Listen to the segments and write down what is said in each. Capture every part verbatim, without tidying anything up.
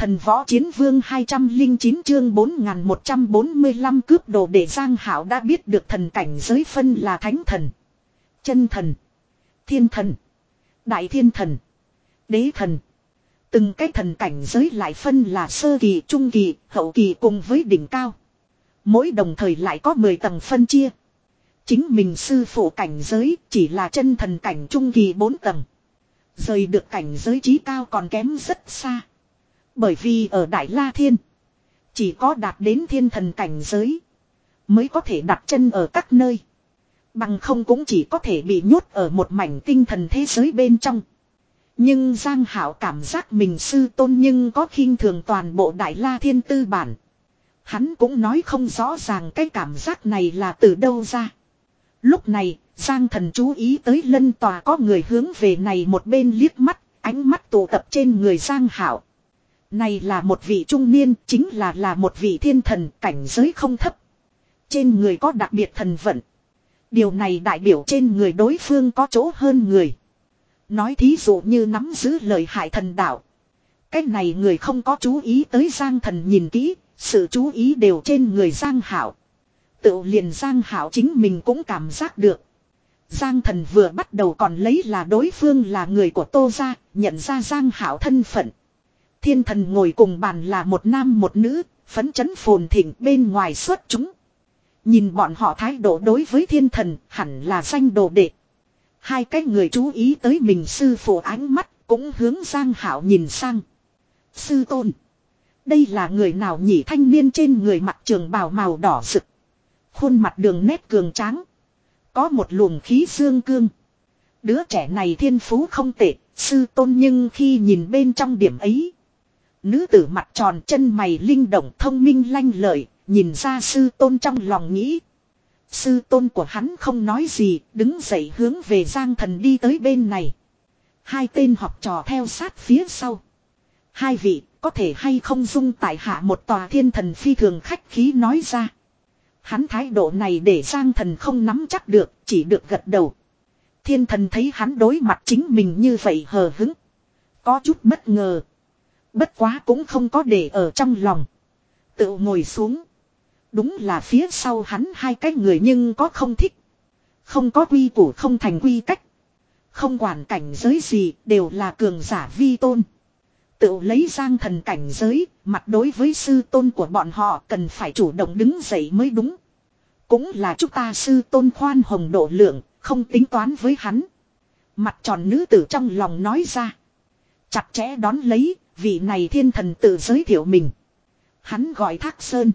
Thần võ chiến vương hai trăm linh chín chương bốn nghìn một trăm bốn mươi lăm cướp đồ để Giang Hảo đã biết được thần cảnh giới phân là thánh thần, chân thần, thiên thần, đại thiên thần, đế thần. Từng cái thần cảnh giới lại phân là sơ kỳ, trung kỳ, hậu kỳ cùng với đỉnh cao. Mỗi đồng thời lại có mười tầng phân chia. Chính mình sư phụ cảnh giới chỉ là chân thần cảnh trung kỳ bốn tầng. Rời được cảnh giới trí cao còn kém rất xa. Bởi vì ở Đại La Thiên, chỉ có đạt đến thiên thần cảnh giới mới có thể đặt chân ở các nơi. Bằng không cũng chỉ có thể bị nhốt ở một mảnh tinh thần thế giới bên trong. Nhưng Giang Hảo cảm giác mình sư tôn nhưng có khinh thường toàn bộ Đại La Thiên tư bản. Hắn cũng nói không rõ ràng cái cảm giác này là từ đâu ra. Lúc này, Giang Thần chú ý tới lân tòa có người hướng về này một bên liếc mắt, ánh mắt tụ tập trên người Giang Hảo. Này là một vị trung niên, chính là là một vị thiên thần, cảnh giới không thấp. Trên người có đặc biệt thần vận. Điều này đại biểu trên người đối phương có chỗ hơn người. Nói thí dụ như nắm giữ lợi hại thần đạo. Cái này người không có chú ý tới Giang Thần nhìn kỹ, sự chú ý đều trên người Giang Hảo. Tự liền Giang Hảo chính mình cũng cảm giác được. Giang Thần vừa bắt đầu còn lấy là đối phương là người của Tô gia, nhận ra Giang Hảo thân phận. Thiên thần ngồi cùng bàn là một nam một nữ, phấn chấn phồn thịnh bên ngoài xuất chúng. Nhìn bọn họ thái độ đối với thiên thần hẳn là danh đồ đệ. Hai cái người chú ý tới mình sư phụ ánh mắt cũng hướng Giang Hảo nhìn sang. Sư tôn. Đây là người nào nhỉ? Thanh niên trên người mặc trường bào màu đỏ rực. Khuôn mặt đường nét cường tráng. Có một luồng khí dương cương. Đứa trẻ này thiên phú không tệ, sư tôn nhưng khi nhìn bên trong điểm ấy. Nữ tử mặt tròn chân mày linh động thông minh lanh lợi, nhìn ra sư tôn trong lòng nghĩ. Sư tôn của hắn không nói gì, đứng dậy hướng về Giang Thần đi tới bên này. Hai tên học trò theo sát phía sau. Hai vị, có thể hay không dung tại hạ một tòa thiên thần phi thường khách khí nói ra. Hắn thái độ này để Giang Thần không nắm chắc được, chỉ được gật đầu. Thiên thần thấy hắn đối mặt chính mình như vậy hờ hững. Có chút bất ngờ. Bất quá cũng không có để ở trong lòng. Tự ngồi xuống. Đúng là phía sau hắn hai cái người nhưng có không thích. Không có quy củ không thành quy cách. Không quản cảnh giới gì đều là cường giả vi tôn. Tự lấy Giang Thần cảnh giới, mặt đối với sư tôn của bọn họ cần phải chủ động đứng dậy mới đúng. Cũng là chúng ta sư tôn khoan hồng độ lượng, không tính toán với hắn. Mặt tròn nữ tử trong lòng nói ra. Chặt chẽ đón lấy, vị này thiên thần tự giới thiệu mình. Hắn gọi Thác Sơn.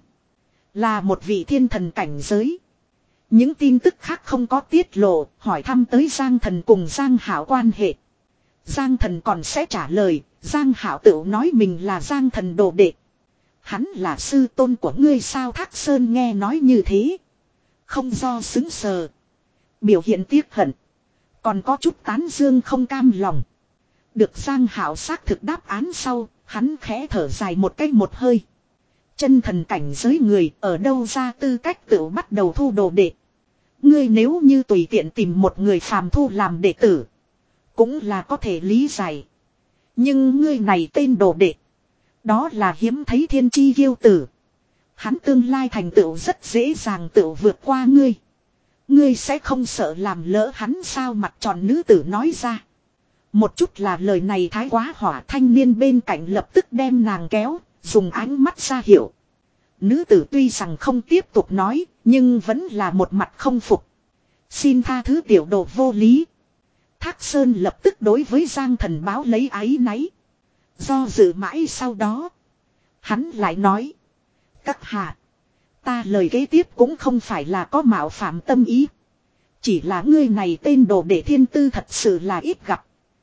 Là một vị thiên thần cảnh giới. Những tin tức khác không có tiết lộ, hỏi thăm tới Giang Thần cùng Giang Hảo quan hệ. Giang Thần còn sẽ trả lời, Giang Hảo tự nói mình là Giang Thần đồ đệ. Hắn là sư tôn của ngươi sao? Thác Sơn nghe nói như thế. Không do xứng sờ. Biểu hiện tiếc hận. Còn có chút tán dương không cam lòng. Được Giang Hảo xác thực đáp án sau, hắn khẽ thở dài một cái một hơi. Chân thần cảnh giới người ở đâu ra tư cách tự bắt đầu thu đồ đệ. Ngươi nếu như tùy tiện tìm một người phàm thu làm đệ tử. Cũng là có thể lý giải. Nhưng ngươi này tên đồ đệ. Đó là hiếm thấy thiên chi kiêu tử. Hắn tương lai thành tựu rất dễ dàng tựu vượt qua ngươi. Ngươi sẽ không sợ làm lỡ hắn sao? Mặt tròn nữ tử nói ra. Một chút là lời này thái quá hỏa, thanh niên bên cạnh lập tức đem nàng kéo, dùng ánh mắt ra hiệu. Nữ tử tuy rằng không tiếp tục nói, nhưng vẫn là một mặt không phục. Xin tha thứ tiểu đồ vô lý. Thác Sơn lập tức đối với Giang Thần báo lấy áy náy. Do dự mãi sau đó. Hắn lại nói. Các hạ. Ta lời kế tiếp cũng không phải là có mạo phạm tâm ý. Chỉ là ngươi này tên đồ đệ thiên tư thật sự là ít gặp.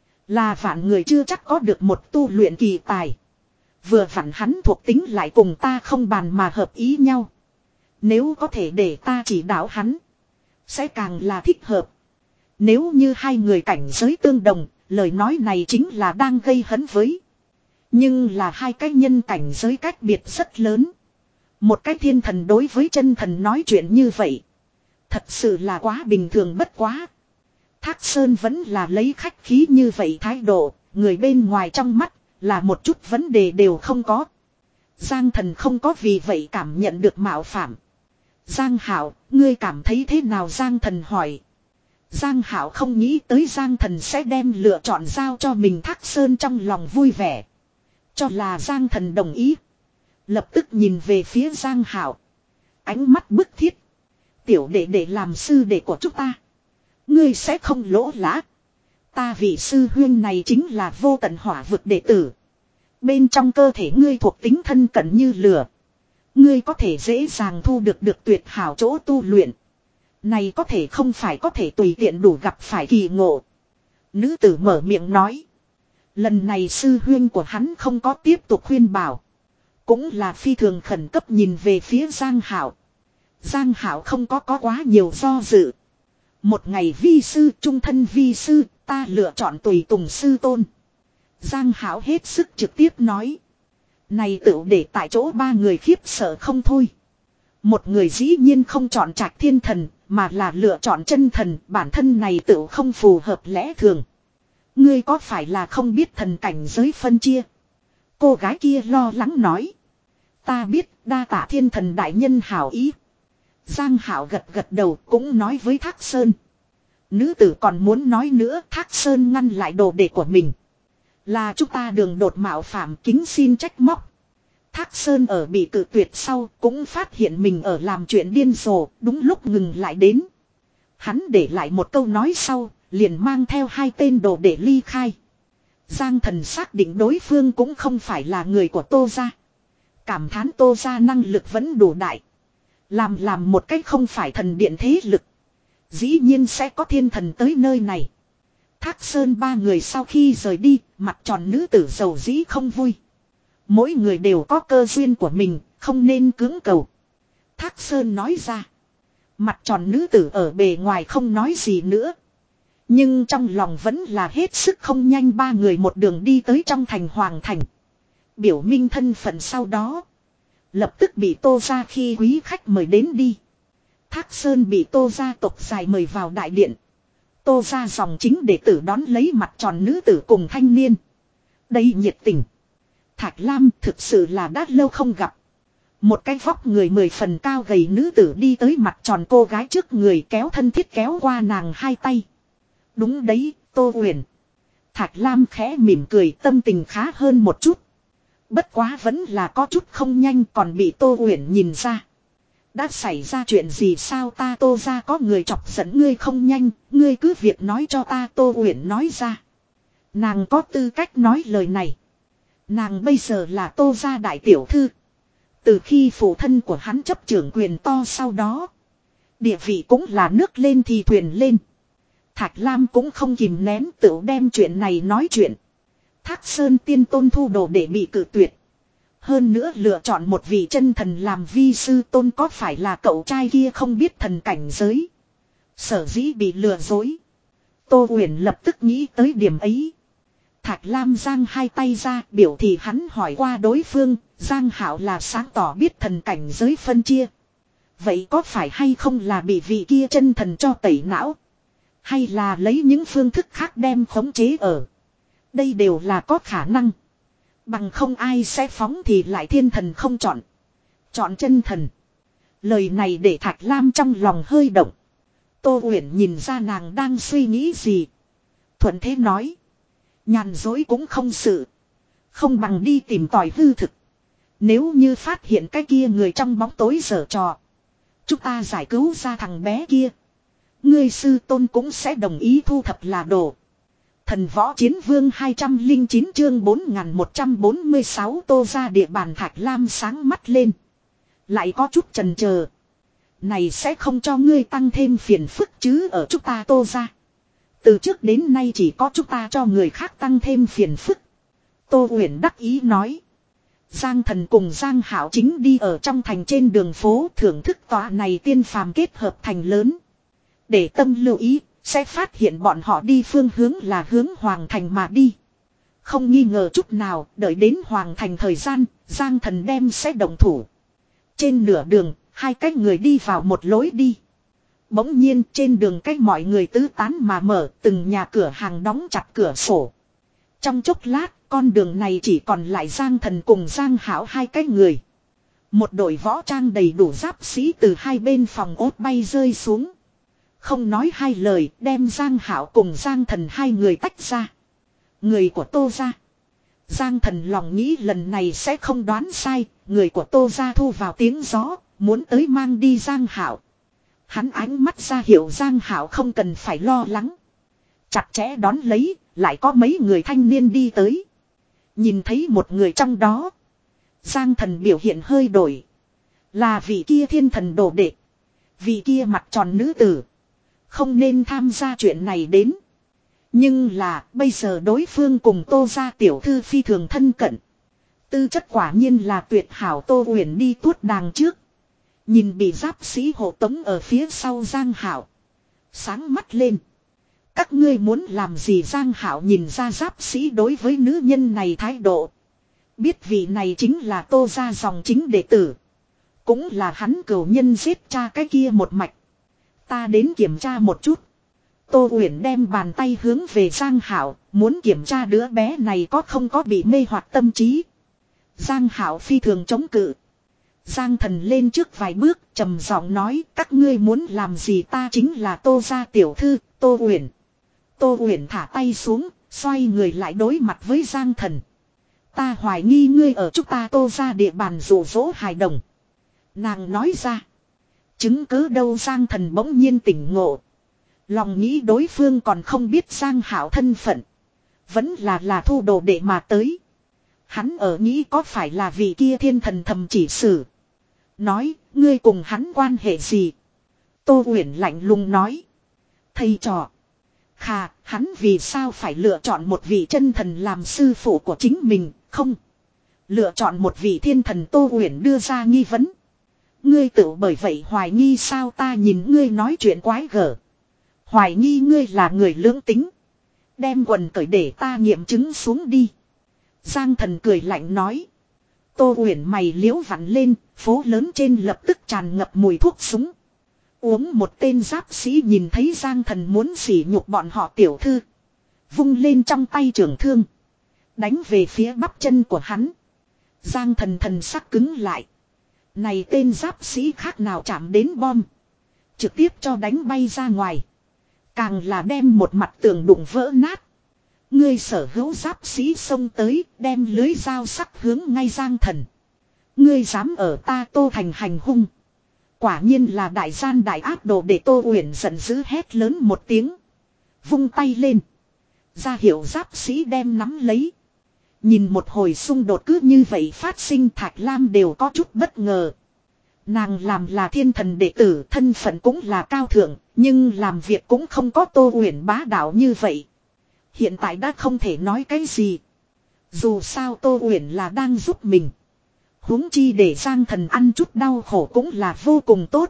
Là vạn người chưa chắc có được một tu luyện kỳ tài. Vừa vặn hắn thuộc tính lại cùng ta không bàn mà hợp ý nhau. Nếu có thể để ta chỉ đạo hắn. Sẽ càng là thích hợp. Nếu như hai người cảnh giới tương đồng. Lời nói này chính là đang gây hấn với. Nhưng là hai cái nhân cảnh giới cách biệt rất lớn. Một cái thiên thần đối với chân thần nói chuyện như vậy. Thật sự là quá bình thường bất quá. Thác Sơn vẫn là lấy khách khí như vậy thái độ. Người bên ngoài trong mắt là một chút vấn đề đều không có. Giang Thần không có vì vậy cảm nhận được mạo phạm. Giang Hạo, ngươi cảm thấy thế nào? Giang Thần hỏi. Giang Hạo không nghĩ tới Giang Thần sẽ đem lựa chọn giao cho mình. Thác Sơn trong lòng vui vẻ. Cho là Giang Thần đồng ý. Lập tức nhìn về phía Giang Hạo. Ánh mắt bức thiết. Tiểu đệ đệ làm sư đệ của chúng ta. Ngươi sẽ không lỗ lã. Ta vị sư huyên này chính là vô tận hỏa vực đệ tử. Bên trong cơ thể ngươi thuộc tính thân cận như lửa. Ngươi có thể dễ dàng thu được được tuyệt hảo chỗ tu luyện. Này có thể không phải có thể tùy tiện đủ gặp phải kỳ ngộ. Nữ tử mở miệng nói. Lần này sư huyên của hắn không có tiếp tục khuyên bảo. Cũng là phi thường khẩn cấp nhìn về phía Giang Hạo. Giang Hạo không có có quá nhiều do dự. Một ngày vi sư, trung thân vi sư, ta lựa chọn tùy tùng sư tôn. Giang Hạo hết sức trực tiếp nói. Này tựu để tại chỗ ba người khiếp sợ không thôi. Một người dĩ nhiên không chọn Trạch Thiên Thần, mà là lựa chọn chân thần, bản thân này tựu không phù hợp lẽ thường. Ngươi có phải là không biết thần cảnh giới phân chia? Cô gái kia lo lắng nói. Ta biết, đa tạ Thiên Thần đại nhân hảo ý. Giang Hạo gật gật đầu cũng nói với Thác Sơn. Nữ tử còn muốn nói nữa, Thác Sơn ngăn lại đồ đệ của mình. Là chúng ta đường đột mạo phạm, kính xin trách móc. Thác Sơn ở bị cự tuyệt sau cũng phát hiện mình ở làm chuyện điên rồ, đúng lúc ngừng lại đến. Hắn để lại một câu nói sau, liền mang theo hai tên đồ đệ ly khai. Giang Thần xác định đối phương cũng không phải là người của Tô gia. Cảm thán Tô gia năng lực vẫn đủ đại. Làm làm một cách không phải thần điện thế lực. Dĩ nhiên sẽ có thiên thần tới nơi này. Thác Sơn ba người sau khi rời đi, mặt tròn nữ tử giàu dĩ không vui. Mỗi người đều có cơ duyên của mình, không nên cưỡng cầu. Thác Sơn nói ra. Mặt tròn nữ tử ở bề ngoài không nói gì nữa. Nhưng trong lòng vẫn là hết sức không nhanh. Ba người một đường đi tới trong thành Hoàng Thành. Biểu minh thân phận sau đó. Lập tức bị Tô gia khi quý khách mời đến đi. Thác Sơn bị Tô gia tộc dài mời vào đại điện. Tô gia dòng chính đệ tử đón lấy mặt tròn nữ tử cùng thanh niên. Đây nhiệt tình. Thạch Lam thực sự là đã lâu không gặp. Một cái vóc người mười phần cao gầy nữ tử đi tới mặt tròn cô gái trước người, kéo thân thiết kéo qua nàng hai tay. Đúng đấy, Tô Uyển. Thạch Lam khẽ mỉm cười, tâm tình khá hơn một chút. Bất quá vẫn là có chút không nhanh, còn bị Tô Uyển nhìn ra. Đã xảy ra chuyện gì sao? Ta Tô gia có người chọc giận ngươi không nhanh, ngươi cứ việc nói cho ta. Tô Uyển nói ra. Nàng có tư cách nói lời này. Nàng bây giờ là Tô gia đại tiểu thư. Từ khi phụ thân của hắn chấp trưởng quyền to sau đó, địa vị cũng là nước lên thì thuyền lên. Thạch Lam cũng không kìm nén tự đem chuyện này nói chuyện. Thác Sơn tiên tôn thu đồ để bị cự tuyệt. Hơn nữa lựa chọn một vị chân thần làm vi sư tôn, có phải là cậu trai kia không biết thần cảnh giới. Sở dĩ bị lừa dối. Tô Uyển lập tức nghĩ tới điểm ấy. Thạch Lam giang hai tay ra biểu thị hắn hỏi qua đối phương. Giang Hạo là sáng tỏ biết thần cảnh giới phân chia. Vậy có phải hay không là bị vị kia chân thần cho tẩy não? Hay là lấy những phương thức khác đem khống chế ở? Đây đều là có khả năng. Bằng không ai sẽ phóng thì lại thiên thần không chọn. Chọn chân thần. Lời này để Thạch Lam trong lòng hơi động. Tô Uyển nhìn ra nàng đang suy nghĩ gì. Thuận thế nói. Nhàn dối cũng không sự. Không bằng đi tìm tòi hư thực. Nếu như phát hiện cái kia người trong bóng tối giở trò, chúng ta giải cứu ra thằng bé kia. Ngươi sư tôn cũng sẽ đồng ý thu thập là đồ. Thần võ chiến vương hai trăm lẻ chín chương bốn nghìn một trăm bốn mươi sáu. Tô ra địa bàn. Thạch Lam sáng mắt lên. Lại có chút chần chờ. Này sẽ không cho ngươi tăng thêm phiền phức chứ ở chúng ta Tô ra. Từ trước đến nay chỉ có chúng ta cho người khác tăng thêm phiền phức. Tô Uyển đắc ý nói. Giang Thần cùng Giang Hạo chính đi ở trong thành trên đường phố thưởng thức tòa này tiên phàm kết hợp thành lớn. Để tâm lưu ý, sẽ phát hiện bọn họ đi phương hướng là hướng Hoàng Thành mà đi. Không nghi ngờ chút nào, đợi đến Hoàng Thành thời gian, Giang Thần đem sẽ động thủ. Trên nửa đường, hai cái người đi vào một lối đi. Bỗng nhiên trên đường cách mọi người tứ tán mà mở, từng nhà cửa hàng đóng chặt cửa sổ. Trong chốc lát, con đường này chỉ còn lại Giang Thần cùng Giang Hảo hai cái người. Một đội võ trang đầy đủ giáp sĩ từ hai bên phòng ốt bay rơi xuống. Không nói hai lời, đem Giang Hảo cùng Giang Thần hai người tách ra. Người của Tô gia. Giang Thần lòng nghĩ lần này sẽ không đoán sai, người của Tô gia thu vào tiếng gió, muốn tới mang đi Giang Hảo. Hắn ánh mắt ra hiệu Giang Hảo không cần phải lo lắng. Chặt chẽ đón lấy, lại có mấy người thanh niên đi tới. Nhìn thấy một người trong đó. Giang Thần biểu hiện hơi đổi. Là vị kia thiên thần đồ đệ. Vị kia mặt tròn nữ tử. Không nên tham gia chuyện này đến. Nhưng là bây giờ đối phương cùng Tô gia tiểu thư phi thường thân cận. Tư chất quả nhiên là tuyệt hảo. Tô Uyển đi tuốt đàng trước. Nhìn bị giáp sĩ hộ tống ở phía sau Giang Hảo. Sáng mắt lên. Các ngươi muốn làm gì? Giang Hảo nhìn ra giáp sĩ đối với nữ nhân này thái độ. Biết vị này chính là Tô gia dòng chính đệ tử. Cũng là hắn cửu nhân giết cha cái kia một mạch. Ta đến kiểm tra một chút. Tô Uyển đem bàn tay hướng về Giang Hảo, muốn kiểm tra đứa bé này có không có bị mê hoặc tâm trí. Giang Hảo phi thường chống cự. Giang Thần lên trước vài bước, trầm giọng nói, các ngươi muốn làm gì? Ta chính là Tô gia tiểu thư, Tô Uyển. Tô Uyển thả tay xuống, xoay người lại đối mặt với Giang Thần. Ta hoài nghi ngươi ở chúng ta Tô gia địa bàn dụ dỗ hài đồng. Nàng nói ra. Chứng cứ đâu? Giang Thần bỗng nhiên tỉnh ngộ. Lòng nghĩ đối phương còn không biết Giang Hảo thân phận. Vẫn là là thu đồ đệ mà tới. Hắn ở nghĩ có phải là vị kia thiên thần thầm chỉ xử. Nói, ngươi cùng hắn quan hệ gì? Tô Uyển lạnh lùng nói. Thầy trò. Khà, hắn vì sao phải lựa chọn một vị chân thần làm sư phụ của chính mình, không? Lựa chọn một vị thiên thần. Tô Uyển đưa ra nghi vấn. Ngươi tự bởi vậy hoài nghi sao? Ta nhìn ngươi nói chuyện quái gở. Hoài nghi ngươi là người lưỡng tính. Đem quần cởi để ta nghiệm chứng xuống đi. Giang Thần cười lạnh nói. Tô Uyển mày liễu vặn lên, phố lớn trên lập tức tràn ngập mùi thuốc súng. Uống một tên giáp sĩ nhìn thấy Giang Thần muốn sỉ nhục bọn họ tiểu thư. Vung lên trong tay trường thương. Đánh về phía bắp chân của hắn. Giang Thần thần sắc cứng lại. Này tên giáp sĩ khác nào chạm đến bom. Trực tiếp cho đánh bay ra ngoài. Càng là đem một mặt tường đụng vỡ nát. Ngươi sở hữu giáp sĩ xông tới, đem lưới dao sắc hướng ngay Giang Thần. Ngươi dám ở ta Tô thành hành hung. Quả nhiên là đại gian đại ác đồ. Để Tô Uyển giận dữ hét lớn một tiếng. Vung tay lên. Ra hiệu giáp sĩ đem nắm lấy. Nhìn một hồi xung đột cứ như vậy phát sinh, Thạch Lam đều có chút bất ngờ. Nàng làm là thiên thần đệ tử, thân phận cũng là cao thượng, nhưng làm việc cũng không có Tô Uyển bá đạo như vậy. Hiện tại đã không thể nói cái gì. Dù sao Tô Uyển là đang giúp mình. Huống chi để Giang Thần ăn chút đau khổ cũng là vô cùng tốt.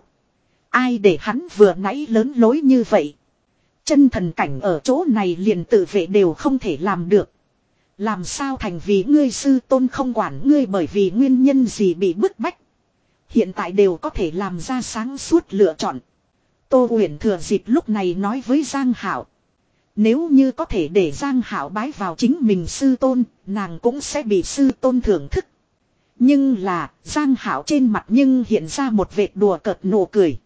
Ai để hắn vừa nãy lớn lối như vậy. Chân thần cảnh ở chỗ này liền tự vệ đều không thể làm được. Làm sao thành vì ngươi sư tôn không quản ngươi bởi vì nguyên nhân gì bị bức bách. Hiện tại đều có thể làm ra sáng suốt lựa chọn. Tô Uyển thừa dịp lúc này nói với Giang Hảo. Nếu như có thể để Giang Hảo bái vào chính mình sư tôn, nàng cũng sẽ bị sư tôn thưởng thức. Nhưng là, Giang Hảo trên mặt nhưng hiện ra một vệt đùa cợt nụ cười.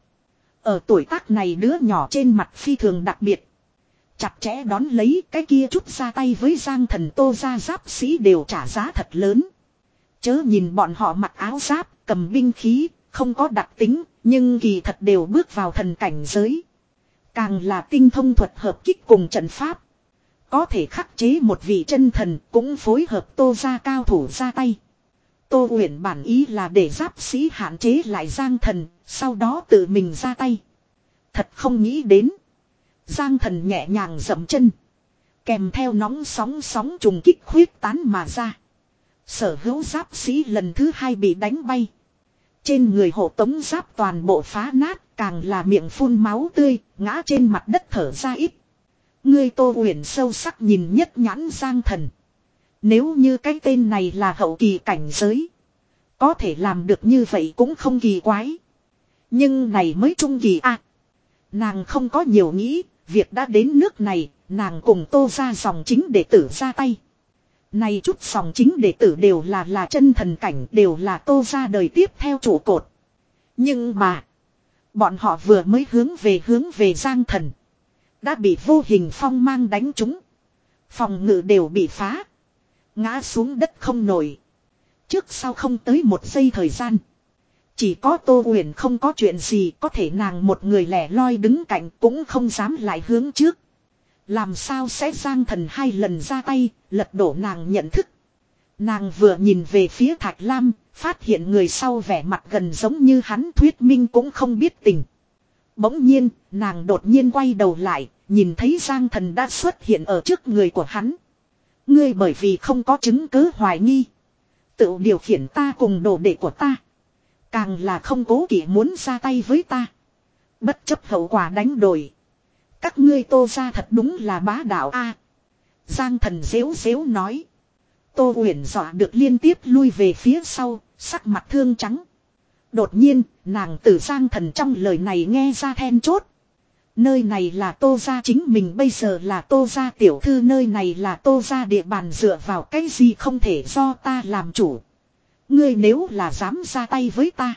Ở tuổi tác này đứa nhỏ trên mặt phi thường đặc biệt. Chặt chẽ đón lấy cái kia chút ra tay với Giang Thần. Tô gia giáp sĩ đều trả giá thật lớn. Chớ nhìn bọn họ mặc áo giáp, cầm binh khí, không có đặc tính, nhưng kỳ thật đều bước vào thần cảnh giới. Càng là tinh thông thuật hợp kích cùng trận pháp. Có thể khắc chế một vị chân thần, cũng phối hợp Tô gia cao thủ ra tay. Tô Uyển bản ý là để giáp sĩ hạn chế lại Giang Thần, sau đó tự mình ra tay. Thật không nghĩ đến. Giang Thần nhẹ nhàng dậm chân. Kèm theo nóng sóng sóng trùng kích khuyết tán mà ra. Sở hữu giáp sĩ lần thứ hai bị đánh bay. Trên người hộ tống giáp toàn bộ phá nát, càng là miệng phun máu tươi, ngã trên mặt đất thở ra ít. Ngươi Tô Uyển sâu sắc nhìn nhất nhãn Giang Thần. Nếu như cái tên này là hậu kỳ cảnh giới, có thể làm được như vậy cũng không kỳ quái. Nhưng này mới trung kỳ à. Nàng không có nhiều nghĩ, việc đã đến nước này, nàng cùng Tô gia dòng chính đệ tử ra tay. Này chút dòng chính đệ tử đều là là chân thần cảnh, đều là Tô gia đời tiếp theo trụ cột. Nhưng mà, bọn họ vừa mới hướng về hướng về Giang Thần, đã bị vô hình phong mang đánh trúng. Phòng ngự đều bị phá, ngã xuống đất không nổi. Trước sau không tới một giây thời gian, chỉ có Tô Uyển không có chuyện gì, có thể nàng một người lẻ loi đứng cạnh cũng không dám lại hướng trước. Làm sao sẽ Giang Thần hai lần ra tay, lật đổ nàng nhận thức. Nàng vừa nhìn về phía Thạch Lam, phát hiện người sau vẻ mặt gần giống như hắn thuyết minh cũng không biết tình. Bỗng nhiên, nàng đột nhiên quay đầu lại, nhìn thấy Giang Thần đã xuất hiện ở trước người của hắn. Ngươi bởi vì không có chứng cứ hoài nghi, tự điều khiển ta cùng đồ đệ của ta. Càng là không cố kỵ muốn ra tay với ta. Bất chấp hậu quả đánh đổi. Các ngươi Tô gia thật đúng là bá đạo a. Giang Thần dễu dễu nói. Tô Uyển dọa được liên tiếp lui về phía sau, sắc mặt thương trắng. Đột nhiên, nàng từ Giang Thần trong lời này nghe ra then chốt. Nơi này là Tô gia, chính mình bây giờ là Tô gia tiểu thư, nơi này là Tô gia địa bàn, dựa vào cái gì không thể do ta làm chủ. Ngươi nếu là dám ra tay với ta,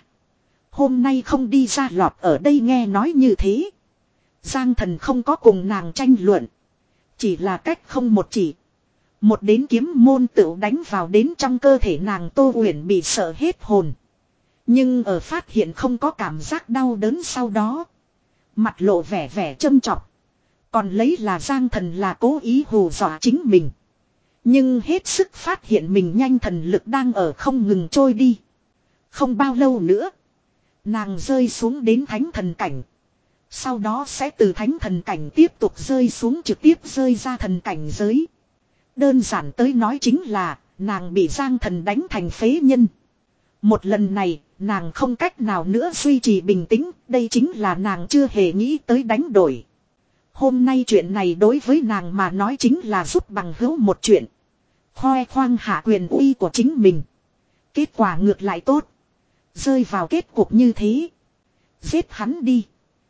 hôm nay không đi ra lọt ở đây. Nghe nói như thế, Giang Thần không có cùng nàng tranh luận, chỉ là cách không một chỉ. Một đến kiếm môn tựu đánh vào đến trong cơ thể nàng. Tô Uyển bị sợ hết hồn. Nhưng ở phát hiện không có cảm giác đau đớn sau đó, mặt lộ vẻ vẻ châm chọc. Còn lấy là Giang Thần là cố ý hù dọa chính mình. Nhưng hết sức phát hiện mình nhanh thần lực đang ở không ngừng trôi đi. Không bao lâu nữa, nàng rơi xuống đến thánh thần cảnh. Sau đó sẽ từ thánh thần cảnh tiếp tục rơi xuống, trực tiếp rơi ra thần cảnh giới. Đơn giản tới nói chính là, nàng bị Giang Thần đánh thành phế nhân. Một lần này, nàng không cách nào nữa duy trì bình tĩnh, đây chính là nàng chưa hề nghĩ tới đánh đổi. Hôm nay chuyện này đối với nàng mà nói chính là giúp bằng hữu một chuyện. Khoe khoang hạ quyền uy của chính mình. Kết quả ngược lại tốt. Rơi vào kết cục như thế. Giết hắn đi.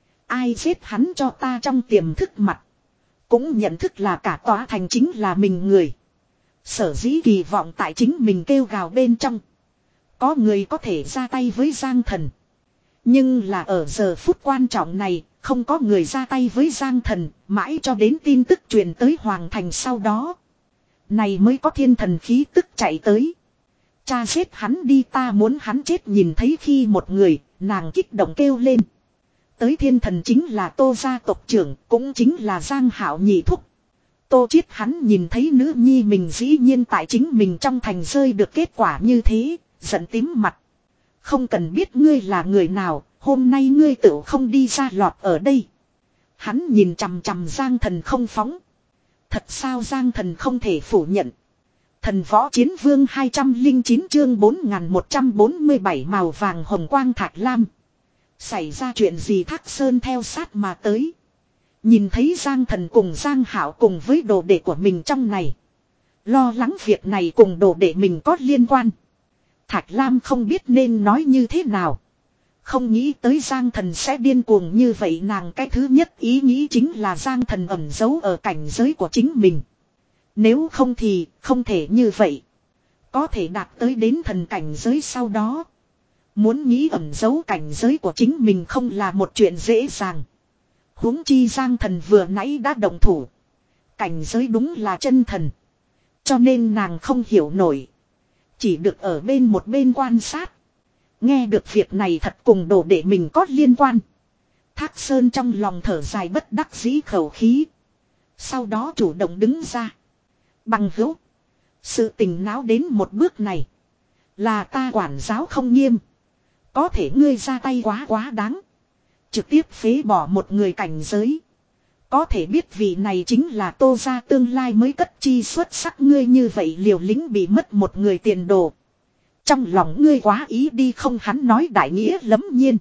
Ai giết hắn cho ta trong tiềm thức mặt. Cũng nhận thức là cả tòa thành chính là mình người. Sở dĩ kỳ vọng tại chính mình kêu gào bên trong. Có người có thể ra tay với Giang Thần. Nhưng là ở giờ phút quan trọng này, không có người ra tay với Giang Thần, mãi cho đến tin tức truyền tới Hoàng Thành sau đó. Này mới có thiên thần khí tức chạy tới. Cha giết hắn đi, ta muốn hắn chết. Nhìn thấy khi một người, nàng kích động kêu lên. Tới thiên thần chính là Tô gia tộc trưởng, cũng chính là Giang Hạo nhị thúc. Tô Chiết hắn nhìn thấy nữ nhi mình dĩ nhiên tại chính mình trong thành rơi được kết quả như thế, giận tím mặt. Không cần biết ngươi là người nào, hôm nay ngươi tự không đi ra lọt ở đây. Hắn nhìn chằm chằm Giang Thần không phóng. Thật sao Giang Thần không thể phủ nhận. Thần võ chiến vương hai trăm lẻ chín chương bốn nghìn một trăm bốn mươi bảy màu vàng hồng quang Thạch Lam. Xảy ra chuyện gì? Thác Sơn theo sát mà tới. Nhìn thấy Giang Thần cùng Giang Hạo cùng với đồ đệ của mình trong này. Lo lắng việc này cùng đồ đệ mình có liên quan. Thạch Lam không biết nên nói như thế nào. Không nghĩ tới Giang Thần sẽ điên cuồng như vậy. Nàng cái thứ nhất ý nghĩ chính là Giang Thần ẩn giấu ở cảnh giới của chính mình. Nếu không thì không thể như vậy. Có thể đạt tới đến thần cảnh giới sau đó. Muốn nghĩ ẩn giấu cảnh giới của chính mình không là một chuyện dễ dàng. Huống chi Giang Thần vừa nãy đã động thủ. Cảnh giới đúng là chân thần. Cho nên nàng không hiểu nổi. Chỉ được ở bên một bên quan sát. Nghe được việc này thật cùng đồ đệ mình có liên quan. Thác Sơn trong lòng thở dài bất đắc dĩ khẩu khí. Sau đó chủ động đứng ra. Bằng hữu. Sự tình náo đến một bước này. Là ta quản giáo không nghiêm. Có thể ngươi ra tay quá quá đáng. Trực tiếp phế bỏ một người cảnh giới. Có thể biết vị này chính là Tô gia tương lai mới cất chi xuất sắc, ngươi như vậy liều lĩnh bị mất một người tiền đồ. Trong lòng ngươi quá ý đi không? Hắn nói đại nghĩa lẫm nhiên.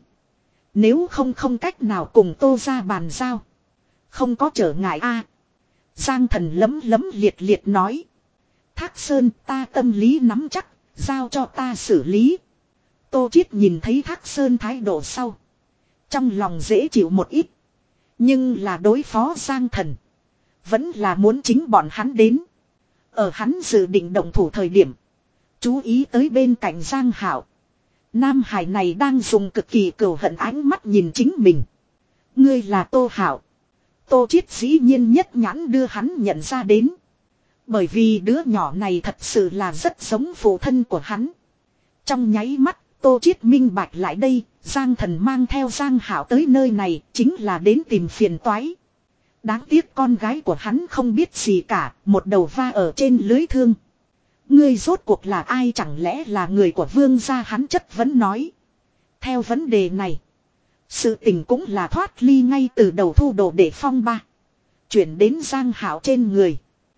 Nếu không không cách nào cùng Tô gia bàn giao. Không có trở ngại a. Giang Thần lấm lấm liệt liệt nói. Thác Sơn, ta tâm lý nắm chắc, giao cho ta xử lý. Tô Chiết nhìn thấy Thác Sơn thái độ sau. Trong lòng dễ chịu một ít. Nhưng là đối phó Giang Thần. Vẫn là muốn chính bọn hắn đến. Ở hắn dự định động thủ thời điểm. Chú ý tới bên cạnh Giang Hạo. Nam Hải này đang dùng cực kỳ cừu hận ánh mắt nhìn chính mình. Ngươi là Tô Hạo. Tô Chiết dĩ nhiên nhất nhãn đưa hắn nhận ra đến. Bởi vì đứa nhỏ này thật sự là rất giống phụ thân của hắn. Trong nháy mắt, Tô Chiết minh bạch lại đây, Giang Thần mang theo Giang Hạo tới nơi này chính là đến tìm phiền toái. Đáng tiếc con gái của hắn không biết gì cả, một đầu va ở trên lưới thương. Ngươi rốt cuộc là ai, chẳng lẽ là người của Vương gia, hắn chất vấn nói. Theo vấn đề này, sự tình cũng là thoát ly ngay từ đầu thu đồ để phong ba. Chuyển đến Giang Hạo trên người.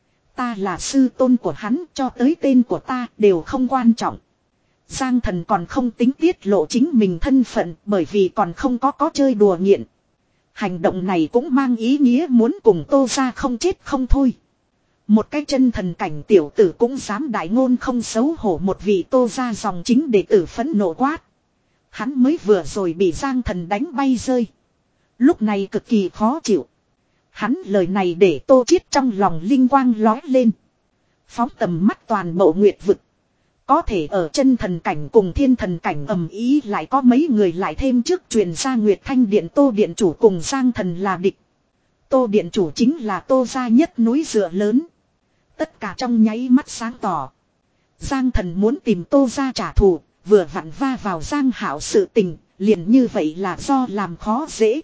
Ta là sư tôn của hắn, cho tới tên của ta đều không quan trọng. Giang Thần còn không tính tiết lộ chính mình thân phận, bởi vì còn không có có chơi đùa nghiện. Hành động này cũng mang ý nghĩa muốn cùng Tô gia không chết không thôi. Một cái chân thần cảnh tiểu tử cũng dám đại ngôn không xấu hổ, một vị Tô gia dòng chính đệ tử phẫn nộ quát. Hắn mới vừa rồi bị Giang Thần đánh bay rơi. Lúc này cực kỳ khó chịu. Hắn lời này để Tô Chiết trong lòng linh quang lói lên. Phóng tầm mắt toàn bộ nguyệt vực. Có thể ở chân thần cảnh cùng thiên thần cảnh ầm ý lại có mấy người, lại thêm trước truyền ra Nguyệt Thanh Điện Tô Điện Chủ cùng Giang Thần là địch. Tô Điện Chủ chính là Tô gia nhất núi dựa lớn. Tất cả trong nháy mắt sáng tỏ. Giang Thần muốn tìm Tô gia trả thù, vừa vặn va vào Giang Hạo sự tình, liền như vậy là do làm khó dễ.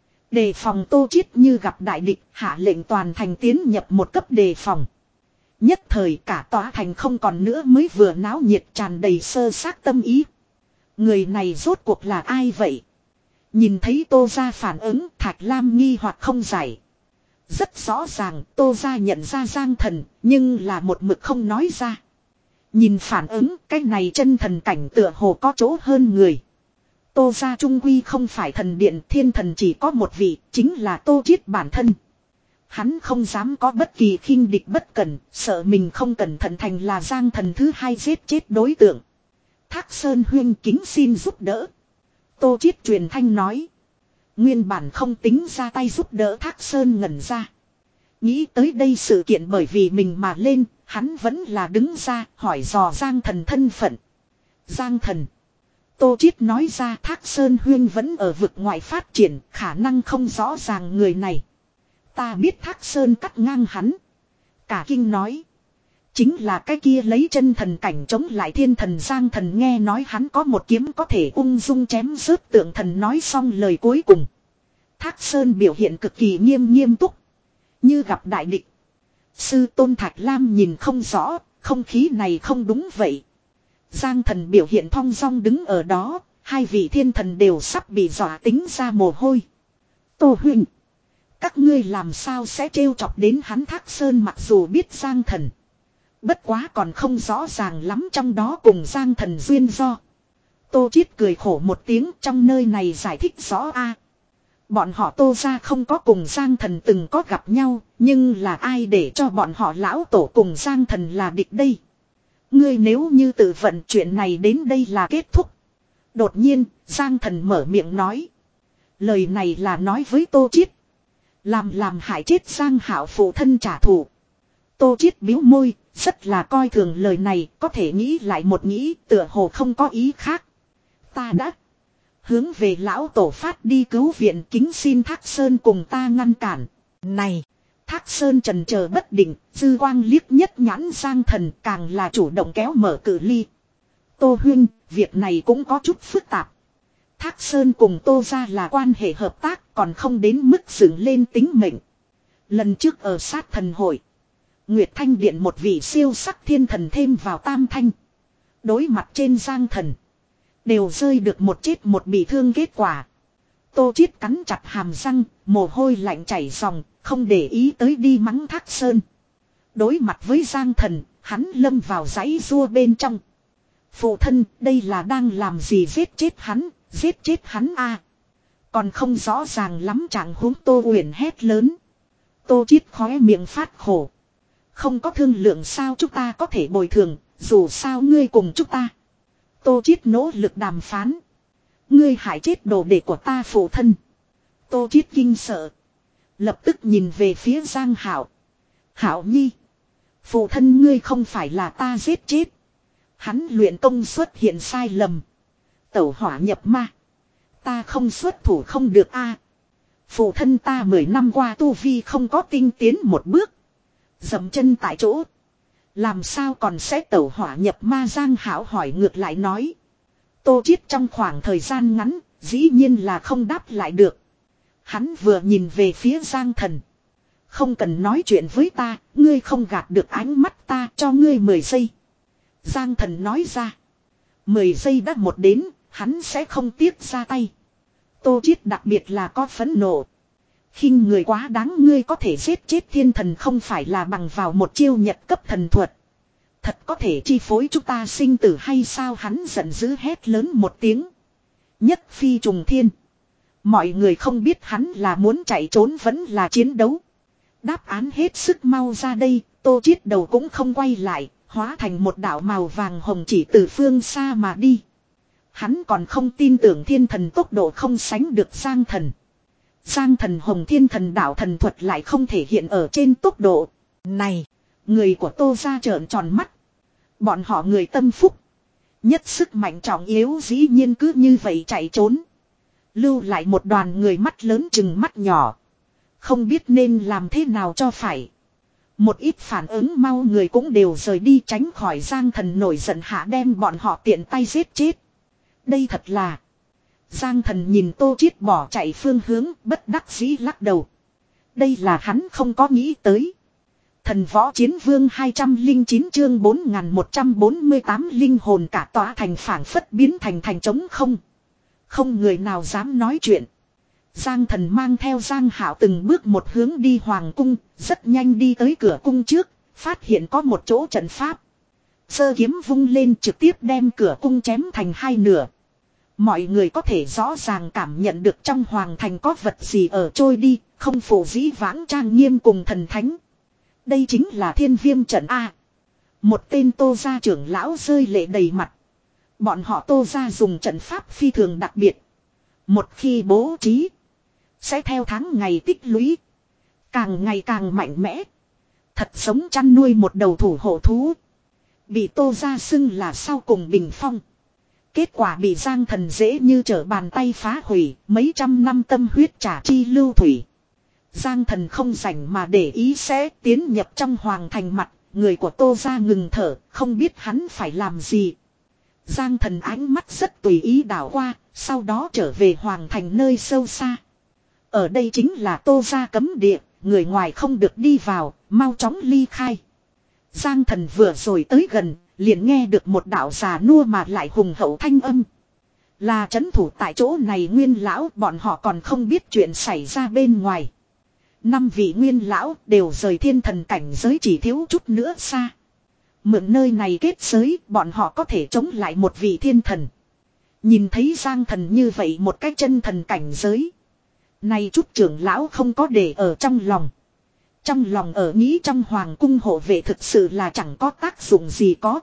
Đề phòng Tô Chiết như gặp đại địch, hạ lệnh toàn thành tiến nhập một cấp đề phòng. Nhất thời cả tòa thành không còn nữa, mới vừa náo nhiệt tràn đầy sơ xác tâm ý. Người này rốt cuộc là ai vậy? Nhìn thấy Tô gia phản ứng, Thạch Lam nghi hoặc không giải. Rất rõ ràng Tô gia nhận ra Giang Thần, nhưng là một mực không nói ra. Nhìn phản ứng, cái này chân thần cảnh tựa hồ có chỗ hơn người. Tô gia trung quy không phải thần điện, thiên thần chỉ có một vị, chính là Tô Chiết bản thân. Hắn không dám có bất kỳ khinh địch bất cẩn, sợ mình không cẩn thận thành là Giang Thần thứ hai giết chết đối tượng. Thác Sơn huynh kính xin giúp đỡ. Tô Chiết truyền thanh nói. Nguyên bản không tính ra tay giúp đỡ, Thác Sơn ngẩn ra. Nghĩ tới đây sự kiện bởi vì mình mà lên, hắn vẫn là đứng ra hỏi dò Giang Thần thân phận. Giang Thần. Tô Chiết nói ra, Thác Sơn huynh vẫn ở vực ngoại phát triển, khả năng không rõ ràng người này. Ta biết Thác Sơn cắt ngang hắn. Cả kinh nói. Chính là cái kia lấy chân thần cảnh chống lại thiên thần Giang Thần, nghe nói hắn có một kiếm có thể ung dung chém rớt tượng thần, nói xong lời cuối cùng. Thác Sơn biểu hiện cực kỳ nghiêm nghiêm túc. Như gặp đại địch. Sư tôn Thạch Lam nhìn không rõ, không khí này không đúng vậy. Giang Thần biểu hiện thong dong đứng ở đó, hai vị thiên thần đều sắp bị dọa tính ra mồ hôi. Tô huynh, các ngươi làm sao sẽ trêu chọc đến hắn? Thác Sơn mặc dù biết Giang Thần, bất quá còn không rõ ràng lắm trong đó cùng Giang Thần duyên do. Tô Chiết cười khổ một tiếng, trong nơi này giải thích rõ a. Bọn họ Tô gia không có cùng Giang Thần từng có gặp nhau, nhưng là ai để cho bọn họ lão tổ cùng Giang Thần là địch đây? Ngươi nếu như tự vận, chuyện này đến đây là kết thúc. Đột nhiên, Giang Thần mở miệng nói. Lời này là nói với Tô Chiết. Làm làm hại chết Giang Hạo phụ thân trả thù. Tô Chiết bĩu môi, rất là coi thường lời này, có thể nghĩ lại một nghĩ, tựa hồ không có ý khác. Ta đã hướng về lão tổ phát đi cứu viện, kính xin Thác Sơn cùng ta ngăn cản. Này, Thác Sơn trần chờ bất định, dư quang liếc nhất nhãn Giang Thần, càng là chủ động kéo mở cự ly. Tô huynh, việc này cũng có chút phức tạp. Thác Sơn cùng Tô gia là quan hệ hợp tác, còn không đến mức dựng lên tính mệnh. Lần trước ở sát thần hội, Nguyệt Thanh Điện một vị siêu sắc thiên thần thêm vào tam thanh. Đối mặt trên Giang Thần, đều rơi được một chết một bị thương kết quả. Tô Chiết cắn chặt hàm răng, mồ hôi lạnh chảy ròng, không để ý tới đi mắng Thác Sơn. Đối mặt với Giang Thần, hắn lâm vào dãy rua bên trong. Phụ thân, đây là đang làm gì? Giết chết hắn, giết chết hắn a. Còn không rõ ràng lắm trạng huống, Tô Uyển hét lớn. Tô Chiết khóe miệng phát khổ. Không có thương lượng sao? Chúng ta có thể bồi thường, dù sao ngươi cùng chúng ta. Tô Chiết nỗ lực đàm phán. Ngươi hại chết đồ đệ của ta phụ thân. Tô Chiết kinh sợ, lập tức nhìn về phía Giang Hạo. Hạo nhi, Phụ thân ngươi không phải là ta giết chết. Hắn luyện công xuất hiện sai lầm. Tẩu hỏa nhập ma. Ta không xuất thủ không được a. Phụ thân ta mười năm qua tu vi không có tinh tiến một bước. Dậm chân tại chỗ. Làm sao còn sẽ tẩu hỏa nhập ma? Giang Hảo hỏi ngược lại nói. Tô Chiết trong khoảng thời gian ngắn, dĩ nhiên là không đáp lại được. Hắn vừa nhìn về phía Giang Thần. Không cần nói chuyện với ta, ngươi không gạt được ánh mắt ta, cho ngươi mười giây. Giang Thần nói ra. mười giây đã một đến, hắn sẽ không tiếc ra tay. Tô Chiết đặc biệt là có phẫn nộ. Khinh người quá đáng, ngươi có thể giết chết thiên thần không phải là bằng vào một chiêu nhật cấp thần thuật. Thật có thể chi phối chúng ta sinh tử hay sao? Hắn giận dữ hét lớn một tiếng. Nhất phi trùng thiên. Mọi người không biết hắn là muốn chạy trốn vẫn là chiến đấu. Đáp án hết sức mau ra đây, Tô Chiết đầu cũng không quay lại, hóa thành một đạo màu vàng hồng chỉ từ phương xa mà đi. Hắn còn không tin tưởng thiên thần tốc độ không sánh được Giang Thần. Giang Thần hồng thiên thần đạo thần thuật lại không thể hiện ở trên tốc độ này. Người của Tô gia trợn tròn mắt. Bọn họ người tâm phúc. Nhất sức mạnh trọng yếu dĩ nhiên cứ như vậy chạy trốn. Lưu lại một đoàn người mắt lớn chừng mắt nhỏ. Không biết nên làm thế nào cho phải. Một ít phản ứng mau người cũng đều rời đi tránh khỏi Giang Thần nổi giận hạ đem bọn họ tiện tay giết chết. Đây thật là. Giang Thần nhìn Tô Chiết bỏ chạy phương hướng bất đắc dĩ lắc đầu. Đây là hắn không có nghĩ tới. Thần võ chiến vương hai trăm lẻ chín chương bốn nghìn một trăm bốn mươi tám linh hồn cả tòa thành phảng phất biến thành thành trống không. Không người nào dám nói chuyện. Giang Thần mang theo Giang Hạo từng bước một hướng đi hoàng cung, rất nhanh đi tới cửa cung trước, phát hiện có một chỗ trận pháp. Giơ kiếm vung lên trực tiếp đem cửa cung chém thành hai nửa. Mọi người có thể rõ ràng cảm nhận được trong hoàng thành có vật gì ở trôi đi, không phổ dĩ vãng trang nghiêm cùng thần thánh. Đây chính là Thiên Viêm trận A. Một tên Tô gia trưởng lão rơi lệ đầy mặt. Bọn họ Tô gia dùng trận pháp phi thường đặc biệt. Một khi bố trí, sẽ theo tháng ngày tích lũy, càng ngày càng mạnh mẽ. Thật sống chăn nuôi một đầu thủ hộ thú. Bị Tô gia xưng là sau cùng bình phong. Kết quả bị Giang Thần dễ như trở bàn tay phá hủy, mấy trăm năm tâm huyết trả chi lưu thủy. Giang Thần không rảnh mà để ý sẽ tiến nhập trong hoàng thành mặt, người của Tô gia ngừng thở, không biết hắn phải làm gì. Giang Thần ánh mắt rất tùy ý đảo qua, sau đó trở về hoàng thành nơi sâu xa. Ở đây chính là Tô gia cấm địa, người ngoài không được đi vào, mau chóng ly khai. Giang Thần vừa rồi tới gần, liền nghe được một đạo già nua mà lại hùng hậu thanh âm. Là trấn thủ tại chỗ này Nguyên lão, bọn họ còn không biết chuyện xảy ra bên ngoài. Năm vị Nguyên lão đều rời thiên thần cảnh giới chỉ thiếu chút nữa xa. Mượn nơi này kết giới, bọn họ có thể chống lại một vị thiên thần. Nhìn thấy Giang Thần như vậy một cái chân thần cảnh giới. Này chút trưởng lão không có để ở trong lòng. Trong lòng ở nghĩ trong hoàng cung hộ vệ thực sự là chẳng có tác dụng gì có.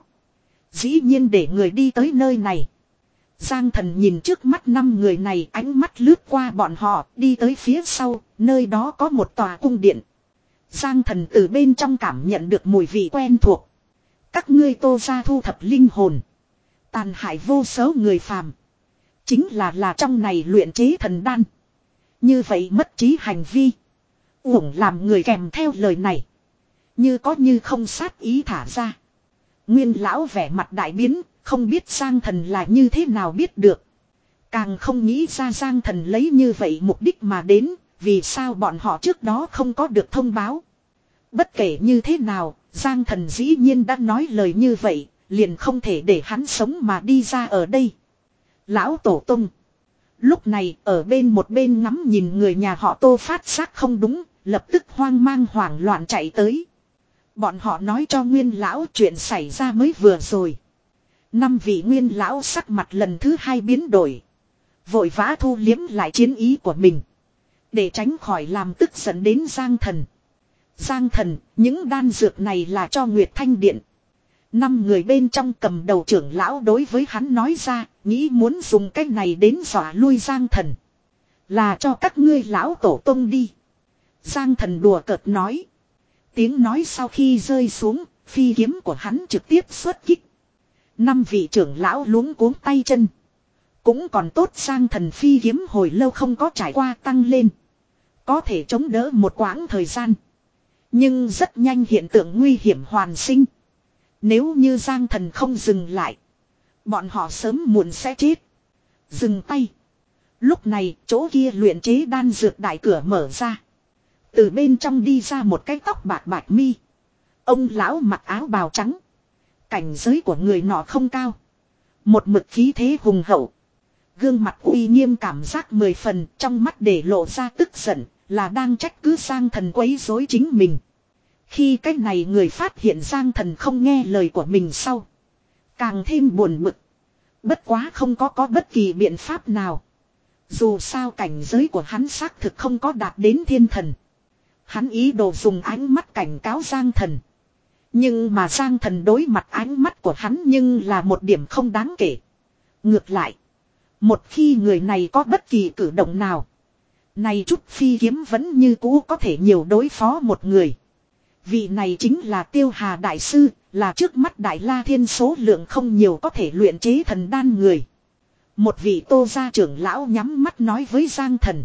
Dĩ nhiên để người đi tới nơi này. Giang Thần nhìn trước mắt năm người này, ánh mắt lướt qua bọn họ, đi tới phía sau, nơi đó có một tòa cung điện. Giang Thần từ bên trong cảm nhận được mùi vị quen thuộc. Các ngươi Tô gia thu thập linh hồn, tàn hại vô số người phàm. Chính là là trong này luyện chế thần đan. Như vậy mất trí hành vi. Uổng làm người kèm theo lời này. Như có như không sát ý thả ra. Nguyên lão vẻ mặt đại biến, không biết Giang Thần là như thế nào biết được. Càng không nghĩ ra Giang Thần lấy như vậy mục đích mà đến, vì sao bọn họ trước đó không có được thông báo. Bất kể như thế nào, Giang Thần dĩ nhiên đã nói lời như vậy, liền không thể để hắn sống mà đi ra ở đây. Lão Tổ Tông. Lúc này ở bên một bên ngắm nhìn người nhà họ Tô phát giác không đúng, lập tức hoang mang hoảng loạn chạy tới. Bọn họ nói cho Nguyên lão chuyện xảy ra mới vừa rồi. Năm vị Nguyên lão sắc mặt lần thứ hai biến đổi. Vội vã thu liếm lại chiến ý của mình. Để tránh khỏi làm tức giận đến Giang Thần. Giang Thần, những đan dược này là cho Nguyệt Thanh Điện. Năm người bên trong cầm đầu trưởng lão đối với hắn nói ra, nghĩ muốn dùng cái này đến dọa lui Giang Thần. Là cho các ngươi lão tổ tông đi. Giang Thần đùa cợt nói. Tiếng nói sau khi rơi xuống, phi kiếm của hắn trực tiếp xuất kích. Năm vị trưởng lão luống cuống tay chân. Cũng còn tốt Giang Thần phi kiếm hồi lâu không có trải qua tăng lên. Có thể chống đỡ một quãng thời gian. Nhưng rất nhanh hiện tượng nguy hiểm hoàn sinh. Nếu như Giang Thần không dừng lại, bọn họ sớm muộn sẽ chết. Dừng tay. Lúc này chỗ kia luyện chế đan dược đại cửa mở ra. Từ bên trong đi ra một cái tóc bạc bạch mi. Ông lão mặc áo bào trắng. Cảnh giới của người nọ không cao. Một mực khí thế hùng hậu. Gương mặt uy nghiêm cảm giác mười phần, trong mắt để lộ ra tức giận, là đang trách cứ Giang Thần quấy rối chính mình. Khi cái này người phát hiện Giang Thần không nghe lời của mình sau, càng thêm buồn bực. Bất quá không có có bất kỳ biện pháp nào. Dù sao cảnh giới của hắn xác thực không có đạt đến thiên thần. Hắn ý đồ dùng ánh mắt cảnh cáo Giang Thần. Nhưng mà Giang Thần đối mặt ánh mắt của hắn nhưng là một điểm không đáng kể. Ngược lại, một khi người này có bất kỳ cử động nào, này chút phi kiếm vẫn như cũ có thể nhiều đối phó một người. Vị này chính là Tiêu Hà Đại Sư, là trước mắt Đại La Thiên số lượng không nhiều có thể luyện chế thần đan người. Một vị Tô gia trưởng lão nhắm mắt nói với Giang Thần.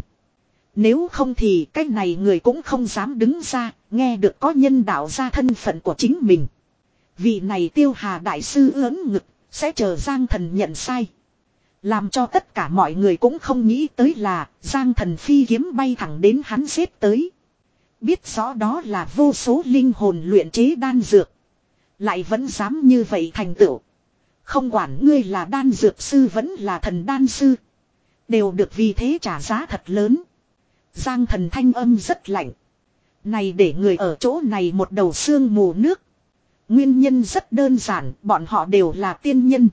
Nếu không thì cái này người cũng không dám đứng ra, nghe được có nhân đạo ra thân phận của chính mình. Vị này Tiêu Hà Đại Sư ớn ngực, sẽ chờ Giang Thần nhận sai. Làm cho tất cả mọi người cũng không nghĩ tới là Giang Thần phi kiếm bay thẳng đến hắn xếp tới. Biết rõ đó là vô số linh hồn luyện chế đan dược. Lại vẫn dám như vậy thành tựu. Không quản ngươi là đan dược sư vẫn là thần đan sư. Đều được vì thế trả giá thật lớn. Giang Thần thanh âm rất lạnh. Này để người ở chỗ này một đầu sương mù nước. Nguyên nhân rất đơn giản, bọn họ đều là tiên nhân.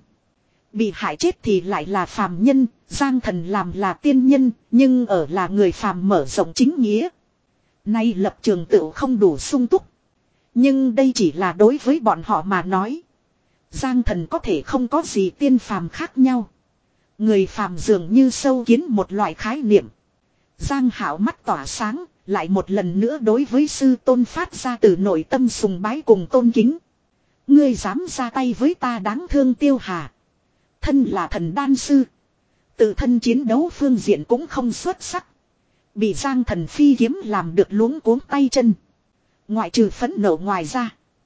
Bị hại chết thì lại là phàm nhân, Giang Thần làm là tiên nhân, nhưng ở là người phàm mở rộng chính nghĩa. Nay lập trường tự không đủ sung túc. Nhưng đây chỉ là đối với bọn họ mà nói. Giang Thần có thể không có gì tiên phàm khác nhau. Người phàm dường như sâu kiến một loại khái niệm. Giang Hảo mắt tỏa sáng, lại một lần nữa đối với sư tôn phát ra từ nội tâm sùng bái cùng tôn kính. Ngươi dám ra tay với ta đáng thương Tiêu Hà. Thân là thần đan sư. Tự thân chiến đấu phương diện cũng không xuất sắc. Bị Giang Thần phi kiếm làm được luống cuống tay chân. Ngoại trừ phẫn nộ ngoài ra,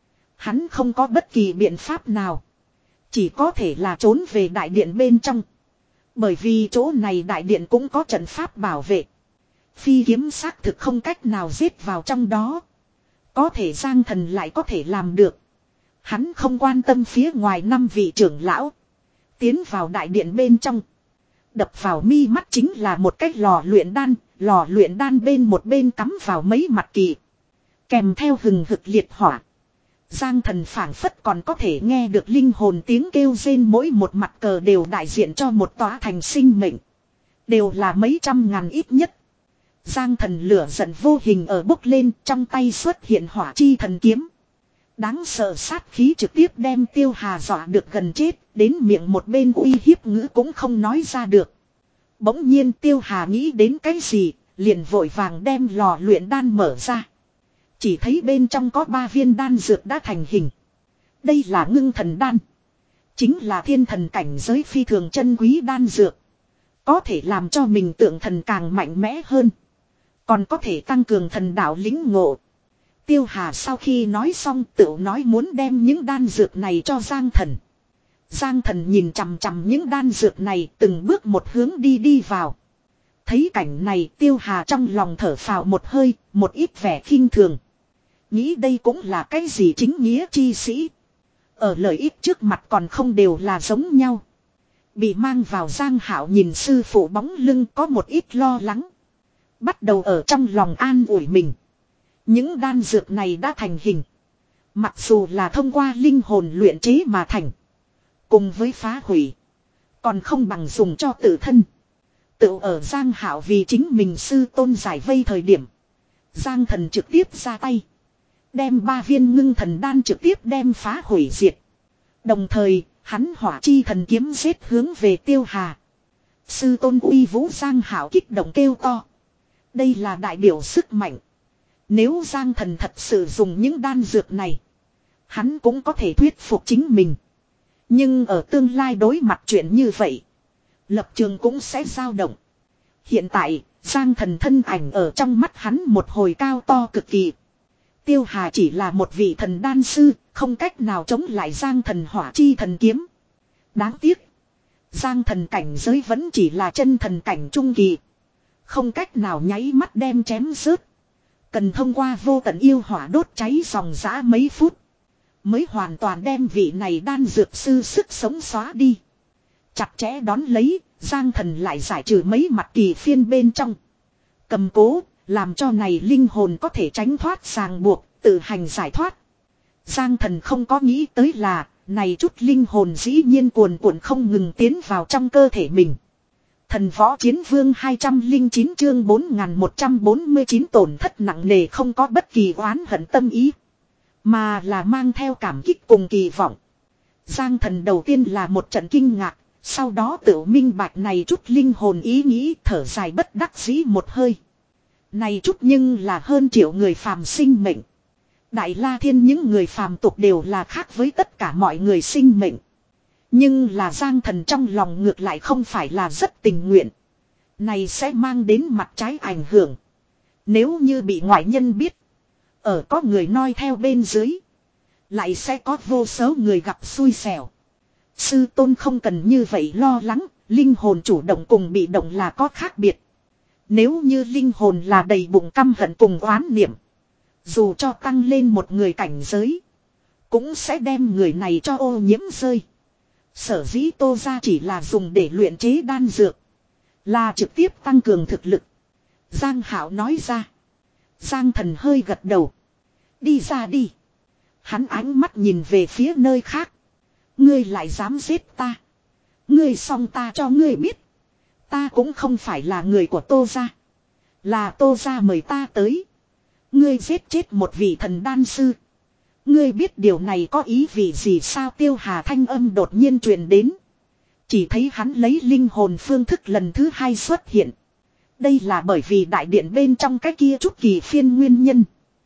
hắn không có bất kỳ biện pháp nào. Chỉ có thể là trốn về đại điện bên trong. Bởi vì chỗ này đại điện cũng có trận pháp bảo vệ. Phi kiếm xác thực không cách nào giết vào trong đó. Có thể Giang Thần lại có thể làm được. Hắn không quan tâm phía ngoài năm vị trưởng lão. Tiến vào đại điện bên trong. Đập vào mi mắt chính là một cái lò luyện đan. Lò luyện đan bên một bên cắm vào mấy mặt kỳ. Kèm theo hừng hực liệt hỏa. Giang Thần phảng phất còn có thể nghe được linh hồn tiếng kêu rên, mỗi một mặt cờ đều đại diện cho một tòa thành sinh mệnh. Đều là mấy trăm ngàn ít nhất. Giang Thần lửa giận vô hình ở bốc lên, trong tay xuất hiện hỏa chi thần kiếm. Đáng sợ sát khí trực tiếp đem Tiêu Hà dọa được gần chết, đến miệng một bên uy hiếp ngữ cũng không nói ra được. Bỗng nhiên Tiêu Hà nghĩ đến cái gì, liền vội vàng đem lò luyện đan mở ra. Chỉ thấy bên trong có ba viên đan dược đã thành hình. Đây là ngưng thần đan. Chính là thiên thần cảnh giới phi thường chân quý đan dược. Có thể làm cho mình tượng thần càng mạnh mẽ hơn. Còn có thể tăng cường thần đạo lĩnh ngộ. Tiêu Hà sau khi nói xong tự nói muốn đem những đan dược này cho Giang Thần. Giang Thần nhìn chằm chằm những đan dược này từng bước một hướng đi đi vào. Thấy cảnh này Tiêu Hà trong lòng thở phào một hơi, một ít vẻ khinh thường. Nghĩ đây cũng là cái gì chính nghĩa chi sĩ. Ở lợi ích trước mặt còn không đều là giống nhau. Bị mang vào Giang Hạo nhìn sư phụ bóng lưng có một ít lo lắng. Bắt đầu ở trong lòng an ủi mình. Những đan dược này đã thành hình. Mặc dù là thông qua linh hồn luyện chế mà thành. Cùng với phá hủy. Còn không bằng dùng cho tự thân. Tự ở Giang Hạo vì chính mình sư tôn giải vây thời điểm. Giang Thần trực tiếp ra tay. Đem ba viên ngưng thần đan trực tiếp đem phá hủy diệt. Đồng thời, hắn hỏa chi thần kiếm giết hướng về Tiêu Hà. Sư tôn uy vũ Giang Hạo kích động kêu to. Đây là đại biểu sức mạnh. Nếu Giang Thần thật sự dùng những đan dược này, hắn cũng có thể thuyết phục chính mình. Nhưng ở tương lai đối mặt chuyện như vậy, lập trường cũng sẽ dao động. Hiện tại, Giang Thần thân ảnh ở trong mắt hắn một hồi cao to cực kỳ. Tiêu Hà chỉ là một vị thần đan sư, không cách nào chống lại Giang Thần hỏa chi thần kiếm. Đáng tiếc, Giang Thần cảnh giới vẫn chỉ là chân thần cảnh trung kỳ. Không cách nào nháy mắt đem chém rớt. Cần thông qua vô tận yêu hỏa đốt cháy dòng dã mấy phút, mới hoàn toàn đem vị này đan dược sư sức sống xóa đi. Chặt chẽ đón lấy, Giang Thần lại giải trừ mấy mặt kỳ phiên bên trong. Cầm cố, làm cho này linh hồn có thể tránh thoát ràng buộc, tự hành giải thoát. Giang Thần không có nghĩ tới là, này chút linh hồn dĩ nhiên cuồn cuộn không ngừng tiến vào trong cơ thể mình. Thần võ chiến vương hai trăm lẻ chín chương bốn nghìn một trăm bốn mươi chín tổn thất nặng nề không có bất kỳ oán hận tâm ý, mà là mang theo cảm kích cùng kỳ vọng. Giang Thần đầu tiên là một trận kinh ngạc, sau đó tự minh bạch này chút linh hồn ý nghĩ, thở dài bất đắc dĩ một hơi. Này chút nhưng là hơn triệu người phàm sinh mệnh. Đại La Thiên những người phàm tục đều là khác với tất cả mọi người sinh mệnh. Nhưng là Giang Thần trong lòng ngược lại không phải là rất tình nguyện. Này sẽ mang đến mặt trái ảnh hưởng. Nếu như bị ngoại nhân biết, ở có người noi theo bên dưới, lại sẽ có vô số người gặp xui xẻo. Sư tôn không cần như vậy lo lắng, linh hồn chủ động cùng bị động là có khác biệt. Nếu như linh hồn là đầy bụng căm hận cùng oán niệm, dù cho tăng lên một người cảnh giới, cũng sẽ đem người này cho ô nhiễm rơi. Sở dĩ Tô gia chỉ là dùng để luyện chế đan dược, là trực tiếp tăng cường thực lực. Giang Hạo nói ra. Giang Thần hơi gật đầu. Đi ra đi. Hắn ánh mắt nhìn về phía nơi khác. Ngươi lại dám giết ta. Ngươi xong ta cho ngươi biết. Ta cũng không phải là người của Tô gia. Là Tô gia mời ta tới. Ngươi giết chết một vị thần đan sư. Ngươi biết điều này có ý vị gì sao? Tiêu Hà thanh âm đột nhiên truyền đến. Chỉ thấy hắn lấy linh hồn phương thức lần thứ hai xuất hiện. Đây là bởi vì đại điện bên trong cái kia chút kỳ phiên nguyên nhân.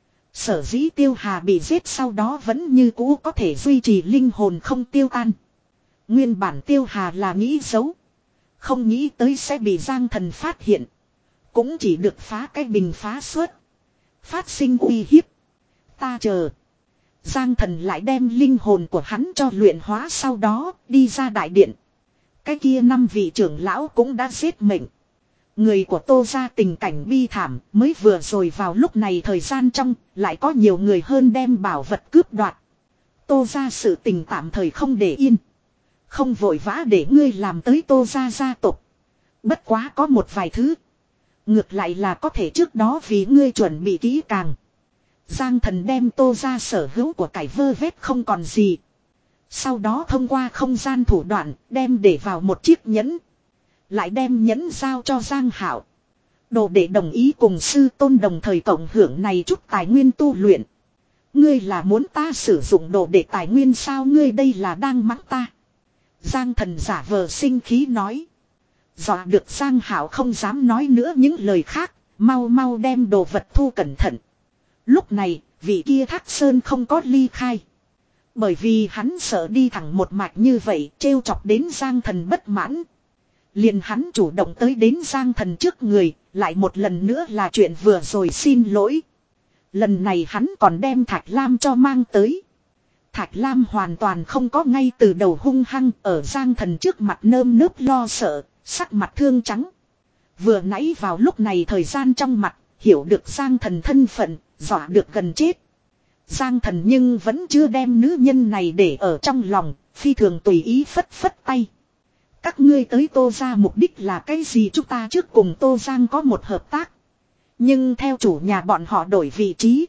Sở dĩ Tiêu Hà bị giết sau đó vẫn như cũ có thể duy trì linh hồn không tiêu tan. Nguyên bản Tiêu Hà là nghĩ xấu, không nghĩ tới sẽ bị Giang Thần phát hiện. Cũng chỉ được phá cái bình phá suốt, phát sinh uy hiếp. Ta chờ. Giang Thần lại đem linh hồn của hắn cho luyện hóa, sau đó đi ra đại điện. Cái kia năm vị trưởng lão cũng đã giết mệnh. Người của Tô gia tình cảnh bi thảm, mới vừa rồi vào lúc này thời gian trong, lại có nhiều người hơn đem bảo vật cướp đoạt. Tô gia sự tình tạm thời không để yên. Không vội vã để ngươi làm tới Tô gia gia tộc. Bất quá có một vài thứ, ngược lại là có thể trước đó vì ngươi chuẩn bị kỹ càng. Giang Thần đem Tô gia sở hữu của cải vơ vét không còn gì. Sau đó thông qua không gian thủ đoạn, đem để vào một chiếc nhẫn. Lại đem nhẫn giao cho Giang Hạo. Đồ để đồng ý cùng sư tôn đồng thời cộng hưởng này chút tài nguyên tu luyện. Ngươi là muốn ta sử dụng đồ để tài nguyên sao? Ngươi đây là đang mắng ta. Giang Thần giả vờ sinh khí nói. Dọa được Giang Hạo không dám nói nữa những lời khác, mau mau đem đồ vật thu cẩn thận. Lúc này, vị kia Thác Sơn không có ly khai. Bởi vì hắn sợ đi thẳng một mạch như vậy, trêu chọc đến Giang Thần bất mãn. Liền hắn chủ động tới đến Giang Thần trước người, lại một lần nữa là chuyện vừa rồi xin lỗi. Lần này hắn còn đem Thạch Lam cho mang tới. Thạch Lam hoàn toàn không có ngay từ đầu hung hăng, ở Giang Thần trước mặt nơm nớp lo sợ, sắc mặt thương trắng. Vừa nãy vào lúc này thời gian trong mặt, hiểu được Giang Thần thân phận, dọa được gần chết. Giang Thần nhưng vẫn chưa đem nữ nhân này để ở trong lòng, phi thường tùy ý phất phất tay. Các ngươi tới Tô gia mục đích là cái gì? Chúng ta trước cùng Tô Giang có một hợp tác, nhưng theo chủ nhà bọn họ đổi vị trí.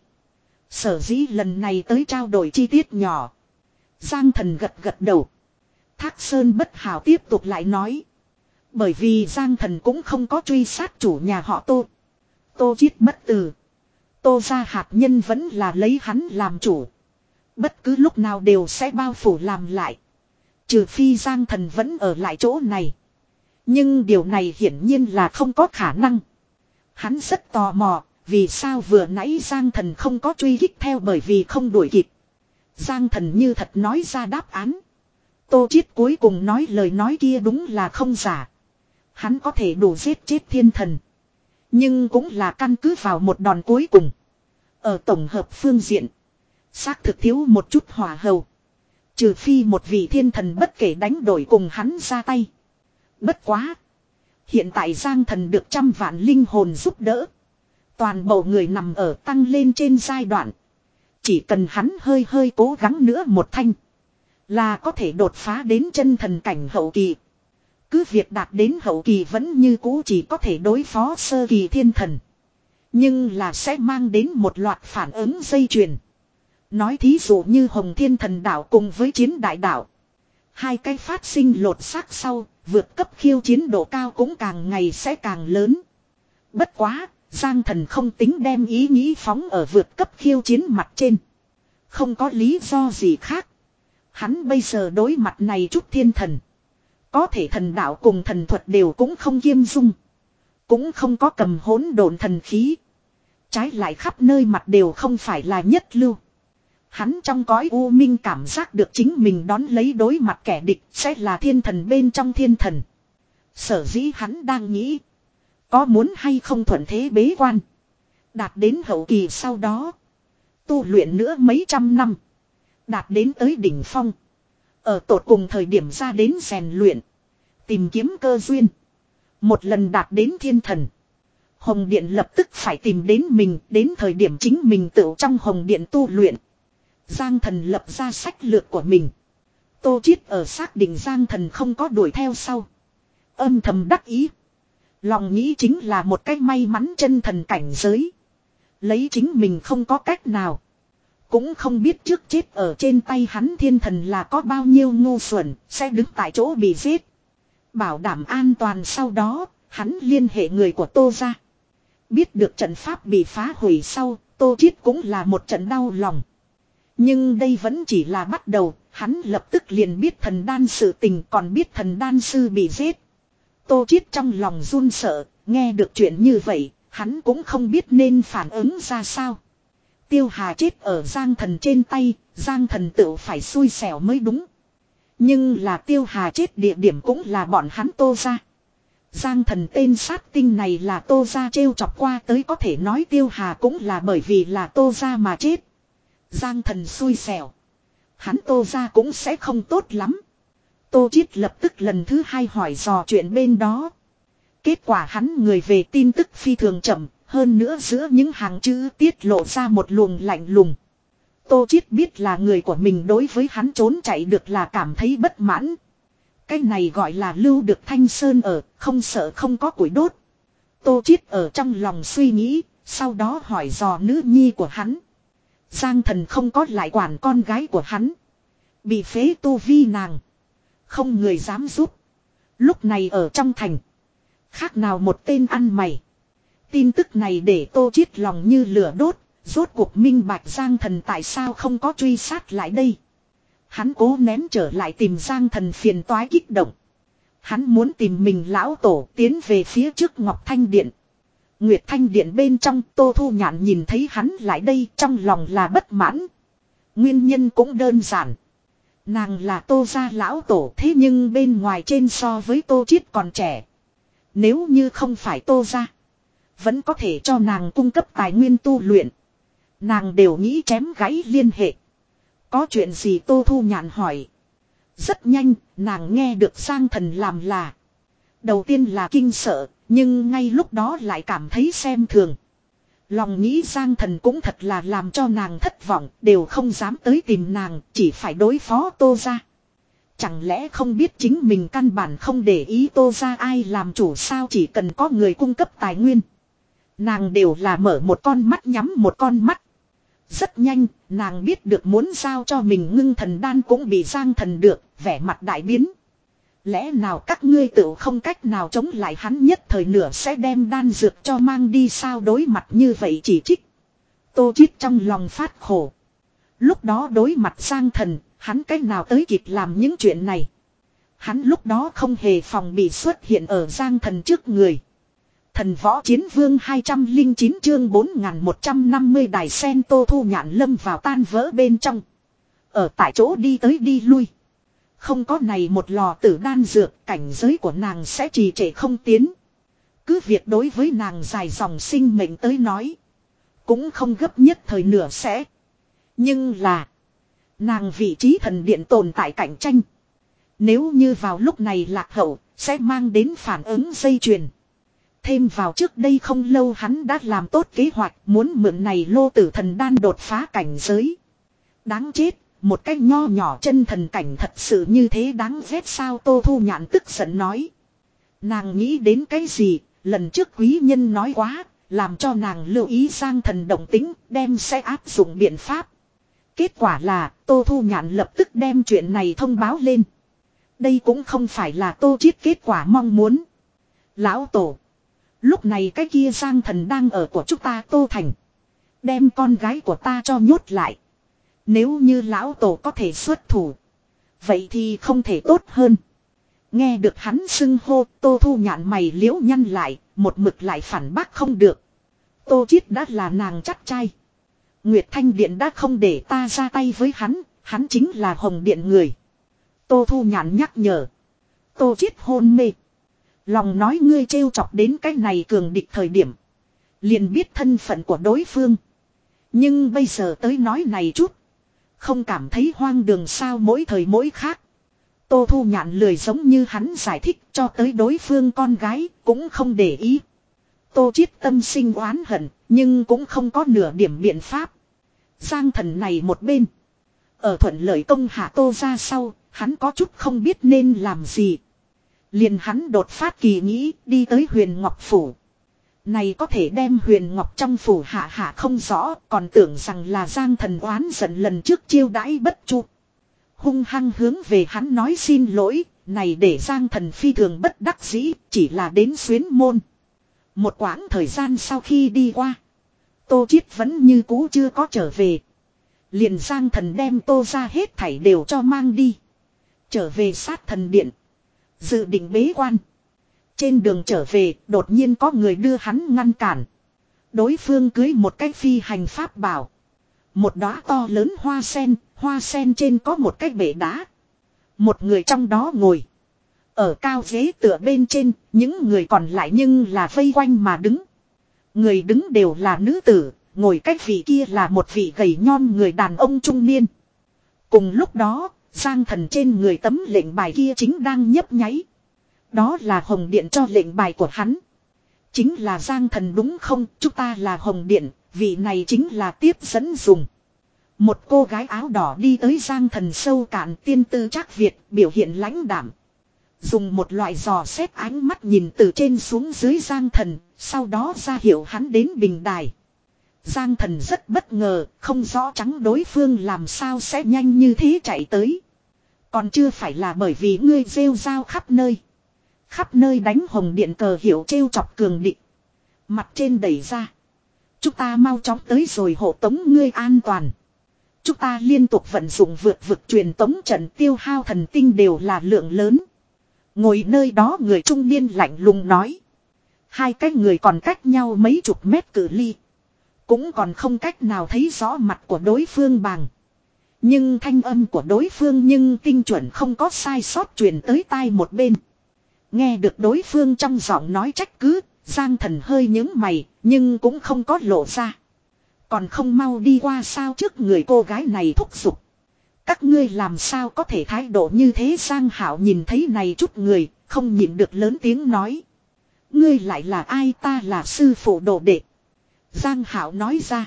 Sở dĩ lần này tới trao đổi chi tiết nhỏ. Giang Thần gật gật đầu. Thác Sơn bất hảo tiếp tục lại nói. Bởi vì Giang Thần cũng không có truy sát chủ nhà họ Tô. Tô Chiết bất tử. Tô gia hạt nhân vẫn là lấy hắn làm chủ. Bất cứ lúc nào đều sẽ bao phủ làm lại. Trừ phi Giang Thần vẫn ở lại chỗ này. Nhưng điều này hiển nhiên là không có khả năng. Hắn rất tò mò, vì sao vừa nãy Giang Thần không có truy kích theo bởi vì không đuổi kịp. Giang Thần như thật nói ra đáp án. Tô Chiết cuối cùng nói lời nói kia đúng là không giả. Hắn có thể đủ giết chết thiên thần. Nhưng cũng là căn cứ vào một đòn cuối cùng. Ở tổng hợp phương diện. Xác thực thiếu một chút hỏa hầu. Trừ phi một vị thiên thần bất kể đánh đổi cùng hắn ra tay. Bất quá. Hiện tại Giang Thần được trăm vạn linh hồn giúp đỡ. Toàn bộ người nằm ở tăng lên trên giai đoạn. Chỉ cần hắn hơi hơi cố gắng nữa một thanh. Là có thể đột phá đến chân thần cảnh hậu kỳ. Cứ việc đạt đến hậu kỳ vẫn như cũ chỉ có thể đối phó sơ kỳ thiên thần. Nhưng là sẽ mang đến một loạt phản ứng dây chuyền. Nói thí dụ như Hồng Thiên Thần Đảo cùng với Chiến Đại Đảo. Hai cái phát sinh lột xác sau, vượt cấp khiêu chiến độ cao cũng càng ngày sẽ càng lớn. Bất quá, Giang Thần không tính đem ý nghĩ phóng ở vượt cấp khiêu chiến mặt trên. Không có lý do gì khác. Hắn bây giờ đối mặt này chút thiên thần. Có thể thần đạo cùng thần thuật đều cũng không kiêm dung. Cũng không có cầm hỗn độn thần khí. Trái lại khắp nơi mặt đều không phải là nhất lưu. Hắn trong cõi u minh cảm giác được chính mình đón lấy đối mặt kẻ địch sẽ là thiên thần bên trong thiên thần. Sở dĩ hắn đang nghĩ. Có muốn hay không thuận thế bế quan. Đạt đến hậu kỳ sau đó. Tu luyện nữa mấy trăm năm. Đạt đến tới đỉnh phong. Ở tột cùng thời điểm ra đến rèn luyện. Tìm kiếm cơ duyên. Một lần đạt đến thiên thần. Hồng Điện lập tức phải tìm đến mình. Đến thời điểm chính mình tự trong Hồng Điện tu luyện. Giang Thần lập ra sách lược của mình. Tô Chiết ở xác định Giang Thần không có đuổi theo sau. Âm thầm đắc ý. Lòng nghĩ chính là một cách may mắn chân thần cảnh giới. Lấy chính mình không có cách nào. Cũng không biết trước chết ở trên tay hắn thiên thần là có bao nhiêu ngu xuẩn, sẽ đứng tại chỗ bị giết. Bảo đảm an toàn sau đó, hắn liên hệ người của Tô ra. Biết được trận pháp bị phá hủy sau, Tô Chiết cũng là một trận đau lòng. Nhưng đây vẫn chỉ là bắt đầu, hắn lập tức liền biết thần đan sự tình còn biết thần đan sư bị giết. Tô Chiết trong lòng run sợ, nghe được chuyện như vậy, hắn cũng không biết nên phản ứng ra sao. Tiêu Hà chết ở Giang Thần trên tay, Giang Thần tự phải xui xẻo mới đúng. Nhưng là Tiêu Hà chết địa điểm cũng là bọn hắn Tô ra. Giang Thần tên sát tinh này là Tô ra trêu chọc qua tới có thể nói Tiêu Hà cũng là bởi vì là Tô ra mà chết. Giang Thần xui xẻo. Hắn Tô ra cũng sẽ không tốt lắm. Tô Chiết lập tức lần thứ hai hỏi dò chuyện bên đó. Kết quả hắn người về tin tức phi thường chậm. Hơn nữa giữa những hàng chữ tiết lộ ra một luồng lạnh lùng. Tô Chiết biết là người của mình đối với hắn trốn chạy được là cảm thấy bất mãn. Cái này gọi là lưu được thanh sơn ở, không sợ không có củi đốt. Tô Chiết ở trong lòng suy nghĩ, sau đó hỏi dò nữ nhi của hắn. Giang Thần không có lại quản con gái của hắn. Bị phế tu vi nàng. Không người dám giúp. Lúc này ở trong thành. Khác nào một tên ăn mày. Tin tức này để Tô Chiết lòng như lửa đốt. Rốt cuộc minh bạch Giang Thần tại sao không có truy sát lại đây. Hắn cố nén trở lại tìm Giang Thần phiền toái kích động. Hắn muốn tìm mình lão tổ tiến về phía trước Ngọc Thanh Điện. Nguyệt Thanh Điện bên trong Tô Thu Nhạn nhìn thấy hắn lại đây trong lòng là bất mãn. Nguyên nhân cũng đơn giản. Nàng là Tô gia lão tổ thế nhưng bên ngoài trên so với Tô Chiết còn trẻ. Nếu như không phải Tô gia, vẫn có thể cho nàng cung cấp tài nguyên tu luyện. Nàng đều nghĩ chém gãy liên hệ. Có chuyện gì Tô Thu Nhạn hỏi. Rất nhanh, nàng nghe được Giang Thần làm là. Đầu tiên là kinh sợ, nhưng ngay lúc đó lại cảm thấy xem thường. Lòng nghĩ Giang Thần cũng thật là làm cho nàng thất vọng, đều không dám tới tìm nàng, chỉ phải đối phó Tô gia. Chẳng lẽ không biết chính mình căn bản không để ý Tô gia ai làm chủ sao, chỉ cần có người cung cấp tài nguyên. Nàng đều là mở một con mắt nhắm một con mắt. Rất nhanh, nàng biết được muốn giao cho mình ngưng thần đan cũng bị Giang Thần được, vẻ mặt đại biến. Lẽ nào các ngươi tự không cách nào chống lại hắn nhất thời nửa sẽ đem đan dược cho mang đi sao, đối mặt như vậy chỉ trích. Tô Chiết trong lòng phát khổ. Lúc đó đối mặt Giang Thần, hắn cách nào tới kịp làm những chuyện này. Hắn lúc đó không hề phòng bị xuất hiện ở Giang Thần trước người. Thần võ chiến vương hai trăm linh chín chương bốn nghìn một trăm năm mươi đài sen Tô Thu Nhạn lâm vào tan vỡ bên trong. Ở tại chỗ đi tới đi lui. Không có này một lò tử đan dược, cảnh giới của nàng sẽ trì trệ không tiến. Cứ việc đối với nàng dài dòng sinh mệnh tới nói. Cũng không gấp nhất thời nửa sẽ. Nhưng là. Nàng vị trí thần điện tồn tại cạnh tranh. Nếu như vào lúc này lạc hậu, sẽ mang đến phản ứng dây chuyền. Thêm vào trước đây không lâu hắn đã làm tốt kế hoạch muốn mượn này lô tử thần đan đột phá cảnh giới. Đáng chết, một cái nho nhỏ chân thần cảnh thật sự như thế đáng ghét sao Tô Thu Nhạn tức giận nói. Nàng nghĩ đến cái gì, lần trước quý nhân nói quá, làm cho nàng lưu ý sang thần động tính, đem sẽ áp dụng biện pháp. Kết quả là Tô Thu Nhạn lập tức đem chuyện này thông báo lên. Đây cũng không phải là Tô Chiết kết quả mong muốn. Lão Tổ. Lúc này cái kia Giang Thần đang ở của chúng ta Tô Thành. Đem con gái của ta cho nhốt lại. Nếu như Lão Tổ có thể xuất thủ. Vậy thì không thể tốt hơn. Nghe được hắn xưng hô Tô Thu Nhạn mày liễu nhăn lại. Một mực lại phản bác không được. Tô Chiết đã là nàng chắc trai. Nguyệt Thanh Điện đã không để ta ra tay với hắn. Hắn chính là Hồng Điện người. Tô Thu Nhạn nhắc nhở. Tô Chiết hôn mê. Lòng nói ngươi trêu chọc đến cái này cường địch thời điểm. Liền biết thân phận của đối phương. Nhưng bây giờ tới nói này chút. Không cảm thấy hoang đường sao mỗi thời mỗi khác. Tô Thu Nhạn lười giống như hắn giải thích cho tới đối phương con gái cũng không để ý. Tô Chiết tâm sinh oán hận nhưng cũng không có nửa điểm biện pháp. Giang Thần này một bên. Ở thuận lợi công hạ Tô ra sau hắn có chút không biết nên làm gì. Liền hắn đột phát kỳ nghĩ đi tới Huyền Ngọc Phủ. Này có thể đem Huyền Ngọc trong phủ hạ hạ không rõ. Còn tưởng rằng là Giang Thần oán giận lần trước chiêu đãi bất chu. Hung hăng hướng về hắn nói xin lỗi. Này để Giang Thần phi thường bất đắc dĩ. Chỉ là đến xuyến môn. Một quãng thời gian sau khi đi qua. Tô Chiết vẫn như cũ chưa có trở về. Liền Giang Thần đem Tô ra hết thảy đều cho mang đi. Trở về sát thần điện. Dự định bế quan. Trên đường trở về đột nhiên có người đưa hắn ngăn cản. Đối phương cưới một cái phi hành pháp bảo. Một đóa to lớn hoa sen. Hoa sen trên có một cái bể đá. Một người trong đó ngồi. Ở cao ghế tựa bên trên. Những người còn lại nhưng là vây quanh mà đứng. Người đứng đều là nữ tử. Ngồi cách vị kia là một vị gầy nhon người đàn ông trung niên. Cùng lúc đó. Giang Thần trên người tấm lệnh bài kia chính đang nhấp nháy. Đó là Hồng Điện cho lệnh bài của hắn. Chính là Giang Thần đúng không? Chúng ta là Hồng Điện, vị này chính là tiếp dẫn dùng. Một cô gái áo đỏ đi tới Giang Thần sâu cạn tiên tư Trác Việt biểu hiện lãnh đạm. Dùng một loại dò xét ánh mắt nhìn từ trên xuống dưới Giang Thần, sau đó ra hiệu hắn đến bình đài. Giang Thần rất bất ngờ, không rõ trắng đối phương làm sao sẽ nhanh như thế chạy tới. Còn chưa phải là bởi vì ngươi rêu rao khắp nơi. Khắp nơi đánh Hồng Điện cờ hiệu trêu chọc cường địch. Mặt trên đẩy ra. Chúng ta mau chóng tới rồi hộ tống ngươi an toàn. Chúng ta liên tục vận dụng vượt vực truyền tống trận tiêu hao thần tinh đều là lượng lớn. Ngồi nơi đó người trung niên lạnh lùng nói. Hai cái người còn cách nhau mấy chục mét cự ly. Cũng còn không cách nào thấy rõ mặt của đối phương bằng. Nhưng thanh âm của đối phương nhưng tinh chuẩn không có sai sót truyền tới tai một bên. Nghe được đối phương trong giọng nói trách cứ, Giang Thần hơi nhướng mày, nhưng cũng không có lộ ra. Còn không mau đi qua sao trước người cô gái này thúc giục. Các ngươi làm sao có thể thái độ như thế Giang Hạo nhìn thấy này chút người, không nhịn được lớn tiếng nói. Ngươi lại là ai ta là sư phụ đồ đệ. Giang Hạo nói ra.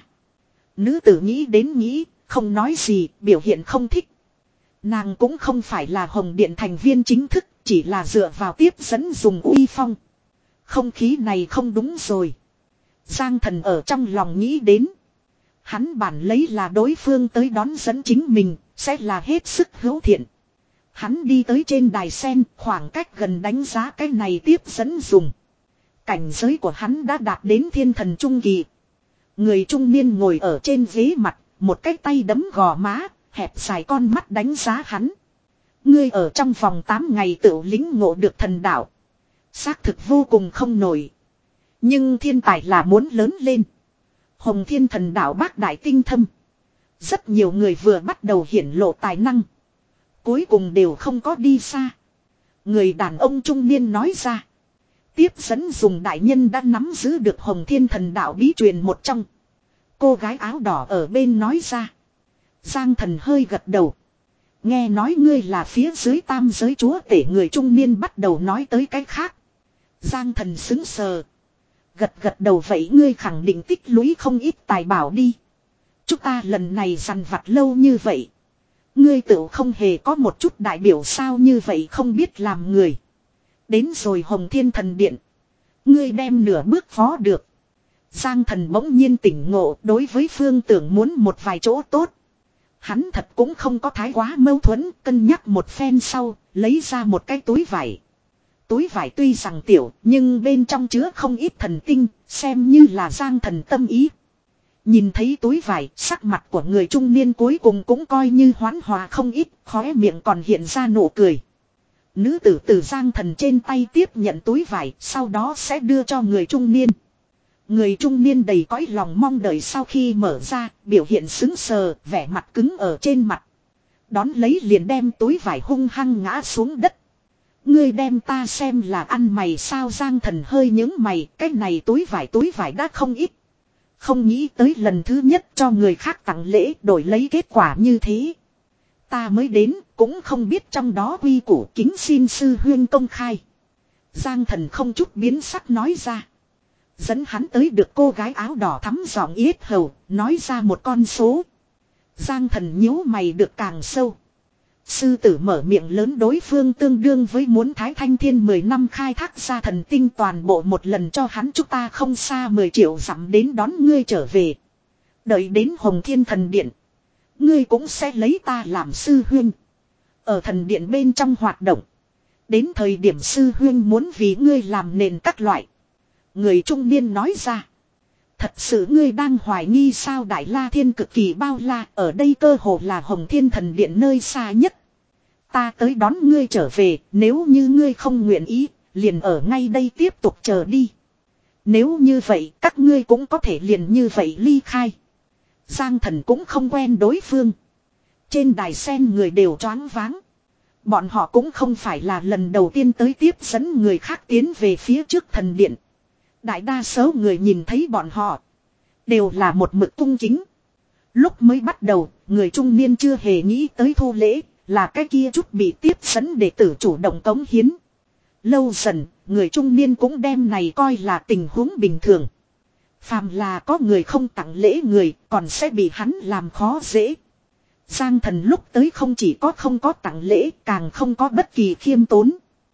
Nữ tử nghĩ đến nghĩ, không nói gì, biểu hiện không thích. Nàng cũng không phải là Hồng Điện thành viên chính thức, chỉ là dựa vào tiếp dẫn dùng uy phong. Không khí này không đúng rồi. Giang Thần ở trong lòng nghĩ đến. Hắn bản lấy là đối phương tới đón dẫn chính mình, sẽ là hết sức hữu thiện. Hắn đi tới trên đài sen, khoảng cách gần đánh giá cái này tiếp dẫn dùng. Cảnh giới của hắn đã đạt đến thiên thần trung kỳ. Người trung niên ngồi ở trên ghế mặt, một cái tay đấm gò má, hẹp dài con mắt đánh giá hắn. Ngươi ở trong vòng tám ngày tự lính ngộ được thần đạo. Xác thực vô cùng không nổi. Nhưng thiên tài là muốn lớn lên. Hồng Thiên Thần đạo bác đại tinh thâm. Rất nhiều người vừa bắt đầu hiển lộ tài năng. Cuối cùng đều không có đi xa. Người đàn ông trung niên nói ra. Tiếp dẫn dùng đại nhân đã nắm giữ được Hồng Thiên Thần đạo bí truyền một trong. Cô gái áo đỏ ở bên nói ra. Giang Thần hơi gật đầu. Nghe nói ngươi là phía dưới tam giới chúa tể, người trung niên bắt đầu nói tới cái khác. Giang Thần xứng sờ. Gật gật đầu, vậy ngươi khẳng định tích lũy không ít tài bảo đi. Chúng ta lần này dằn vặt lâu như vậy. Ngươi tự không hề có một chút đại biểu sao như vậy không biết làm người. Đến rồi Hồng Thiên Thần Điện. Ngươi đem nửa bước phó được. Giang Thần bỗng nhiên tỉnh ngộ, đối với Phương Tưởng muốn một vài chỗ tốt. Hắn thật cũng không có thái quá mâu thuẫn, cân nhắc một phen sau, lấy ra một cái túi vải. Túi vải tuy rằng tiểu, nhưng bên trong chứa không ít thần tinh, xem như là Giang Thần tâm ý. Nhìn thấy túi vải, sắc mặt của người trung niên cuối cùng cũng coi như hoán hòa không ít, khóe miệng còn hiện ra nụ cười. Nữ tử từ Giang Thần trên tay tiếp nhận túi vải, sau đó sẽ đưa cho người trung niên. Người trung niên đầy cõi lòng mong đợi, sau khi mở ra, biểu hiện sững sờ, vẻ mặt cứng ở trên mặt. Đón lấy liền đem túi vải hung hăng ngã xuống đất. Ngươi đem ta xem là ăn mày sao? Giang Thần hơi những mày, cái này túi vải túi vải đã không ít. Không nghĩ tới lần thứ nhất cho người khác tặng lễ đổi lấy kết quả như thế. Ta mới đến, cũng không biết trong đó quy củ, kính xin sư huyên công khai. Giang Thần không chút biến sắc nói ra. Dẫn hắn tới được cô gái áo đỏ thắm giọng yết hầu, nói ra một con số. Giang Thần nhíu mày được càng sâu. Sư tử mở miệng lớn, đối phương tương đương với muốn Thái Thanh Thiên mười năm khai thác ra thần tinh toàn bộ một lần cho hắn. Chúng ta không xa mười triệu dặm đến đón ngươi trở về. Đợi đến Hồng Thiên Thần Điện, ngươi cũng sẽ lấy ta làm sư huynh. Ở thần điện bên trong hoạt động. Đến thời điểm sư huynh muốn vì ngươi làm nền các loại. Người trung niên nói ra. Thật sự ngươi đang hoài nghi sao? Đại La Thiên cực kỳ bao la, ở đây cơ hồ là Hồng Thiên Thần Điện nơi xa nhất. Ta tới đón ngươi trở về, nếu như ngươi không nguyện ý, liền ở ngay đây tiếp tục chờ đi. Nếu như vậy, các ngươi cũng có thể liền như vậy ly khai. Giang Thần cũng không quen đối phương. Trên đài sen người đều choáng váng. Bọn họ cũng không phải là lần đầu tiên tới tiếp dẫn người khác tiến về phía trước thần điện. Đại đa số người nhìn thấy bọn họ đều là một mực cung kính. Lúc mới bắt đầu, người trung niên chưa hề nghĩ tới thu lễ, là cái kia chút bị tiếp dẫn đệ tử chủ động cống hiến. Lâu dần, người trung niên cũng đem này coi là tình huống bình thường. Phàm là có người không tặng lễ người, còn sẽ bị hắn làm khó dễ. Giang Thần lúc tới không chỉ có không có tặng lễ, càng không có bất kỳ khiêm tốn.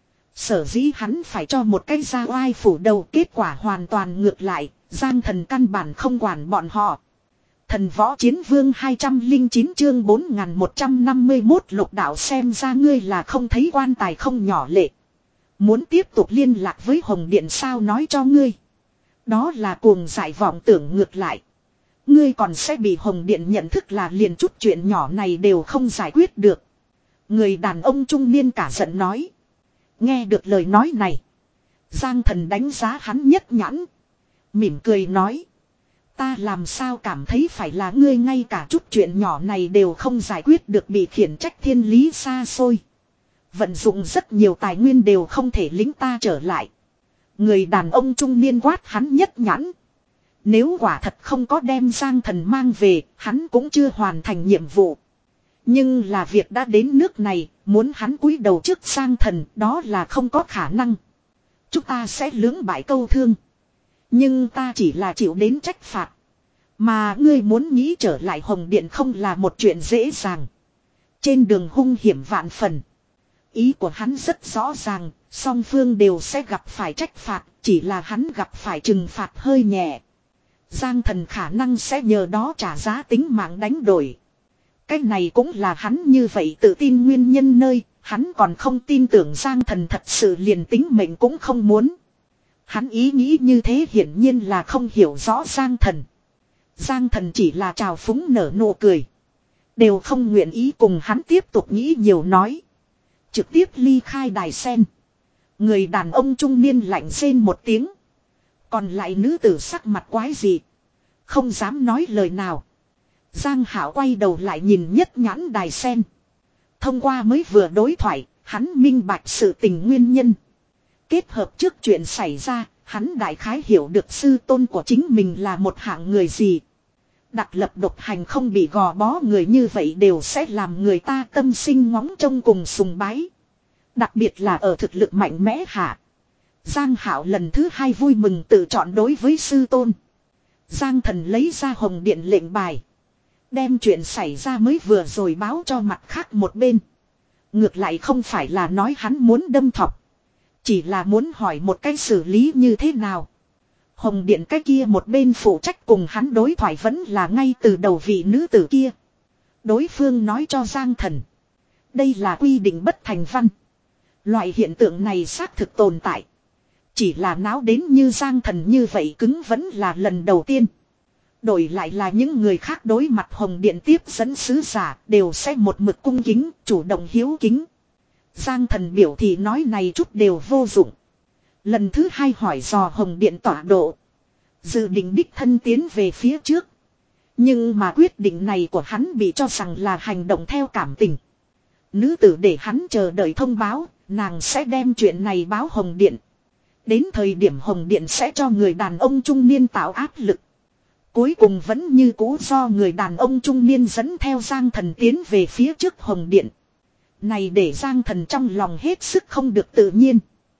Sở dĩ hắn phải cho một cái ra oai phủ đầu, kết quả hoàn toàn ngược lại. Giang Thần căn bản không quản bọn họ. Thần Võ Chiến Vương hai trăm lẻ chín chương bốn nghìn một trăm năm mươi mốt lục đạo, xem ra ngươi là không thấy quan tài không nhỏ lệ. Muốn tiếp tục liên lạc với Hồng Điện sao? Nói cho ngươi. Đó là cuồng dại vọng tưởng, ngược lại. Ngươi còn sẽ bị Hồng Điện nhận thức là liền chút chuyện nhỏ này đều không giải quyết được. Người đàn ông trung niên cả giận nói. Nghe được lời nói này, Giang Thần đánh giá hắn nhất nhãn, mỉm cười nói. Ta làm sao cảm thấy phải là ngươi ngay cả chút chuyện nhỏ này đều không giải quyết được, bị khiển trách thiên lý xa xôi. Vận dụng rất nhiều tài nguyên đều không thể lính ta trở lại. Người đàn ông trung niên quát hắn nhất nhãn. Nếu quả thật không có đem Giang Thần mang về, hắn cũng chưa hoàn thành nhiệm vụ. Nhưng là việc đã đến nước này, muốn hắn cúi đầu trước Giang Thần, đó là không có khả năng. Chúng ta sẽ lưỡng bại câu thương. Nhưng ta chỉ là chịu đến trách phạt. Mà ngươi muốn nghĩ trở lại Hồng Điện không là một chuyện dễ dàng. Trên đường hung hiểm vạn phần. Ý của hắn rất rõ ràng, song phương đều sẽ gặp phải trách phạt, chỉ là hắn gặp phải trừng phạt hơi nhẹ. Giang Thần khả năng sẽ nhờ đó trả giá tính mạng đánh đổi. Cái này cũng là hắn như vậy tự tin nguyên nhân, nơi hắn còn không tin tưởng Giang Thần thật sự liền tính mệnh cũng không muốn. Hắn ý nghĩ như thế hiển nhiên là không hiểu rõ Giang Thần. Giang Thần chỉ là trào phúng nở nụ cười. Đều không nguyện ý cùng hắn tiếp tục nghĩ nhiều nói. Trực tiếp ly khai đài sen. Người đàn ông trung niên lạnh rên một tiếng. Còn lại nữ tử sắc mặt quái dị. Không dám nói lời nào. Giang Hảo quay đầu lại nhìn nhất nhãn đài sen. Thông qua mới vừa đối thoại, hắn minh bạch sự tình nguyên nhân. Kết hợp trước chuyện xảy ra, hắn đại khái hiểu được sư tôn của chính mình là một hạng người gì. Đặc lập độc hành không bị gò bó người như vậy đều sẽ làm người ta tâm sinh ngóng trông cùng sùng bái. Đặc biệt là ở thực lực mạnh mẽ hạ. Giang Hảo lần thứ hai vui mừng tự chọn đối với sư tôn. Giang Thần lấy ra hồng điện lệnh bài. Đem chuyện xảy ra mới vừa rồi báo cho mặt khác một bên. Ngược lại không phải là nói hắn muốn đâm thọc. Chỉ là muốn hỏi một cách xử lý như thế nào. Hồng điện cái kia một bên phụ trách cùng hắn đối thoại vẫn là ngay từ đầu vị nữ tử kia. Đối phương nói cho Giang Thần. Đây là quy định bất thành văn. Loại hiện tượng này xác thực tồn tại. Chỉ là náo đến như Giang Thần như vậy cứng vẫn là lần đầu tiên. Đổi lại là những người khác đối mặt hồng điện tiếp dẫn sứ giả đều sẽ một mực cung kính, chủ động hiếu kính. Giang Thần biểu thị nói này chút đều vô dụng. Lần thứ hai hỏi dò hồng điện tọa độ. Dự định đích thân tiến về phía trước. Nhưng mà quyết định này của hắn bị cho rằng là hành động theo cảm tình. Nữ tử để hắn chờ đợi thông báo, nàng sẽ đem chuyện này báo hồng điện. Đến thời điểm hồng điện sẽ cho người đàn ông trung niên tạo áp lực. Cuối cùng vẫn như cũ do người đàn ông trung niên dẫn theo Giang Thần tiến về phía trước hồng điện. Này để Giang Thần trong lòng hết sức không được tự nhiên.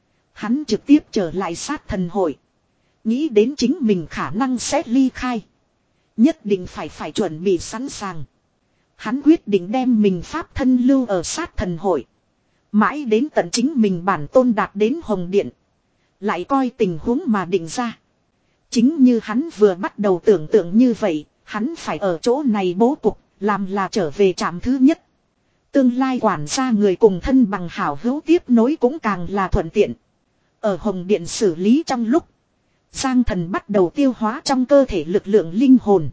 Hắn trực tiếp trở lại sát thần hội. Nghĩ đến chính mình khả năng sẽ ly khai. Nhất định phải phải chuẩn bị sẵn sàng. Hắn quyết định đem mình pháp thân lưu ở sát thần hội. Mãi đến tận chính mình bản tôn đạt đến hồng điện. Lại coi tình huống mà định ra. Chính như hắn vừa bắt đầu tưởng tượng như vậy, hắn phải ở chỗ này bố cục, làm là trở về trạm thứ nhất. Tương lai quản gia người cùng thân bằng hảo hữu tiếp nối cũng càng là thuận tiện. Ở hồng điện xử lý trong lúc, Giang Thần bắt đầu tiêu hóa trong cơ thể lực lượng linh hồn.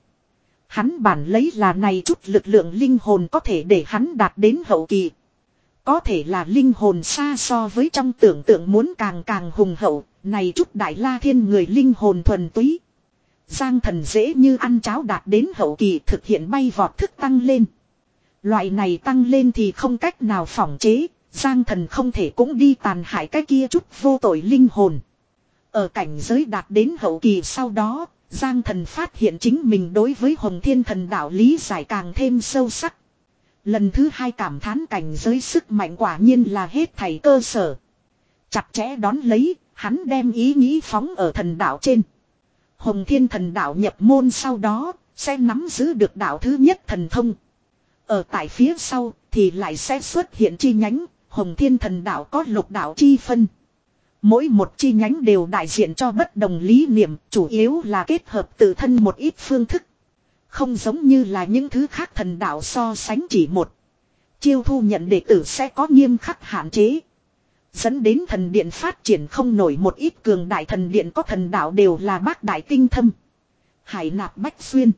Hắn bản lấy là này chút lực lượng linh hồn có thể để hắn đạt đến hậu kỳ. Có thể là linh hồn xa so với trong tưởng tượng muốn càng càng hùng hậu, này chút đại la thiên người linh hồn thuần túy. Giang Thần dễ như ăn cháo đạt đến hậu kỳ thực hiện bay vọt thức tăng lên. Loại này tăng lên thì không cách nào phỏng chế, Giang Thần không thể cũng đi tàn hại cái kia chút vô tội linh hồn. Ở cảnh giới đạt đến hậu kỳ sau đó, Giang Thần phát hiện chính mình đối với Hồng Thiên Thần đạo lý giải càng thêm sâu sắc. Lần thứ hai cảm thán cảnh giới sức mạnh quả nhiên là hết thảy cơ sở. Chặt chẽ đón lấy, hắn đem ý nghĩ phóng ở thần đạo trên. Hồng Thiên Thần đạo nhập môn sau đó, sẽ nắm giữ được đạo thứ nhất thần thông. Ở tại phía sau, thì lại sẽ xuất hiện chi nhánh, Hồng Thiên Thần đạo có lục đạo chi phân. Mỗi một chi nhánh đều đại diện cho bất đồng lý niệm, chủ yếu là kết hợp tự thân một ít phương thức. Không giống như là những thứ khác thần đạo so sánh chỉ một. Chiêu thu nhận đệ tử sẽ có nghiêm khắc hạn chế. Dẫn đến thần điện phát triển không nổi một ít cường đại thần điện có thần đạo đều là bác đại tinh thâm. Hải nạp bách xuyên.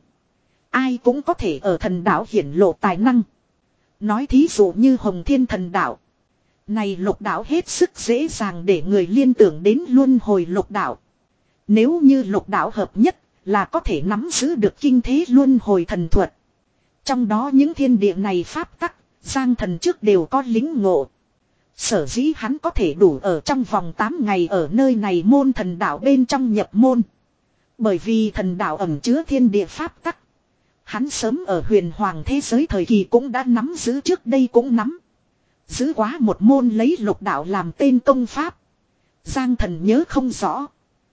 Ai cũng có thể ở thần đạo hiển lộ tài năng. Nói thí dụ như Hồng Thiên Thần đạo. Này lục đạo hết sức dễ dàng để người liên tưởng đến luân hồi lục đạo. Nếu như lục đạo hợp nhất là có thể nắm giữ được kinh thế luân hồi thần thuật. Trong đó những thiên địa này pháp tắc, Giang Thần trước đều có lính ngộ. Sở dĩ hắn có thể đủ ở trong vòng tám ngày ở nơi này môn thần đạo bên trong nhập môn. Bởi vì thần đạo ẩn chứa thiên địa pháp tắc. Hắn sớm ở huyền hoàng thế giới thời kỳ cũng đã nắm giữ trước đây cũng nắm. Giữ quá một môn lấy lục đạo làm tên công pháp. Giang Thần nhớ không rõ.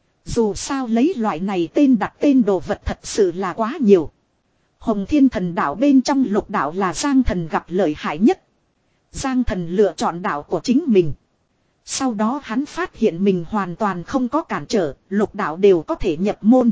Dù sao lấy loại này tên đặt tên đồ vật thật sự là quá nhiều. Hồng Thiên Thần đạo bên trong lục đạo là Giang Thần gặp lợi hại nhất. Giang Thần lựa chọn đạo của chính mình. Sau đó hắn phát hiện mình hoàn toàn không có cản trở, lục đạo đều có thể nhập môn.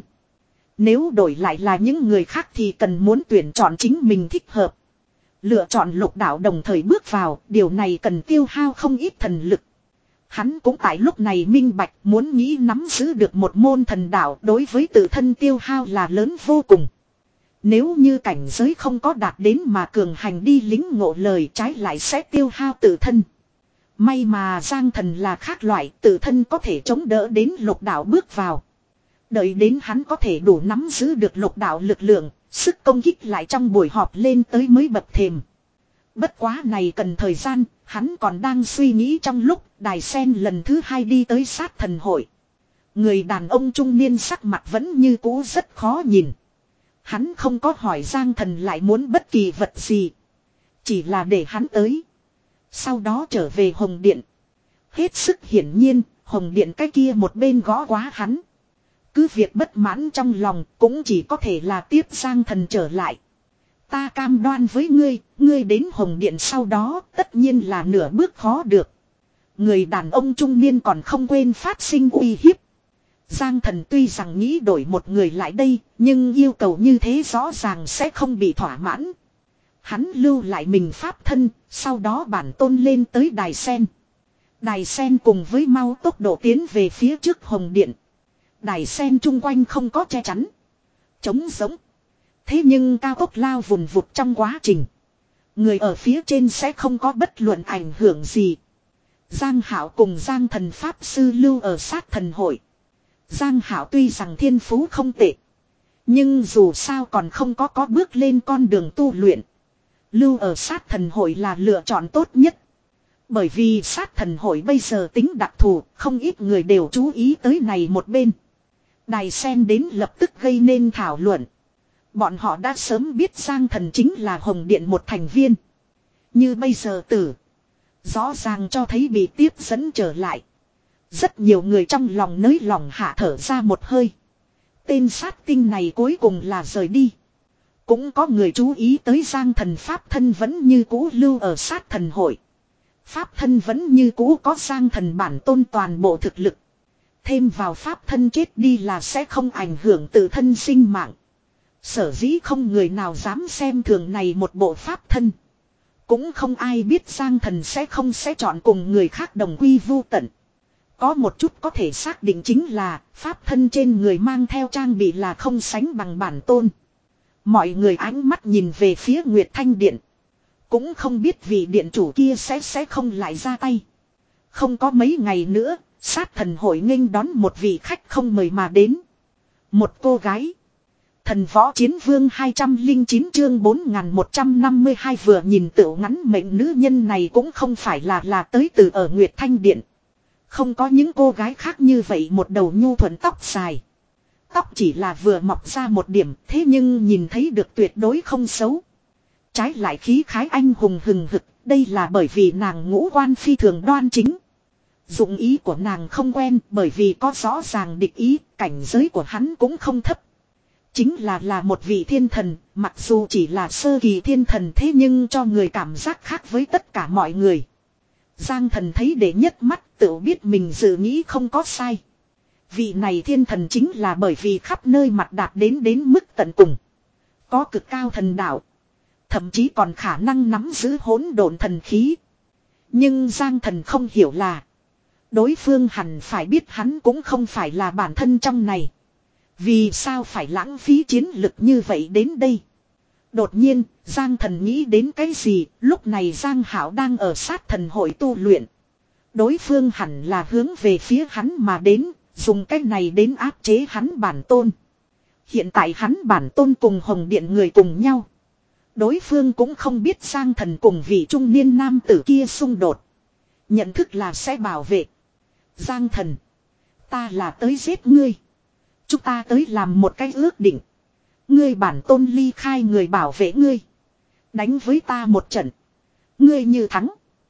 Nếu đổi lại là những người khác thì cần muốn tuyển chọn chính mình thích hợp. Lựa chọn lục đạo đồng thời bước vào, điều này cần tiêu hao không ít thần lực. Hắn cũng tại lúc này minh bạch muốn nghĩ nắm giữ được một môn thần đạo đối với tự thân tiêu hao là lớn vô cùng. Nếu như cảnh giới không có đạt đến mà cường hành đi lính ngộ lời trái lại sẽ tiêu hao tự thân. May mà Giang Thần là khác loại tự thân có thể chống đỡ đến lục đạo bước vào. Đợi đến hắn có thể đủ nắm giữ được lục đạo lực lượng, sức công kích lại trong buổi họp lên tới mới bậc thềm. Bất quá này cần thời gian, hắn còn đang suy nghĩ trong lúc đài sen lần thứ hai đi tới sát thần hội. Người đàn ông trung niên sắc mặt vẫn như cũ rất khó nhìn. Hắn không có hỏi Giang Thần lại muốn bất kỳ vật gì. Chỉ là để hắn tới. Sau đó trở về Hồng Điện. Hết sức hiển nhiên, Hồng Điện cái kia một bên gõ quá hắn. Cứ việc bất mãn trong lòng cũng chỉ có thể là tiếp Giang Thần trở lại. Ta cam đoan với ngươi, ngươi đến Hồng Điện sau đó tất nhiên là nửa bước khó được. Người đàn ông trung niên còn không quên phát sinh uy hiếp. Giang Thần tuy rằng nghĩ đổi một người lại đây, nhưng yêu cầu như thế rõ ràng sẽ không bị thỏa mãn. Hắn lưu lại mình pháp thân, sau đó bản tôn lên tới đài sen. Đài sen cùng với mau tốc độ tiến về phía trước Hồng Điện. Đài sen chung quanh không có che chắn, trống giống. Thế nhưng cao tốc lao vùn vụt trong quá trình, người ở phía trên sẽ không có bất luận ảnh hưởng gì. Giang Hạo cùng Giang Thần Pháp Sư lưu ở sát thần hội. Giang Hạo tuy rằng thiên phú không tệ, nhưng dù sao còn không có có bước lên con đường tu luyện. Lưu ở sát thần hội là lựa chọn tốt nhất. Bởi vì sát thần hội bây giờ tính đặc thù, không ít người đều chú ý tới này một bên. Đài sen đến lập tức gây nên thảo luận. Bọn họ đã sớm biết Giang Thần chính là Hồng Điện một thành viên. Như bây giờ tử, rõ ràng cho thấy bị tiếp dẫn trở lại. Rất nhiều người trong lòng nới lòng hạ thở ra một hơi. Tên sát tinh này cuối cùng là rời đi. Cũng có người chú ý tới Giang Thần Pháp thân vẫn như cũ lưu ở sát thần hội. Pháp thân vẫn như cũ có Giang Thần bản tôn toàn bộ thực lực. Thêm vào pháp thân chết đi là sẽ không ảnh hưởng tự thân sinh mạng. Sở dĩ không người nào dám xem thường này một bộ pháp thân. Cũng không ai biết Giang Thần sẽ không sẽ chọn cùng người khác đồng quy vu tận. Có một chút có thể xác định chính là pháp thân trên người mang theo trang bị là không sánh bằng bản tôn. Mọi người ánh mắt nhìn về phía Nguyệt Thanh Điện. Cũng không biết vị điện chủ kia sẽ sẽ không lại ra tay. Không có mấy ngày nữa, sát thần hội nghênh đón một vị khách không mời mà đến. Một cô gái. Thần võ chiến vương hai trăm lẻ chín chương bốn nghìn một trăm năm mươi hai vừa nhìn tựu ngắn mệnh nữ nhân này cũng không phải là là tới từ ở Nguyệt Thanh Điện. Không có những cô gái khác như vậy một đầu nhu thuận tóc dài. Tóc chỉ là vừa mọc ra một điểm, thế nhưng nhìn thấy được tuyệt đối không xấu. Trái lại khí khái anh hùng hừng hực, đây là bởi vì nàng ngũ quan phi thường đoan chính. Dụng ý của nàng không quen bởi vì có rõ ràng địch ý, cảnh giới của hắn cũng không thấp. Chính là là một vị thiên thần, mặc dù chỉ là sơ kỳ thiên thần thế nhưng cho người cảm giác khác với tất cả mọi người. Giang Thần thấy để nhất mắt tự biết mình dự nghĩ không có sai. Vị này thiên thần chính là bởi vì khắp nơi mặt đạt đến đến mức tận cùng. Có cực cao thần đạo. Thậm chí còn khả năng nắm giữ hỗn độn thần khí. Nhưng Giang Thần không hiểu là đối phương hẳn phải biết hắn cũng không phải là bản thân trong này. Vì sao phải lãng phí chiến lực như vậy đến đây? Đột nhiên, Giang Thần nghĩ đến cái gì, lúc này Giang Hạo đang ở sát thần hội tu luyện. Đối phương hẳn là hướng về phía hắn mà đến, dùng cái này đến áp chế hắn bản tôn. Hiện tại hắn bản tôn cùng Hồng Điện người cùng nhau. Đối phương cũng không biết Giang Thần cùng vị trung niên nam tử kia xung đột. Nhận thức là sẽ bảo vệ. Giang Thần, ta là tới giết ngươi. Chúng ta tới làm một cái ước định. Ngươi bản tôn ly khai người bảo vệ ngươi. Đánh với ta một trận. Ngươi như thắng,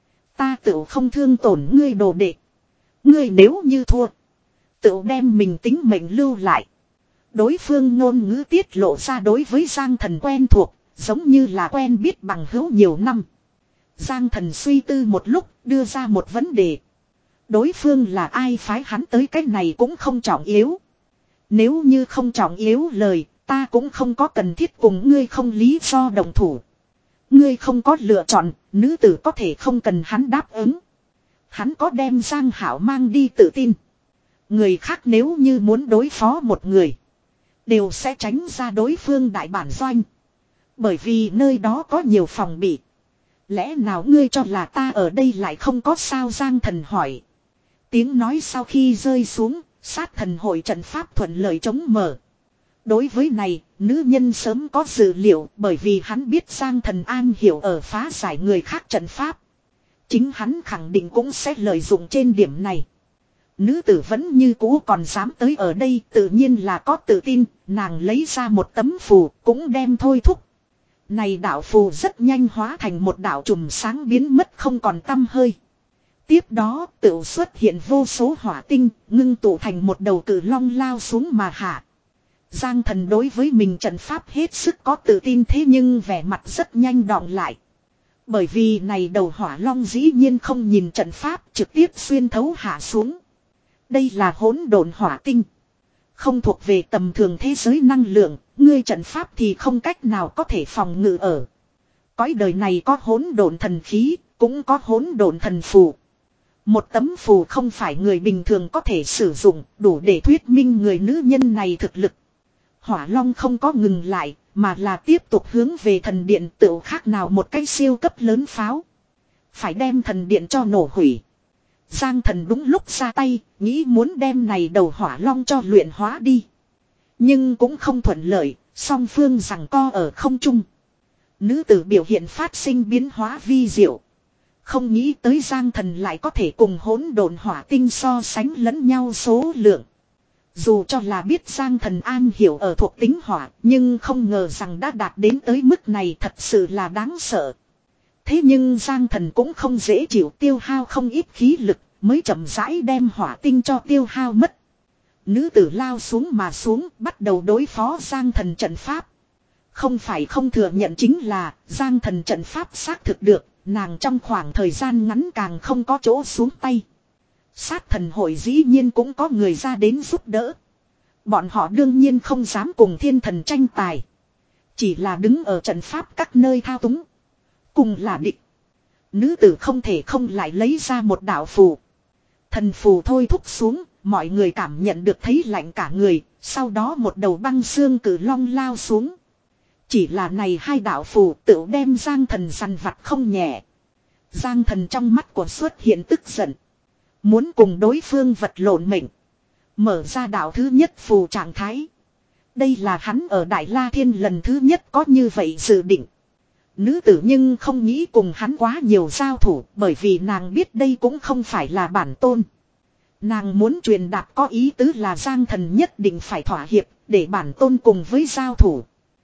ta tự không thương tổn ngươi đồ đệ. Ngươi nếu như thua, tự đem mình tính mệnh lưu lại. Đối phương ngôn ngữ tiết lộ ra đối với Giang Thần quen thuộc, giống như là quen biết bằng hữu nhiều năm. Giang Thần suy tư một lúc, đưa ra một vấn đề. Đối phương là ai phái hắn tới cái này cũng không trọng yếu. Nếu như không trọng yếu lời, ta cũng không có cần thiết cùng ngươi không lý do đồng thủ. Ngươi không có lựa chọn, nữ tử có thể không cần hắn đáp ứng. Hắn có đem Giang Hạo mang đi tự tin. Người khác nếu như muốn đối phó một người, đều sẽ tránh ra đối phương đại bản doanh. Bởi vì nơi đó có nhiều phòng bị. Lẽ nào ngươi cho là ta ở đây lại không có sao? Giang Thần hỏi. Tiếng nói sau khi rơi xuống, Sát thần hội trận pháp thuận lợi chống mở. Đối với này, nữ nhân sớm có dự liệu bởi vì hắn biết Giang Thần an hiểu ở phá giải người khác trận pháp. Chính hắn khẳng định cũng sẽ lợi dụng trên điểm này. Nữ tử vẫn như cũ còn dám tới ở đây, tự nhiên là có tự tin, nàng lấy ra một tấm phù cũng đem thôi thúc. Này đạo phù rất nhanh hóa thành một đạo trùm sáng biến mất không còn tăm hơi. Tiếp đó tự xuất hiện vô số hỏa tinh, ngưng tụ thành một đầu cự long lao xuống mà hạ. Giang Thần đối với mình trận pháp hết sức có tự tin, thế nhưng vẻ mặt rất nhanh đọng lại. Bởi vì này đầu hỏa long dĩ nhiên không nhìn trận pháp, trực tiếp xuyên thấu hạ xuống. Đây là hỗn độn hỏa tinh. Không thuộc về tầm thường thế giới năng lượng, ngươi trận pháp thì không cách nào có thể phòng ngự ở. Cõi đời này có hỗn độn thần khí, cũng có hỗn độn thần phù. Một tấm phù không phải người bình thường có thể sử dụng, đủ để thuyết minh người nữ nhân này thực lực. Hỏa long không có ngừng lại, mà là tiếp tục hướng về thần điện, tựu khác nào một cái siêu cấp lớn pháo. Phải đem thần điện cho nổ hủy. Giang Thần đúng lúc ra tay, nghĩ muốn đem này đầu hỏa long cho luyện hóa đi. Nhưng cũng không thuận lợi, song phương giằng co ở không trung. Nữ tử biểu hiện phát sinh biến hóa vi diệu. Không nghĩ tới Giang Thần lại có thể cùng hỗn độn hỏa tinh so sánh lẫn nhau số lượng. Dù cho là biết Giang Thần an hiểu ở thuộc tính hỏa, nhưng không ngờ rằng đã đạt đến tới mức này, thật sự là đáng sợ. Thế nhưng Giang Thần cũng không dễ chịu, tiêu hao không ít khí lực, mới chậm rãi đem hỏa tinh cho tiêu hao mất. Nữ tử lao xuống mà xuống, bắt đầu đối phó Giang Thần trận pháp. Không phải không thừa nhận chính là, Giang Thần trận pháp xác thực được, nàng trong khoảng thời gian ngắn càng không có chỗ xuống tay. Sát thần hội dĩ nhiên cũng có người ra đến giúp đỡ. Bọn họ đương nhiên không dám cùng thiên thần tranh tài. Chỉ là đứng ở trận pháp các nơi thao túng. Cùng là địch. Nữ tử không thể không lại lấy ra một đạo phù. Thần phù thôi thúc xuống, mọi người cảm nhận được thấy lạnh cả người, sau đó một đầu băng xương cử long lao xuống. Chỉ là này hai đạo phù tự đem Giang Thần săn vặt không nhẹ. Giang Thần trong mắt của xuất hiện tức giận. Muốn cùng đối phương vật lộn mệnh. Mở ra đạo thứ nhất phù trạng thái. Đây là hắn ở Đại La Thiên lần thứ nhất có như vậy dự định. Nữ tử nhưng không nghĩ cùng hắn quá nhiều giao thủ, bởi vì nàng biết đây cũng không phải là bản tôn. Nàng muốn truyền đạt có ý tứ là Giang Thần nhất định phải thỏa hiệp, để bản tôn cùng với giao thủ.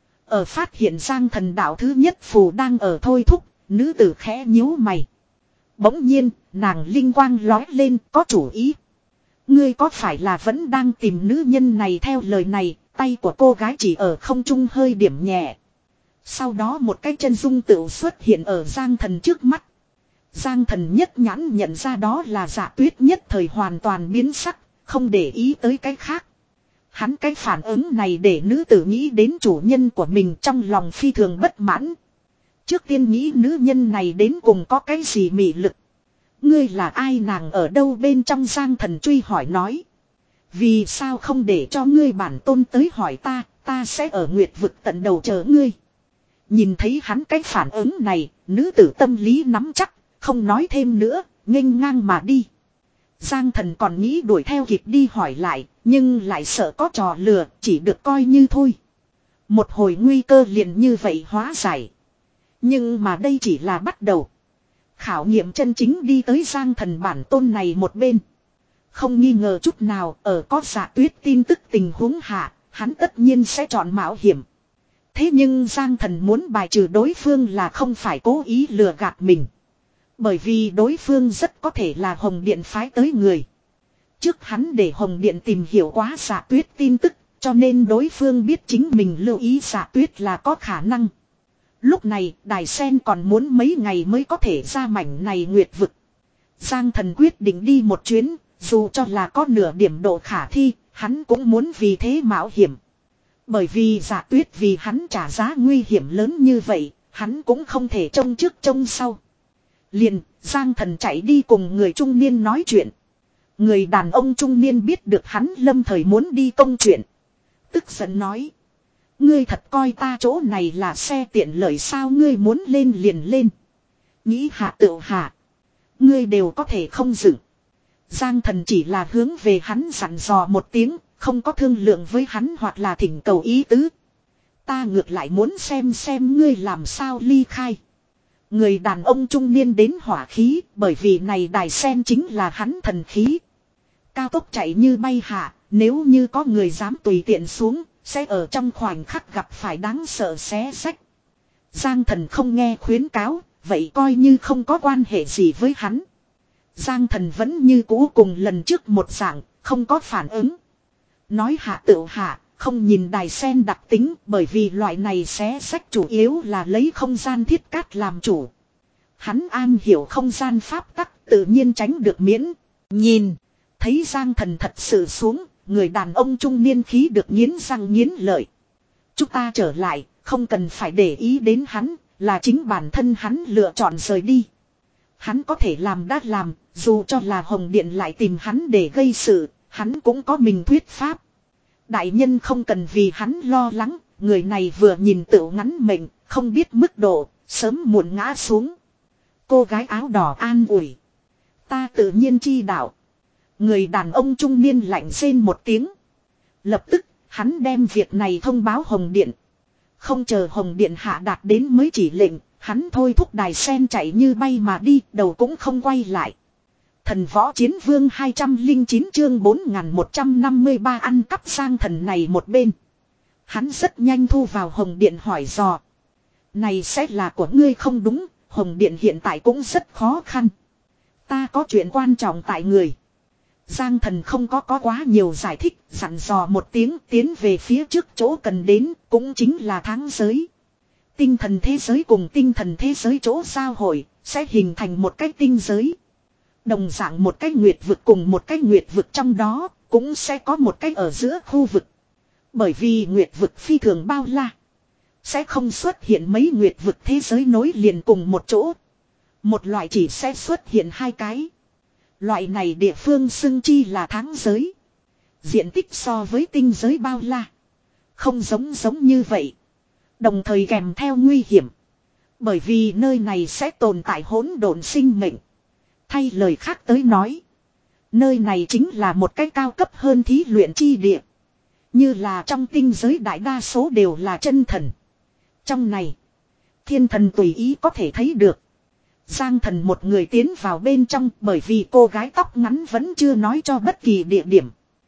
Ở phát hiện Giang Thần đạo thứ nhất phù đang ở thôi thúc, nữ tử khẽ nhíu mày. Bỗng nhiên, nàng linh quang lói lên, có chủ ý. Ngươi có phải là vẫn đang tìm nữ nhân này? Theo lời này, tay của cô gái chỉ ở không trung hơi điểm nhẹ. Sau đó một cái chân dung tựu xuất hiện ở Giang Thần trước mắt. Giang Thần nhất nhãn nhận ra đó là Dạ Tuyết, nhất thời hoàn toàn biến sắc, không để ý tới cái khác. Hắn cái phản ứng này để nữ tử nghĩ đến chủ nhân của mình, trong lòng phi thường bất mãn. Trước tiên nghĩ nữ nhân này đến cùng có cái gì mị lực. Ngươi là ai, nàng ở đâu bên trong? Giang Thần truy hỏi nói. Vì sao không để cho ngươi bản tôn tới hỏi ta, ta sẽ ở Nguyệt Vực tận đầu chờ ngươi. Nhìn thấy hắn cái phản ứng này, nữ tử tâm lý nắm chắc, không nói thêm nữa, nghênh ngang mà đi. Giang Thần còn nghĩ đuổi theo kịp đi hỏi lại, nhưng lại sợ có trò lừa, chỉ được coi như thôi. Một hồi nguy cơ liền như vậy hóa giải. Nhưng mà đây chỉ là bắt đầu. Khảo nghiệm chân chính đi tới Giang Thần bản tôn này một bên. Không nghi ngờ chút nào, ở có Dạ Tuyết tin tức tình huống hạ, hắn tất nhiên sẽ chọn mạo hiểm. Thế nhưng Giang Thần muốn bài trừ đối phương là không phải cố ý lừa gạt mình. Bởi vì đối phương rất có thể là Hồng Điện phái tới người. Trước hắn để Hồng Điện tìm hiểu quá Dạ Tuyết tin tức, cho nên đối phương biết chính mình lưu ý Dạ Tuyết là có khả năng. Lúc này Đài Sen còn muốn mấy ngày mới có thể ra mảnh này Nguyệt Vực. Giang Thần quyết định đi một chuyến, dù cho là có nửa điểm độ khả thi, hắn cũng muốn vì thế mạo hiểm. Bởi vì Dạ Tuyết vì hắn trả giá nguy hiểm lớn như vậy, hắn cũng không thể trông trước trông sau. Liền, Giang Thần chạy đi cùng người trung niên nói chuyện. Người đàn ông trung niên biết được hắn lâm thời muốn đi công chuyện. Tức giận nói. Ngươi thật coi ta chỗ này là xe tiện lợi sao? Ngươi muốn lên liền lên. Nghĩ hạ tựu hạ. Ngươi đều có thể không dừng. Giang Thần chỉ là hướng về hắn dặn dò một tiếng, không có thương lượng với hắn hoặc là thỉnh cầu ý tứ. Ta ngược lại muốn xem xem ngươi làm sao ly khai. Người đàn ông trung niên đến hỏa khí, bởi vì này đài sen chính là hắn thần khí. Cao tốc chạy như bay hạ, nếu như có người dám tùy tiện xuống, sẽ ở trong khoảnh khắc gặp phải đáng sợ xé xách. Giang Thần không nghe khuyến cáo, vậy coi như không có quan hệ gì với hắn. Giang Thần vẫn như cũ cùng lần trước một dạng, không có phản ứng. Nói hạ tự hạ, không nhìn đài sen đặc tính, bởi vì loại này xé xách chủ yếu là lấy không gian thiết cát làm chủ. Hắn an hiểu không gian pháp tắc, tự nhiên tránh được miễn. Nhìn, thấy Giang Thần thật sự xuống, người đàn ông trung niên khí được nghiến răng nghiến lợi. Chúng ta trở lại, không cần phải để ý đến hắn, là chính bản thân hắn lựa chọn rời đi. Hắn có thể làm đã làm, dù cho là Hồng Điện lại tìm hắn để gây sự, hắn cũng có mình thuyết pháp. Đại nhân không cần vì hắn lo lắng, người này vừa nhìn tựu ngắn mệnh, không biết mức độ, sớm muộn ngã xuống. Cô gái áo đỏ an ủi. Ta tự nhiên chi đạo. Người đàn ông trung niên lạnh rên một tiếng. Lập tức, hắn đem việc này thông báo Hồng Điện. Không chờ Hồng Điện hạ đạt đến mới chỉ lệnh, hắn thôi thúc đài sen chạy như bay mà đi, đầu cũng không quay lại. Thần võ chiến vương hai trăm lẻ chín chương bốn nghìn một trăm năm mươi ba ăn cắp Giang Thần này một bên. Hắn rất nhanh thu vào Hồng Điện hỏi dò. Này sẽ là của ngươi không đúng, Hồng Điện hiện tại cũng rất khó khăn. Ta có chuyện quan trọng tại người. Giang Thần không có có quá nhiều giải thích, dặn dò một tiếng tiến về phía trước chỗ cần đến, cũng chính là tháng giới. Tinh thần thế giới cùng tinh thần thế giới chỗ giao hội, sẽ hình thành một cái tinh giới. Đồng dạng một cái nguyệt vực cùng một cái nguyệt vực trong đó, cũng sẽ có một cái ở giữa khu vực. Bởi vì nguyệt vực phi thường bao la, sẽ không xuất hiện mấy nguyệt vực thế giới nối liền cùng một chỗ. Một loại chỉ sẽ xuất hiện hai cái. Loại này địa phương xưng chi là tháng giới. Diện tích so với tinh giới bao la, không giống giống như vậy. Đồng thời kèm theo nguy hiểm. Bởi vì nơi này sẽ tồn tại hỗn độn sinh mệnh. Thay lời khác tới nói, nơi này chính là một cái cao cấp hơn thí luyện chi địa. Như là trong tinh giới đại đa số đều là chân thần. Trong này, thiên thần tùy ý có thể thấy được. Giang Thần một người tiến vào bên trong, bởi vì cô gái tóc ngắn vẫn chưa nói cho bất kỳ địa điểm.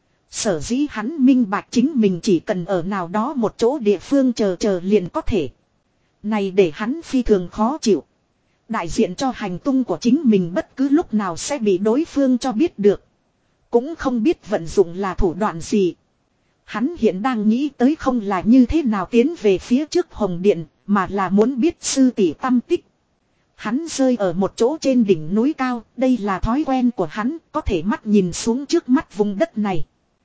Sở dĩ hắn minh bạch chính mình chỉ cần ở nào đó một chỗ địa phương chờ chờ liền có thể. Này để hắn phi thường khó chịu. Đại diện cho hành tung của chính mình bất cứ lúc nào sẽ bị đối phương cho biết được. Cũng không biết vận dụng là thủ đoạn gì. Hắn hiện đang nghĩ tới không là như thế nào tiến về phía trước Hồng Điện, mà là muốn biết sư tỷ tâm tích. Hắn rơi ở một chỗ trên đỉnh núi cao, đây là thói quen của hắn, có thể mắt nhìn xuống trước mắt vùng đất này.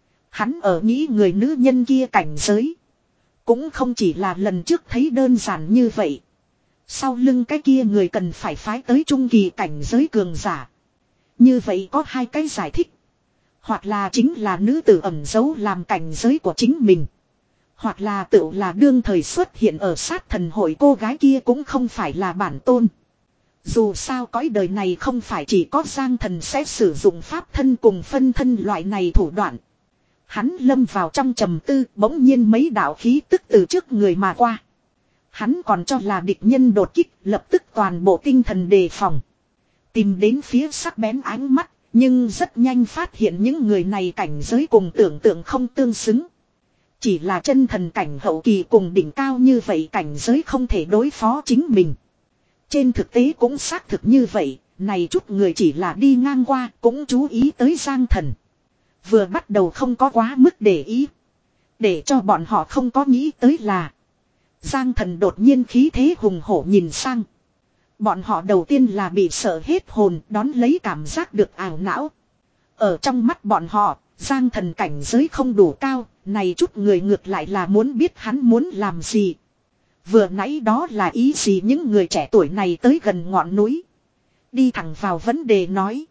Hắn ở nghĩ người nữ nhân kia cảnh giới. Cũng không chỉ là lần trước thấy đơn giản như vậy. Sau lưng cái kia người cần phải phái tới trung kỳ cảnh giới cường giả. Như vậy có hai cái giải thích. Hoặc là chính là nữ tử ẩn giấu làm cảnh giới của chính mình. Hoặc là tự là đương thời xuất hiện ở sát thần hội cô gái kia cũng không phải là bản tôn. Dù sao cõi đời này không phải chỉ có Giang Thần sẽ sử dụng pháp thân cùng phân thân loại này thủ đoạn. Hắn lâm vào trong trầm tư, bỗng nhiên mấy đạo khí tức từ trước người mà qua. Hắn còn cho là địch nhân đột kích, lập tức toàn bộ tinh thần đề phòng. Tìm đến phía sắc bén ánh mắt, nhưng rất nhanh phát hiện những người này cảnh giới cùng tưởng tượng không tương xứng. Chỉ là chân thần cảnh hậu kỳ cùng đỉnh cao như vậy cảnh giới không thể đối phó chính mình. Trên thực tế cũng xác thực như vậy, này chút người chỉ là đi ngang qua cũng chú ý tới Giang Thần. Vừa bắt đầu không có quá mức để ý. Để cho bọn họ không có nghĩ tới là Giang Thần đột nhiên khí thế hùng hổ nhìn sang. Bọn họ đầu tiên là bị sợ hết hồn, đón lấy cảm giác được ảo não. Ở trong mắt bọn họ, Giang Thần cảnh giới không đủ cao, này chút người ngược lại là muốn biết hắn muốn làm gì. Vừa nãy đó là ý gì những người trẻ tuổi này tới gần ngọn núi. Đi thẳng vào vấn đề nói.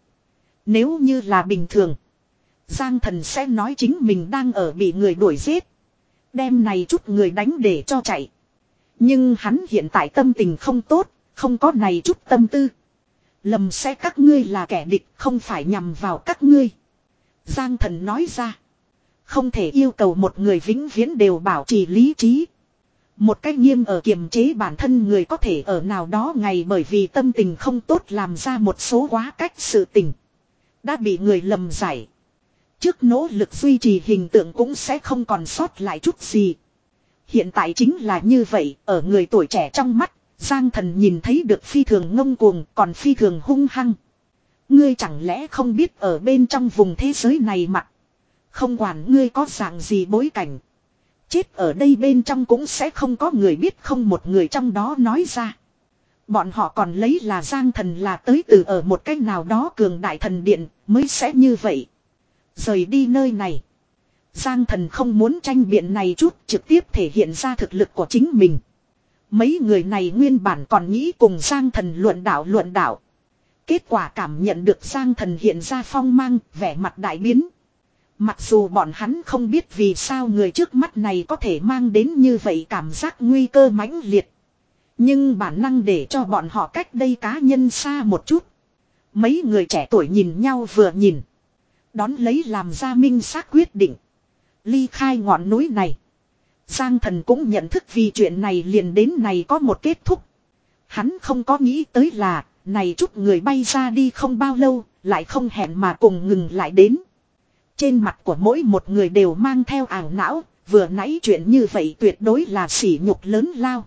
Nếu như là bình thường, Giang Thần sẽ nói chính mình đang ở bị người đuổi giết. Đem này chút người đánh để cho chạy. Nhưng hắn hiện tại tâm tình không tốt, không có này chút tâm tư. Lầm sẽ các ngươi là kẻ địch, không phải nhằm vào các ngươi. Giang Thần nói ra. Không thể yêu cầu một người vĩnh viễn đều bảo trì lý trí. Một cách nghiêm ở kiềm chế bản thân người có thể ở nào đó ngày bởi vì tâm tình không tốt làm ra một số quá cách sự tình. Đã bị người lầm giải. Trước nỗ lực duy trì hình tượng cũng sẽ không còn sót lại chút gì. Hiện tại chính là như vậy, ở người tuổi trẻ trong mắt, Giang Thần nhìn thấy được phi thường ngông cuồng còn phi thường hung hăng. Ngươi chẳng lẽ không biết ở bên trong vùng thế giới này mặt. Không quản ngươi có dạng gì bối cảnh. Chết ở đây bên trong cũng sẽ không có người biết không một người trong đó nói ra. Bọn họ còn lấy là Giang Thần là tới từ ở một cách nào đó cường đại thần điện mới sẽ như vậy. Rời đi nơi này. Giang Thần không muốn tranh biện này chút trực tiếp thể hiện ra thực lực của chính mình. Mấy người này nguyên bản còn nghĩ cùng Giang Thần luận đạo luận đạo. Kết quả cảm nhận được Giang Thần hiện ra phong mang, vẻ mặt đại biến. Mặc dù bọn hắn không biết vì sao người trước mắt này có thể mang đến như vậy cảm giác nguy cơ mãnh liệt. Nhưng bản năng để cho bọn họ cách đây cá nhân xa một chút. Mấy người trẻ tuổi nhìn nhau vừa nhìn. Đón lấy làm ra minh xác quyết định. Ly khai ngọn núi này. Giang Thần cũng nhận thức vì chuyện này liền đến này có một kết thúc. Hắn không có nghĩ tới là, này chút người bay ra đi không bao lâu, lại không hẹn mà cùng ngừng lại đến. Trên mặt của mỗi một người đều mang theo ảo não, vừa nãy chuyện như vậy tuyệt đối là sỉ nhục lớn lao.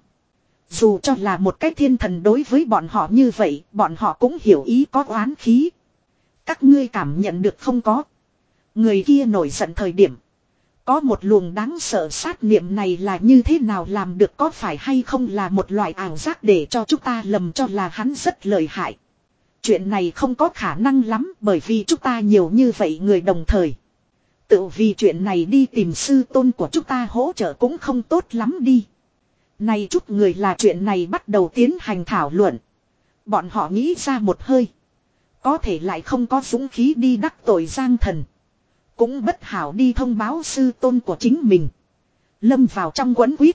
Dù cho là một cái thiên thần đối với bọn họ như vậy, bọn họ cũng hiểu ý có oán khí. Các ngươi cảm nhận được không có? Người kia nổi giận thời điểm. Có một luồng đáng sợ sát niệm này là như thế nào làm được có phải hay không là một loại ảo giác để cho chúng ta lầm cho là hắn rất lợi hại. Chuyện này không có khả năng lắm bởi vì chúng ta nhiều như vậy người đồng thời. Tự vì chuyện này đi tìm sư tôn của chúng ta hỗ trợ cũng không tốt lắm đi. Này chút người là chuyện này bắt đầu tiến hành thảo luận. Bọn họ nghĩ ra một hơi. Có thể lại không có dũng khí đi đắc tội Giang Thần. Cũng bất hảo đi thông báo sư tôn của chính mình. Lâm vào trong quấn quýt.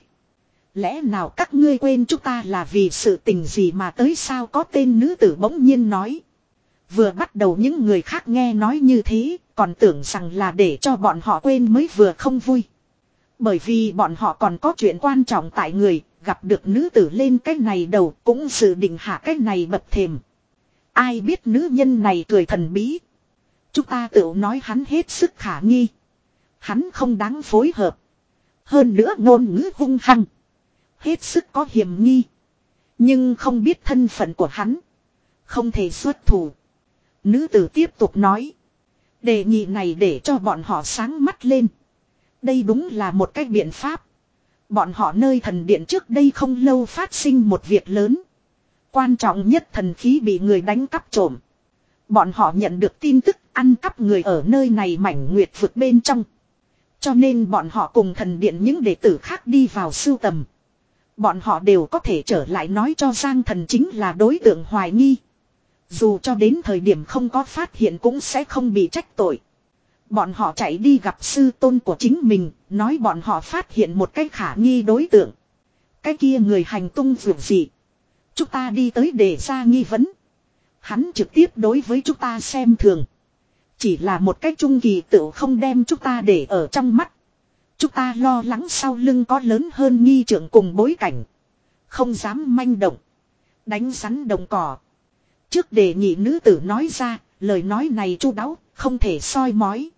Lẽ nào các ngươi quên chúng ta là vì sự tình gì mà tới sao có tên nữ tử bỗng nhiên nói. Vừa bắt đầu những người khác nghe nói như thế, còn tưởng rằng là để cho bọn họ quên mới vừa không vui. Bởi vì bọn họ còn có chuyện quan trọng tại người, gặp được nữ tử lên cái này đầu cũng dự định hạ cái này bập thềm. Ai biết nữ nhân này cười thần bí. Chúng ta tự nói hắn hết sức khả nghi. Hắn không đáng phối hợp. Hơn nữa ngôn ngữ hung hăng. Hết sức có hiểm nghi. Nhưng không biết thân phận của hắn. Không thể xuất thủ. Nữ tử tiếp tục nói. Đề nghị này để cho bọn họ sáng mắt lên. Đây đúng là một cách biện pháp. Bọn họ nơi thần điện trước đây không lâu phát sinh một việc lớn. Quan trọng nhất thần khí bị người đánh cắp trộm. Bọn họ nhận được tin tức ăn cắp người ở nơi này mảnh nguyệt vực bên trong. Cho nên bọn họ cùng thần điện những đệ tử khác đi vào sưu tầm. Bọn họ đều có thể trở lại nói cho Giang Thần chính là đối tượng hoài nghi. Dù cho đến thời điểm không có phát hiện cũng sẽ không bị trách tội. Bọn họ chạy đi gặp sư tôn của chính mình, nói bọn họ phát hiện một cái khả nghi đối tượng. Cái kia người hành tung vượt dị. Chúng ta đi tới để ra nghi vấn. Hắn trực tiếp đối với chúng ta xem thường. Chỉ là một cái trung kỳ tự không đem chúng ta để ở trong mắt. Chúng ta lo lắng sau lưng có lớn hơn nghi trưởng cùng bối cảnh. Không dám manh động. Đánh rắn đồng cỏ. Trước đề nghị nữ tử nói ra, lời nói này chu đáo, không thể soi mói.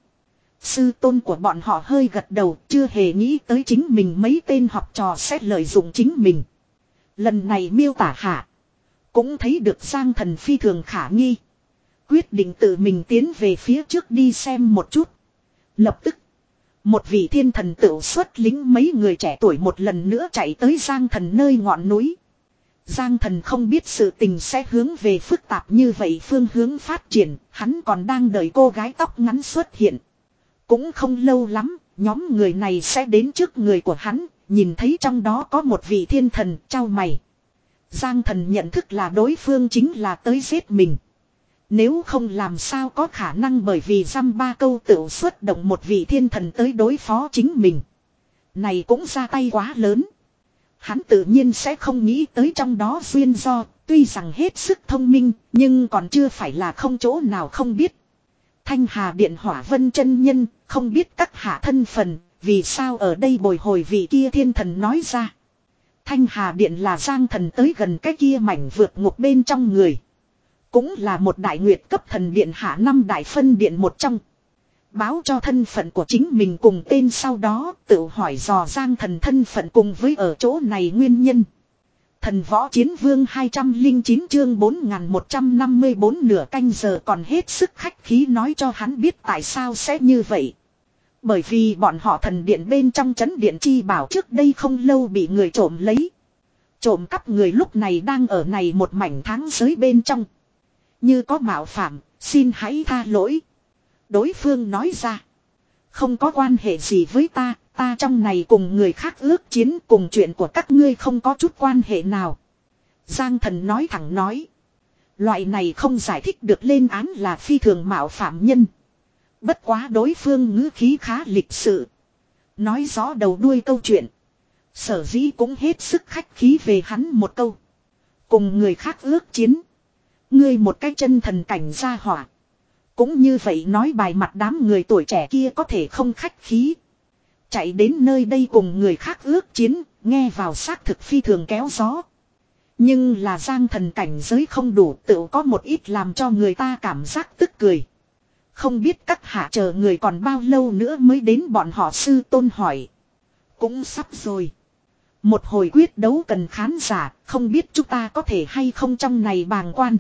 Sư tôn của bọn họ hơi gật đầu, chưa hề nghĩ tới chính mình mấy tên học trò sẽ lợi dụng chính mình. Lần này miêu tả hạ. Cũng thấy được Giang Thần phi thường khả nghi. Quyết định tự mình tiến về phía trước đi xem một chút. Lập tức. Một vị thiên thần tự xuất lính mấy người trẻ tuổi một lần nữa chạy tới Giang Thần nơi ngọn núi. Giang Thần không biết sự tình sẽ hướng về phức tạp như vậy phương hướng phát triển. Hắn còn đang đợi cô gái tóc ngắn xuất hiện. Cũng không lâu lắm, nhóm người này sẽ đến trước người của hắn. Nhìn thấy trong đó có một vị thiên thần trao mày. Giang Thần nhận thức là đối phương chính là tới giết mình. Nếu không làm sao có khả năng bởi vì dăm ba câu tự xuất động một vị thiên thần tới đối phó chính mình. Này cũng ra tay quá lớn. Hắn tự nhiên sẽ không nghĩ tới trong đó duyên do, Tuy rằng hết sức thông minh, nhưng còn chưa phải là không chỗ nào không biết. Thanh Hà Điện Hỏa Vân chân nhân, không biết các hạ thân phần, vì sao ở đây bồi hồi vị kia thiên thần nói ra. Thanh Hà Điện là Giang Thần tới gần cái kia mảnh vượt ngục bên trong người. Cũng là một đại nguyệt cấp thần điện hạ năm đại phân điện một trong. Báo cho thân phận của chính mình cùng tên sau đó tự hỏi dò Giang Thần thân phận cùng với ở chỗ này nguyên nhân. Thần Võ Chiến Vương hai trăm lẻ chín chương bốn nghìn một trăm năm mươi bốn nửa canh giờ còn hết sức khách khí nói cho hắn biết tại sao sẽ như vậy. Bởi vì bọn họ thần điện bên trong trấn điện chi bảo trước đây không lâu bị người trộm lấy. Trộm cắp người lúc này đang ở này một mảnh tháng giới bên trong. Như có mạo phạm, xin hãy tha lỗi. Đối phương nói ra. Không có quan hệ gì với ta, ta trong này cùng người khác ước chiến cùng chuyện của các ngươi không có chút quan hệ nào. Giang Thần nói thẳng nói. Loại này không giải thích được lên án là phi thường mạo phạm nhân. Bất quá đối phương ngữ khí khá lịch sự. Nói rõ đầu đuôi câu chuyện. Sở dĩ cũng hết sức khách khí về hắn một câu. Cùng người khác ước chiến. Ngươi một cái chân thần cảnh gia hỏa. Cũng như vậy nói bài mặt đám người tuổi trẻ kia có thể không khách khí. Chạy đến nơi đây cùng người khác ước chiến, nghe vào xác thực phi thường kéo gió. Nhưng là Giang Thần cảnh giới không đủ, tự có một ít làm cho người ta cảm giác tức cười. Không biết các hạ chờ người còn bao lâu nữa mới đến, bọn họ sư tôn hỏi. Cũng sắp rồi. Một hồi quyết đấu cần khán giả, không biết chúng ta có thể hay không trong này bàng quan.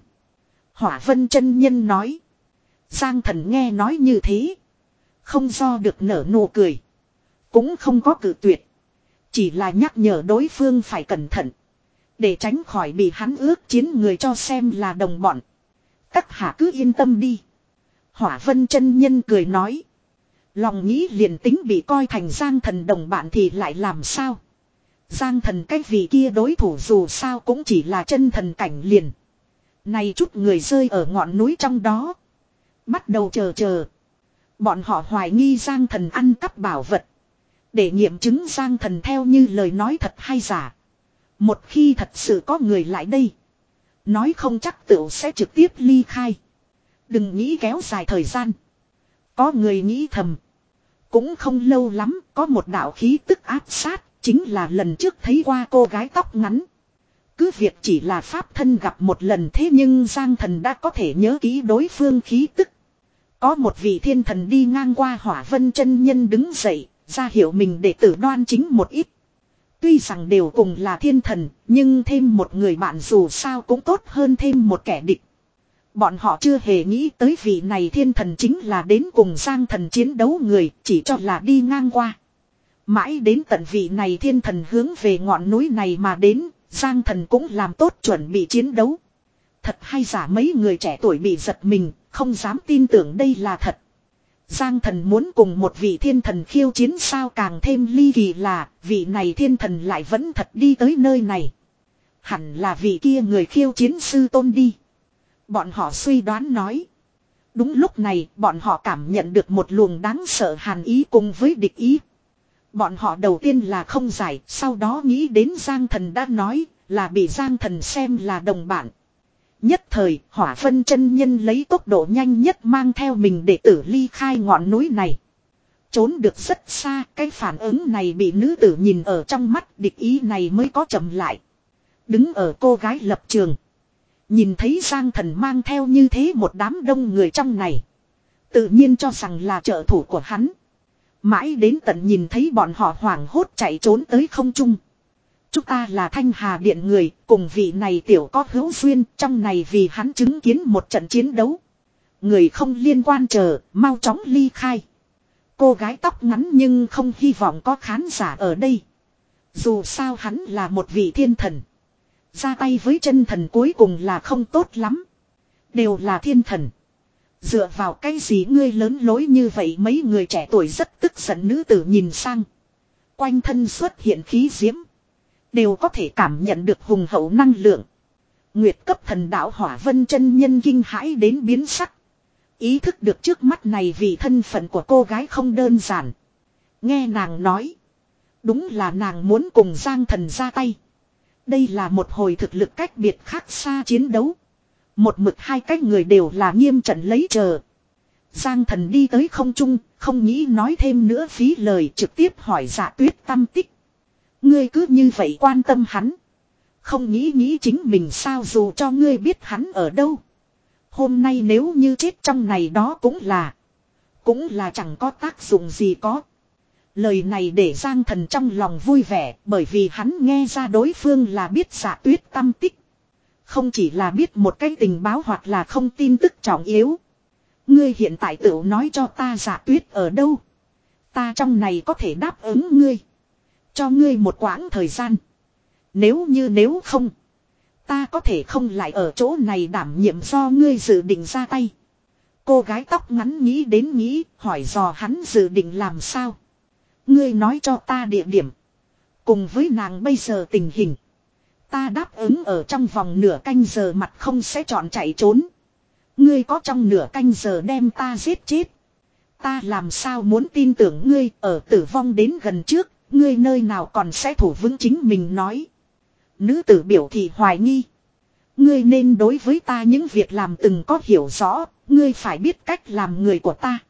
Hỏa Vân chân nhân nói. Giang Thần nghe nói như thế. Không do được nở nụ cười. Cũng không có cự tuyệt. Chỉ là nhắc nhở đối phương phải cẩn thận. Để tránh khỏi bị hắn ước chiến người cho xem là đồng bọn. Các hạ cứ yên tâm đi. Hỏa Vân chân nhân cười nói. Lòng nghĩ liền tính bị coi thành Giang Thần đồng bạn thì lại làm sao. Giang Thần cái vị kia đối thủ dù sao cũng chỉ là chân thần cảnh liền. Này chút người rơi ở ngọn núi trong đó. Bắt đầu chờ chờ. Bọn họ hoài nghi Giang Thần ăn cắp bảo vật. Để nghiệm chứng Giang Thần theo như lời nói thật hay giả. Một khi thật sự có người lại đây. Nói không chắc tựu sẽ trực tiếp ly khai. Đừng nghĩ kéo dài thời gian. Có người nghĩ thầm. Cũng không lâu lắm có một đạo khí tức áp sát. Chính là lần trước thấy qua cô gái tóc ngắn. Cứ việc chỉ là pháp thân gặp một lần thế nhưng Giang Thần đã có thể nhớ kỹ đối phương khí tức. Có một vị thiên thần đi ngang qua. Hỏa Vân chân nhân đứng dậy, ra hiệu mình để tử đoan chính một ít. Tuy rằng đều cùng là thiên thần, nhưng thêm một người bạn dù sao cũng tốt hơn thêm một kẻ địch. Bọn họ chưa hề nghĩ tới vị này thiên thần chính là đến cùng Giang Thần chiến đấu người, chỉ cho là đi ngang qua. Mãi đến tận vị này thiên thần hướng về ngọn núi này mà đến, Giang Thần cũng làm tốt chuẩn bị chiến đấu. Thật hay giả mấy người trẻ tuổi bị giật mình, không dám tin tưởng đây là thật. Giang Thần muốn cùng một vị thiên thần khiêu chiến sao, càng thêm ly kỳ là vị này thiên thần lại vẫn thật đi tới nơi này. Hẳn là vị kia người khiêu chiến sư tôn đi. Bọn họ suy đoán nói. Đúng lúc này bọn họ cảm nhận được một luồng đáng sợ hàn ý cùng với địch ý. Bọn họ đầu tiên là không giải, sau đó nghĩ đến Giang Thần đã nói là bị Giang Thần xem là đồng bạn. Nhất thời, Hỏa Vân chân nhân lấy tốc độ nhanh nhất mang theo mình để tử ly khai ngọn núi này. Trốn được rất xa, cái phản ứng này bị nữ tử nhìn ở trong mắt, địch ý này mới có chậm lại. Đứng ở cô gái lập trường. Nhìn thấy Giang Thần mang theo như thế một đám đông người trong này. Tự nhiên cho rằng là trợ thủ của hắn. Mãi đến tận nhìn thấy bọn họ hoảng hốt chạy trốn tới không trung. Chúng ta là Thanh Hà Điện người, cùng vị này tiểu có hữu duyên, trong này vì hắn chứng kiến một trận chiến đấu. Người không liên quan chờ, mau chóng ly khai. Cô gái tóc ngắn nhưng không hy vọng có khán giả ở đây. Dù sao hắn là một vị thiên thần. Ra tay với chân thần cuối cùng là không tốt lắm. Đều là thiên thần. Dựa vào cái gì ngươi lớn lối như vậy, mấy người trẻ tuổi rất tức giận. Nữ tử nhìn sang. Quanh thân xuất hiện khí diễm. Đều có thể cảm nhận được hùng hậu năng lượng. Nguyệt cấp thần đạo Hỏa Vân chân nhân kinh hãi đến biến sắc. Ý thức được trước mắt này vì thân phận của cô gái không đơn giản. Nghe nàng nói. Đúng là nàng muốn cùng Giang Thần ra tay. Đây là một hồi thực lực cách biệt khác xa chiến đấu. Một mực hai cái người đều là nghiêm trận lấy chờ. Giang Thần đi tới không trung, không nghĩ nói thêm nữa phí lời, trực tiếp hỏi Dạ Tuyết tâm tích. Ngươi cứ như vậy quan tâm hắn. Không nghĩ nghĩ chính mình sao, dù cho ngươi biết hắn ở đâu. Hôm nay nếu như chết trong này đó cũng là. Cũng là chẳng có tác dụng gì có. Lời này để Giang Thần trong lòng vui vẻ, bởi vì hắn nghe ra đối phương là biết Dạ Tuyết tâm tích. Không chỉ là biết một cái tình báo hoặc là không tin tức trọng yếu. Ngươi hiện tại tự nói cho ta Dạ Tuyết ở đâu. Ta trong này có thể đáp ứng ngươi. Cho ngươi một quãng thời gian. Nếu như nếu không. Ta có thể không lại ở chỗ này đảm nhiệm do ngươi dự định ra tay. Cô gái tóc ngắn nghĩ đến nghĩ, hỏi dò hắn dự định làm sao. Ngươi nói cho ta địa điểm. Cùng với nàng bây giờ tình hình. Ta đáp ứng ở trong vòng nửa canh giờ mặt không sẽ chọn chạy trốn. Ngươi có trong nửa canh giờ đem ta giết chết. Ta làm sao muốn tin tưởng ngươi, ở tử vong đến gần trước, ngươi nơi nào còn sẽ thủ vững chính mình nói. Nữ tử biểu thị hoài nghi. Ngươi nên đối với ta những việc làm từng có hiểu rõ, ngươi phải biết cách làm người của ta.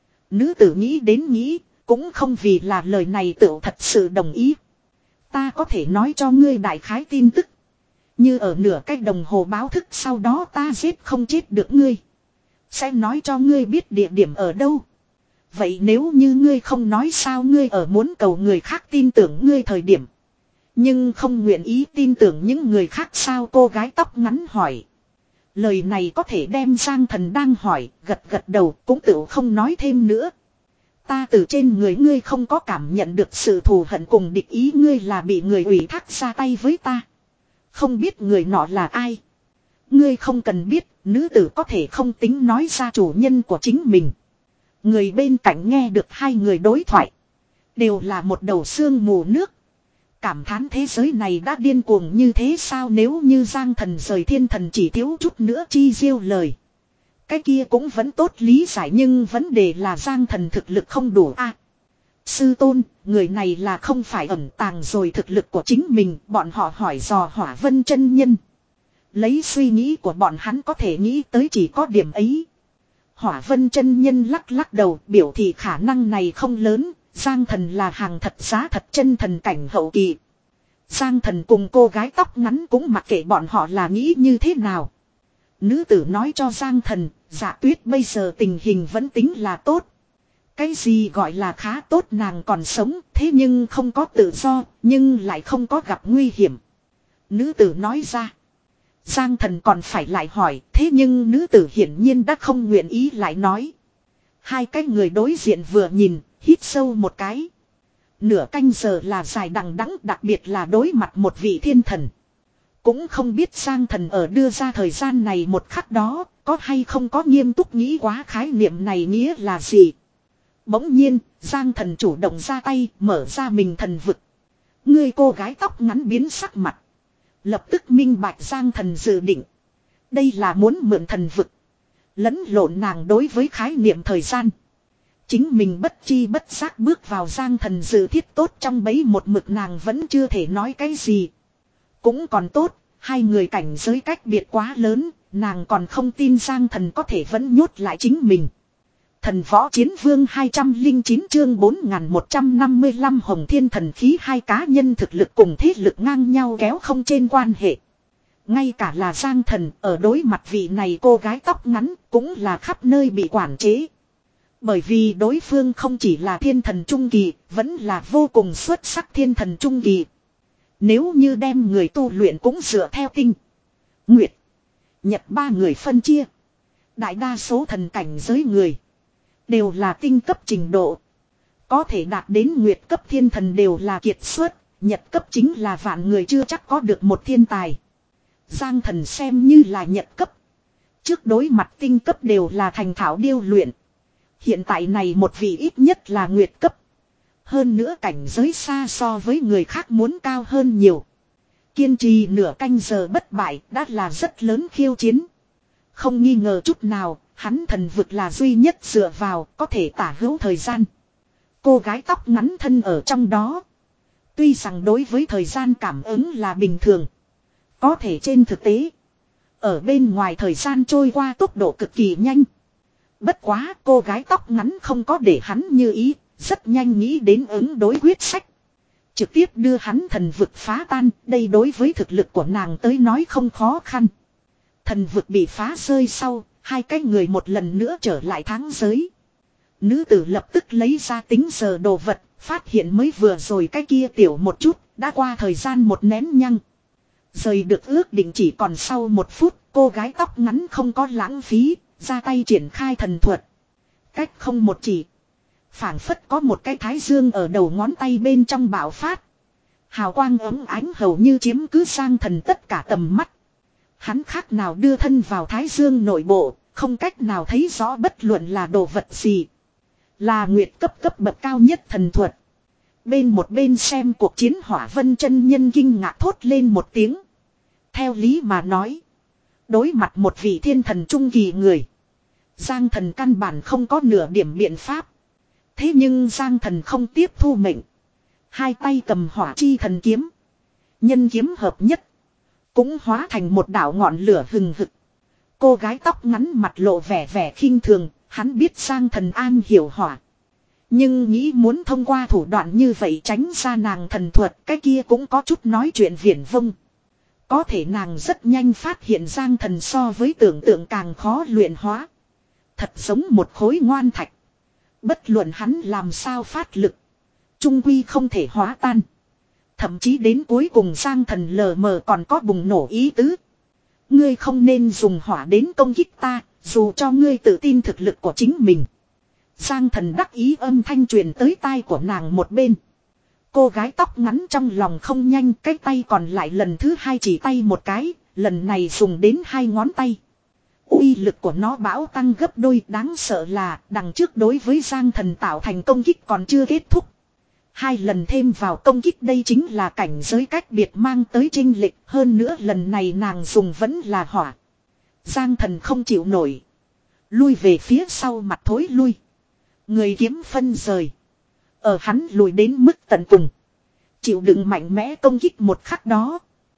Nữ tử nghĩ đến nghĩ, cũng không vì là lời này tự thật sự đồng ý. Ta có thể nói cho ngươi đại khái tin tức. Như ở nửa cách đồng hồ báo thức sau đó ta giết không chết được ngươi. Sẽ nói cho ngươi biết địa điểm ở đâu. Vậy nếu như ngươi không nói sao ngươi ở muốn cầu người khác tin tưởng ngươi thời điểm. Nhưng không nguyện ý tin tưởng những người khác sao, cô gái tóc ngắn hỏi. Lời này có thể đem Giang Thần đang hỏi, gật gật đầu cũng tự không nói thêm nữa. Ta từ trên người ngươi không có cảm nhận được sự thù hận cùng địch ý, ngươi là bị người ủy thác ra tay với ta. Không biết người nọ là ai. Ngươi không cần biết, nữ tử có thể không tính nói ra chủ nhân của chính mình. Người bên cạnh nghe được hai người đối thoại. Đều là một đầu sương mù nước. Cảm thán thế giới này đã điên cuồng như thế sao, nếu như Giang Thần rời thiên thần chỉ thiếu chút nữa chi diêu lời. Cái kia cũng vẫn tốt lý giải, nhưng vấn đề là Giang Thần thực lực không đủ a. À, sư tôn, người này là không phải ẩn tàng rồi thực lực của chính mình, bọn họ hỏi dò Hỏa Vân chân nhân. Lấy suy nghĩ của bọn hắn có thể nghĩ tới chỉ có điểm ấy. Hỏa Vân chân nhân lắc lắc đầu, biểu thị khả năng này không lớn. Giang Thần là hàng thật giá thật chân thần cảnh hậu kỳ. Giang Thần cùng cô gái tóc ngắn cũng mặc kệ bọn họ là nghĩ như thế nào. Nữ tử nói cho Giang Thần, Dạ Tuyết bây giờ tình hình vẫn tính là tốt. Cái gì gọi là khá tốt, nàng còn sống, thế nhưng không có tự do, nhưng lại không có gặp nguy hiểm. Nữ tử nói ra. Giang Thần còn phải lại hỏi, thế nhưng nữ tử hiển nhiên đã không nguyện ý lại nói. Hai cái người đối diện vừa nhìn, hít sâu một cái. Nửa canh giờ là dài đằng đẵng, đặc biệt là đối mặt một vị thiên thần. Cũng không biết Giang Thần ở đưa ra thời gian này một khắc đó, có hay không có nghiêm túc nghĩ quá khái niệm này nghĩa là gì. Bỗng nhiên, Giang Thần chủ động ra tay, mở ra mình thần vực. Người cô gái tóc ngắn biến sắc mặt. Lập tức minh bạch Giang Thần dự định. Đây là muốn mượn thần vực. Lẫn lộn nàng đối với khái niệm thời gian. Chính mình bất chi bất giác bước vào Giang Thần dự thiết tốt trong bấy, một mực nàng vẫn chưa thể nói cái gì. Cũng còn tốt, hai người cảnh giới cách biệt quá lớn, nàng còn không tin Giang Thần có thể vẫn nhốt lại chính mình. Thần võ chiến vương hai trăm lẻ chín chương bốn nghìn một trăm năm mươi lăm Hồng Thiên thần khí, hai cá nhân thực lực cùng thế lực ngang nhau kéo không trên quan hệ. Ngay cả là Giang Thần ở đối mặt vị này cô gái tóc ngắn cũng là khắp nơi bị quản chế. Bởi vì đối phương không chỉ là thiên thần trung kỳ, vẫn là vô cùng xuất sắc thiên thần trung kỳ. Nếu như đem người tu luyện cũng dựa theo tinh, nguyệt, nhật ba người phân chia. Đại đa số thần cảnh giới người đều là tinh cấp trình độ. Có thể đạt đến nguyệt cấp thiên thần đều là kiệt xuất, nhật cấp chính là vạn người chưa chắc có được một thiên tài. Giang Thần xem như là nhật cấp. Trước đối mặt tinh cấp đều là thành thạo điêu luyện. Hiện tại này một vị ít nhất là nguyệt cấp. Hơn nữa cảnh giới xa so với người khác muốn cao hơn nhiều. Kiên trì nửa canh giờ bất bại đã là rất lớn khiêu chiến. Không nghi ngờ chút nào, hắn thần vực là duy nhất dựa vào có thể tả hữu thời gian. Cô gái tóc ngắn thân ở trong đó. Tuy rằng đối với thời gian cảm ứng là bình thường. Có thể trên thực tế, ở bên ngoài thời gian trôi qua tốc độ cực kỳ nhanh. Bất quá cô gái tóc ngắn không có để hắn như ý, rất nhanh nghĩ đến ứng đối quyết sách. Trực tiếp đưa hắn thần vực phá tan, đây đối với thực lực của nàng tới nói không khó khăn. Thần vực bị phá rơi sau, hai cái người một lần nữa trở lại tháng giới. Nữ tử lập tức lấy ra tính giờ đồ vật, phát hiện mới vừa rồi cái kia tiểu một chút, đã qua thời gian một nén nhăng. Rời được ước định chỉ còn sau một phút, cô gái tóc ngắn không có lãng phí, ra tay triển khai thần thuật. Cách không một chỉ. Phảng phất có một cái thái dương ở đầu ngón tay bên trong bạo phát. Hào quang ấm ánh hầu như chiếm cứ Giang Thần tất cả tầm mắt. Hắn khác nào đưa thân vào thái dương nội bộ, không cách nào thấy rõ bất luận là đồ vật gì. Là nguyệt cấp cấp bậc cao nhất thần thuật. Bên một bên xem cuộc chiến Hỏa Vân chân nhân kinh ngạc thốt lên một tiếng. Theo lý mà nói, đối mặt một vị thiên thần trung kỳ người, Giang Thần căn bản không có nửa điểm biện pháp. Thế nhưng Giang Thần không tiếp thu mệnh. Hai tay cầm hỏa chi thần kiếm. Nhân kiếm hợp nhất. Cũng hóa thành một đảo ngọn lửa hừng hực. Cô gái tóc ngắn mặt lộ vẻ vẻ khinh thường. Hắn biết Giang Thần an hiểu hỏa. Nhưng nghĩ muốn thông qua thủ đoạn như vậy tránh ra nàng thần thuật. Cái kia cũng có chút nói chuyện viển vông. Có thể nàng rất nhanh phát hiện Giang Thần so với tưởng tượng càng khó luyện hóa. Thật giống một khối ngoan thạch. Bất luận hắn làm sao phát lực. Trung quy không thể hóa tan. Thậm chí đến cuối cùng Giang Thần lờ mờ còn có bùng nổ ý tứ. Ngươi không nên dùng hỏa đến công kích ta. Dù cho ngươi tự tin thực lực của chính mình. Giang Thần đắc ý âm thanh truyền tới tai của nàng một bên. Cô gái tóc ngắn trong lòng không nhanh. Cái tay còn lại lần thứ hai chỉ tay một cái. Lần này dùng đến hai ngón tay. Uy lực của nó bão tăng gấp đôi, đáng sợ là đằng trước đối với Giang Thần tạo thành công kích còn chưa kết thúc. Hai lần thêm vào công kích đây chính là cảnh giới cách biệt mang tới chênh lệch, hơn nữa lần này nàng dùng vẫn là hỏa. Giang Thần không chịu nổi. Lui về phía sau mặt thối lui. Người kiếm phân rời. Ở hắn lùi đến mức tận cùng. Chịu đựng mạnh mẽ công kích một khắc đó.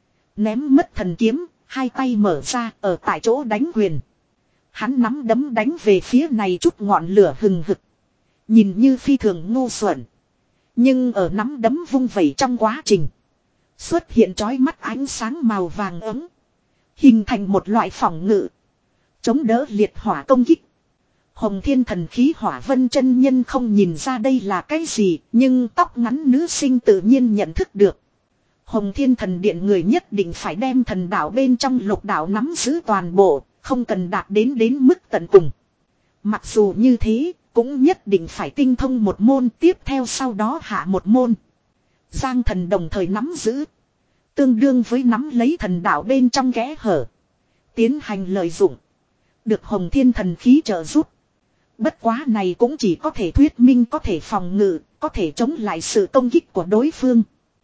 Ném mất thần kiếm. Hai tay mở ra ở tại chỗ đánh quyền. Hắn nắm đấm đánh về phía này chút ngọn lửa hừng hực. Nhìn như phi thường ngu xuẩn. Nhưng ở nắm đấm vung vẩy trong quá trình. Xuất hiện chói mắt ánh sáng màu vàng ấm. Hình thành một loại phòng ngự. Chống đỡ liệt hỏa công kích. Hồng Thiên thần khí Hỏa Vân chân nhân không nhìn ra đây là cái gì. Nhưng tóc ngắn nữ sinh tự nhiên nhận thức được. Hồng Thiên thần điện người nhất định phải đem thần đạo bên trong lục đạo nắm giữ toàn bộ, không cần đạt đến đến mức tận cùng. Mặc dù như thế, cũng nhất định phải tinh thông một môn tiếp theo sau đó hạ một môn. Giang Thần đồng thời nắm giữ. Tương đương với nắm lấy thần đạo bên trong kẽ hở. Tiến hành lợi dụng. Được Hồng Thiên thần khí trợ giúp. Bất quá này cũng chỉ có thể thuyết minh có thể phòng ngự, có thể chống lại sự công kích của đối phương.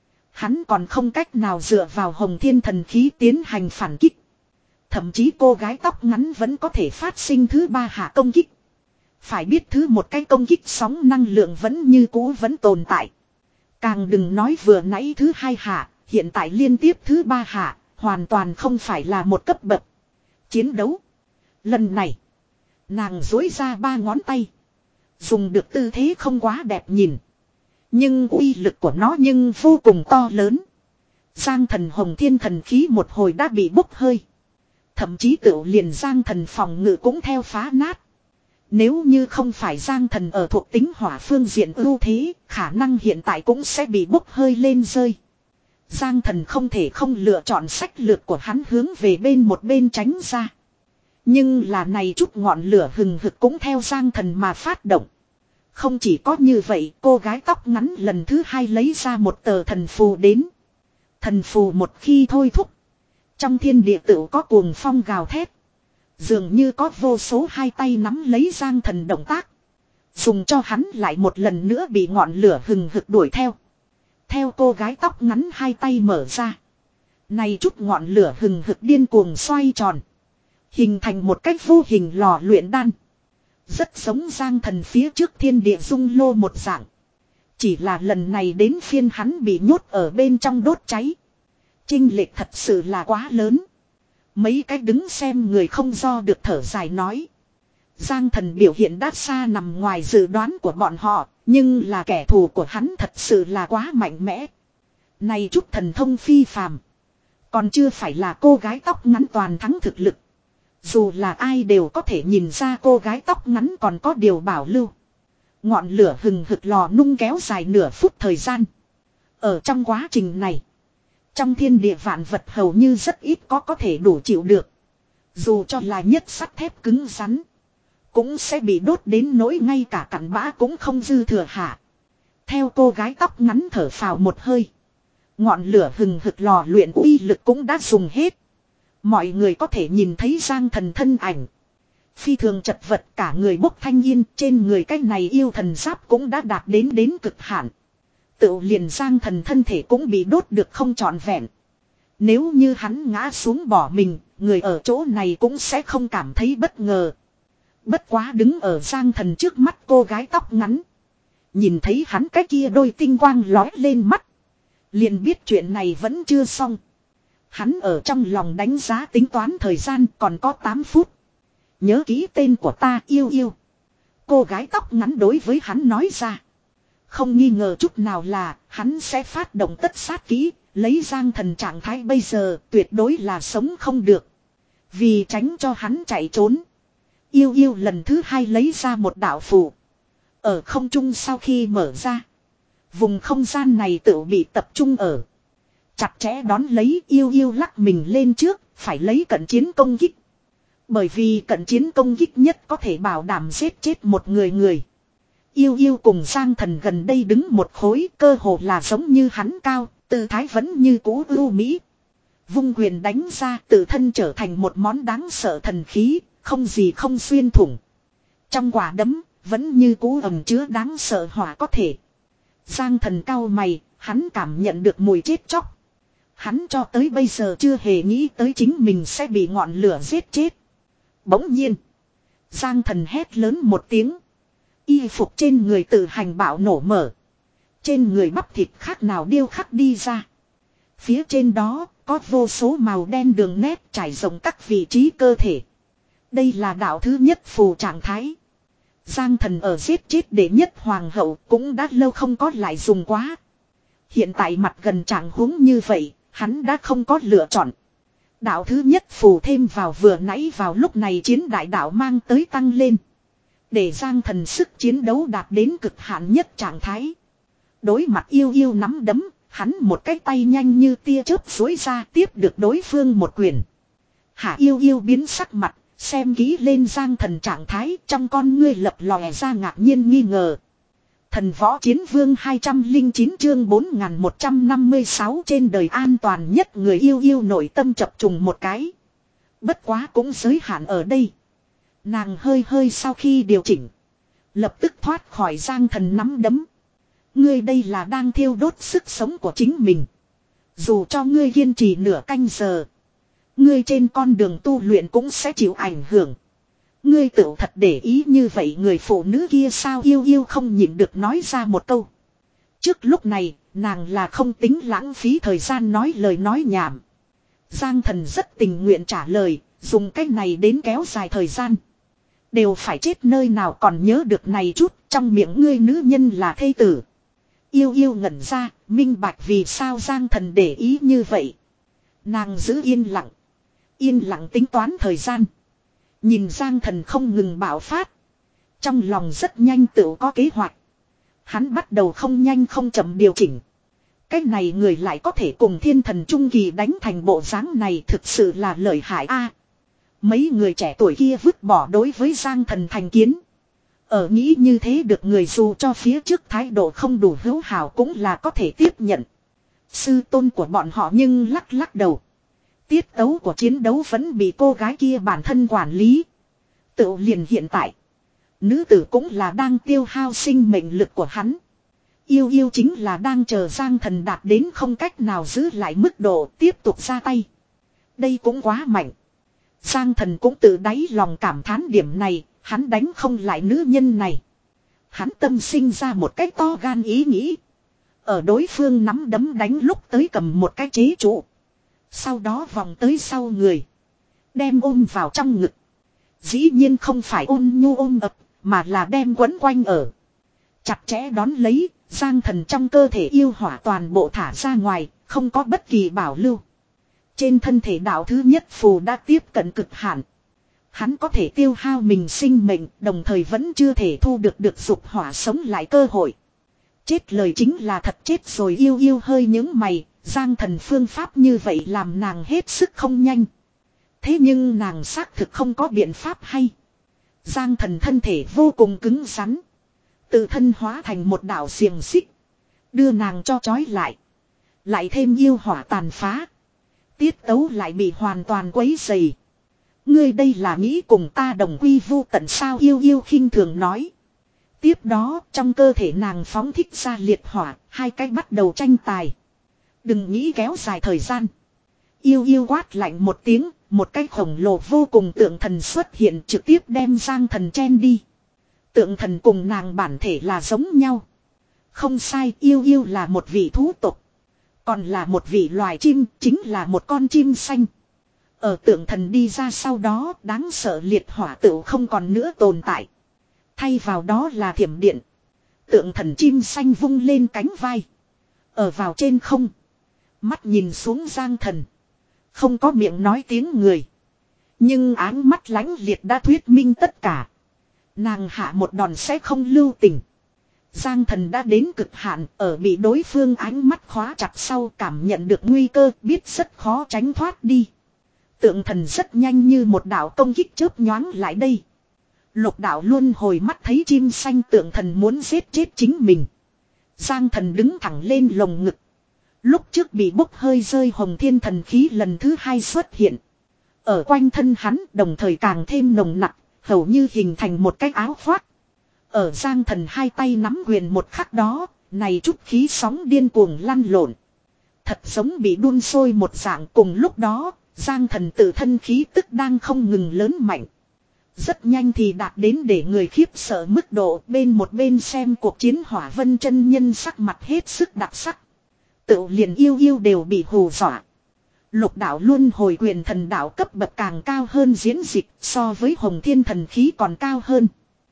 Hắn còn không cách nào dựa vào Hồng Thiên thần khí tiến hành phản kích. Thậm chí cô gái tóc ngắn vẫn có thể phát sinh thứ ba hạ công kích. Phải biết thứ một cái công kích sóng năng lượng vẫn như cũ vẫn tồn tại. Càng đừng nói vừa nãy thứ hai hạ, hiện tại liên tiếp thứ ba hạ, hoàn toàn không phải là một cấp bậc. Chiến đấu. Lần này, nàng dối ra ba ngón tay. Dùng được tư thế không quá đẹp nhìn. Nhưng uy lực của nó nhưng vô cùng to lớn. Giang Thần Hồng Thiên thần khí một hồi đã bị bốc hơi. Thậm chí tựu liền Giang Thần phòng ngự cũng theo phá nát. Nếu như không phải Giang Thần ở thuộc tính hỏa phương diện ưu thế, khả năng hiện tại cũng sẽ bị bốc hơi lên rơi. Giang Thần không thể không lựa chọn sách lược của hắn hướng về bên một bên tránh ra. Nhưng là này chút ngọn lửa hừng hực cũng theo Giang Thần mà phát động. Không chỉ có như vậy, cô gái tóc ngắn lần thứ hai lấy ra một tờ thần phù đến. Thần phù một khi thôi thúc. Trong thiên địa tự có cuồng phong gào thét. Dường như có vô số hai tay nắm lấy Giang Thần động tác. Dùng cho hắn lại một lần nữa bị ngọn lửa hừng hực đuổi theo. Theo cô gái tóc ngắn hai tay mở ra. Này chút ngọn lửa hừng hực điên cuồng xoay tròn. Hình thành một cách vô hình lò luyện đan. Rất giống Giang Thần phía trước thiên địa dung lô một dạng. Chỉ là lần này đến phiên hắn bị nhốt ở bên trong đốt cháy. Chênh lệch thật sự là quá lớn. Mấy cái đứng xem người không do được thở dài nói. Giang Thần biểu hiện đã xa nằm ngoài dự đoán của bọn họ, nhưng là kẻ thù của hắn thật sự là quá mạnh mẽ. Này chút thần thông phi phàm, còn chưa phải là cô gái tóc ngắn toàn thắng thực lực. Dù là ai đều có thể nhìn ra cô gái tóc ngắn còn có điều bảo lưu. Ngọn lửa hừng hực lò nung kéo dài nửa phút thời gian. Ở trong quá trình này, trong thiên địa vạn vật hầu như rất ít có có thể đủ chịu được. Dù cho là nhất sắt thép cứng rắn, cũng sẽ bị đốt đến nỗi ngay cả cặn bã cũng không dư thừa hạ. Theo cô gái tóc ngắn thở phào một hơi, ngọn lửa hừng hực lò luyện uy lực cũng đã dùng hết. Mọi người có thể nhìn thấy Giang Thần thân ảnh. Phi thường chật vật, cả người bốc thanh yên, trên người cái này yêu thần giáp cũng đã đạt đến đến cực hạn. Tự liền Giang Thần thân thể cũng bị đốt được không trọn vẹn. Nếu như hắn ngã xuống bỏ mình, người ở chỗ này cũng sẽ không cảm thấy bất ngờ. Bất quá đứng ở Giang Thần trước mắt cô gái tóc ngắn, nhìn thấy hắn cái kia đôi tinh quang lói lên mắt, liền biết chuyện này vẫn chưa xong. Hắn ở trong lòng đánh giá tính toán thời gian còn có tám phút. Nhớ kỹ tên của ta, yêu yêu. Cô gái tóc ngắn đối với hắn nói ra. Không nghi ngờ chút nào là hắn sẽ phát động tất sát kỹ, lấy Giang Thần trạng thái bây giờ tuyệt đối là sống không được. Vì tránh cho hắn chạy trốn, yêu yêu lần thứ hai lấy ra một đạo phù. Ở không trung sau khi mở ra, vùng không gian này tự bị tập trung ở. Chặt chẽ đón lấy, yêu yêu lắc mình lên trước, phải lấy cận chiến công kích. Bởi vì cận chiến công kích nhất có thể bảo đảm giết chết một người người. Yêu yêu cùng Giang Thần gần đây đứng một khối, cơ hồ là giống như hắn cao, tư thái vẫn như cũ ưu mỹ. Vung quyền đánh ra, tự thân trở thành một món đáng sợ thần khí, không gì không xuyên thủng. Trong quả đấm, vẫn như cũ ẩn chứa đáng sợ hỏa có thể. Giang Thần cau mày, hắn cảm nhận được mùi chết chóc. Hắn cho tới bây giờ chưa hề nghĩ tới chính mình sẽ bị ngọn lửa giết chết. Bỗng nhiên, Giang Thần hét lớn một tiếng. Y phục trên người tự hành bạo nổ mở. Trên người bắp thịt khác nào điêu khắc đi ra. Phía trên đó có vô số màu đen đường nét trải rộng các vị trí cơ thể. Đây là đạo thứ nhất phù trạng thái. Giang Thần ở giết chết đệ nhất hoàng hậu cũng đã lâu không có lại dùng quá. Hiện tại mặt gần trạng huống như vậy, hắn đã không có lựa chọn. Đạo thứ nhất phù thêm vào vừa nãy vào lúc này chiến đại đạo mang tới tăng lên. Để Giang Thần sức chiến đấu đạt đến cực hạn nhất trạng thái. Đối mặt yêu yêu nắm đấm, hắn một cái tay nhanh như tia chớp xối ra tiếp được đối phương một quyền. Hạ yêu yêu biến sắc mặt, xem kỹ lên Giang Thần trạng thái, trong con ngươi lập lòe ra ngạc nhiên nghi ngờ. Thần võ chiến vương hai trăm lẻ chín chương bốn nghìn một trăm năm mươi sáu trên đời an toàn nhất người yêu yêu nội tâm chập trùng một cái. Bất quá cũng giới hạn ở đây. Nàng hơi hơi sau khi điều chỉnh, lập tức thoát khỏi Giang Thần nắm đấm. Ngươi đây là đang thiêu đốt sức sống của chính mình. Dù cho ngươi kiên trì nửa canh giờ, ngươi trên con đường tu luyện cũng sẽ chịu ảnh hưởng. Ngươi tự thật để ý như vậy người phụ nữ kia sao, yêu yêu không nhịn được nói ra một câu. Trước lúc này, nàng là không tính lãng phí thời gian nói lời nói nhảm. Giang Thần rất tình nguyện trả lời, dùng cách này đến kéo dài thời gian. Đều phải chết nơi nào còn nhớ được này chút, trong miệng ngươi nữ nhân là thê tử. Yêu yêu ngẩn ra, minh bạch vì sao Giang Thần để ý như vậy. Nàng giữ yên lặng. Yên lặng tính toán thời gian. Nhìn Giang Thần không ngừng bạo phát. Trong lòng rất nhanh tự có kế hoạch. Hắn bắt đầu không nhanh không chậm điều chỉnh. Cái này người lại có thể cùng thiên thần trung kỳ đánh thành bộ dáng này, thực sự là lợi hại a. Mấy người trẻ tuổi kia vứt bỏ đối với Giang Thần thành kiến. Ở nghĩ như thế được người dù cho phía trước thái độ không đủ hữu hảo cũng là có thể tiếp nhận. Sư tôn của bọn họ nhưng lắc lắc đầu. Tiết tấu của chiến đấu vẫn bị cô gái kia bản thân quản lý. Tự liền hiện tại, nữ tử cũng là đang tiêu hao sinh mệnh lực của hắn. Yêu yêu chính là đang chờ Giang Thần đạt đến không cách nào giữ lại mức độ tiếp tục ra tay. Đây cũng quá mạnh. Giang Thần cũng tự đáy lòng cảm thán điểm này, hắn đánh không lại nữ nhân này. Hắn tâm sinh ra một cái to gan ý nghĩ. Ở đối phương nắm đấm đánh lúc tới cầm một cái chế trụ. Sau đó vòng tới sau người. Đem ôm vào trong ngực. Dĩ nhiên không phải ôn nhu ôm ập, mà là đem quấn quanh ở. Chặt chẽ đón lấy, Giang Thần trong cơ thể yêu hỏa toàn bộ thả ra ngoài, không có bất kỳ bảo lưu. Trên thân thể đạo thứ nhất phù đã tiếp cận cực hạn. Hắn có thể tiêu hao mình sinh mệnh, đồng thời vẫn chưa thể thu được được dục hỏa sống lại cơ hội. Chết lời chính là thật chết rồi. Yêu yêu hơi những mày, Giang Thần phương pháp như vậy làm nàng hết sức không nhanh. Thế nhưng nàng xác thực không có biện pháp hay. Giang Thần thân thể vô cùng cứng rắn. Tự thân hóa thành một đạo xiềng xích. Đưa nàng cho trói lại. Lại thêm yêu hỏa tàn phá. Tiết tấu lại bị hoàn toàn quấy dày. Ngươi đây là nghĩ cùng ta đồng quy vu tận sao, yêu yêu khinh thường nói. Tiếp đó trong cơ thể nàng phóng thích ra liệt hỏa, hai cái bắt đầu tranh tài. Đừng nghĩ kéo dài thời gian. Yêu yêu quát lạnh một tiếng, một cái khổng lồ vô cùng tượng thần xuất hiện trực tiếp đem Giang Thần chen đi. Tượng thần cùng nàng bản thể là giống nhau. Không sai, yêu yêu là một vị thú tộc. Còn là một vị loài chim, chính là một con chim xanh. Ở tượng thần đi ra sau đó, đáng sợ liệt hỏa tựu không còn nữa tồn tại. Thay vào đó là thiểm điện. Tượng thần chim xanh vung lên cánh vai. Ở vào trên không. Mắt nhìn xuống Giang Thần. Không có miệng nói tiếng người. Nhưng áng mắt lánh liệt đã thuyết minh tất cả. Nàng hạ một đòn sẽ không lưu tình. Giang Thần đã đến cực hạn, ở bị đối phương ánh mắt khóa chặt sau cảm nhận được nguy cơ, biết rất khó tránh thoát đi. Tượng thần rất nhanh như một đạo công kích chớp nhoáng lại đây. Lục đạo luôn hồi mắt thấy chim xanh, tượng thần muốn giết chết chính mình. Giang Thần đứng thẳng lên lồng ngực. Lúc trước bị bốc hơi rơi hồng thiên thần khí lần thứ hai xuất hiện. Ở quanh thân hắn đồng thời càng thêm nồng nặc, hầu như hình thành một cái áo khoác. Ở Giang Thần hai tay nắm quyền một khắc đó, này chút khí sóng điên cuồng lăn lộn. Thật giống bị đun sôi một dạng. Cùng lúc đó, Giang Thần tự thân khí tức đang không ngừng lớn mạnh. Rất nhanh thì đạt đến để người khiếp sợ mức độ. Bên một bên xem cuộc chiến Hỏa Vân chân nhân sắc mặt hết sức đặc sắc. Tự liền yêu yêu đều bị hù dọa. Lục đạo luân hồi quyền thần đạo cấp bậc càng cao hơn diễn dịch, so với hồng thiên thần khí còn cao hơn.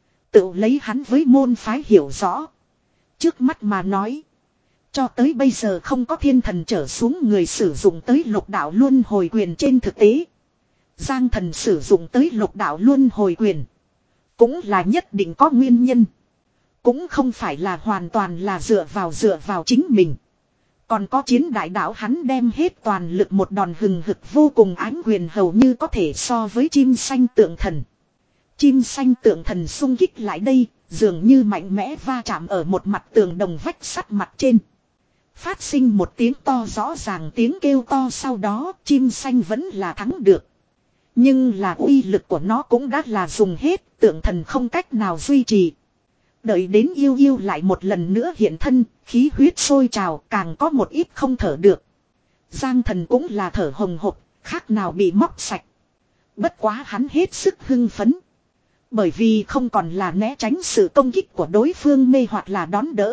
Tự lấy hắn với môn phái hiểu rõ. Trước mắt mà nói, cho tới bây giờ không có thiên thần trở xuống người sử dụng tới lục đạo luân hồi quyền trên thực tế. Giang Thần sử dụng tới lục đạo luân hồi quyền, cũng là nhất định có nguyên nhân. Cũng không phải là hoàn toàn là dựa vào dựa vào chính mình. Còn có chiến đại đạo hắn đem hết toàn lực một đòn hừng hực vô cùng ánh quyền hầu như có thể so với chim xanh tượng thần. Chim xanh tượng thần xung kích lại đây, dường như mạnh mẽ va chạm ở một mặt tường đồng vách sắt mặt trên. Phát sinh một tiếng to rõ ràng tiếng kêu to, sau đó chim xanh vẫn là thắng được. Nhưng là uy lực của nó cũng đã là dùng hết, tượng thần không cách nào duy trì. Đợi đến yêu yêu lại một lần nữa hiện thân, khí huyết sôi trào, càng có một ít không thở được. Giang Thần cũng là thở hồng hộc, khác nào bị móc sạch. Bất quá hắn hết sức hưng phấn. Bởi vì không còn là né tránh sự công kích của đối phương mê hoặc là đón đỡ,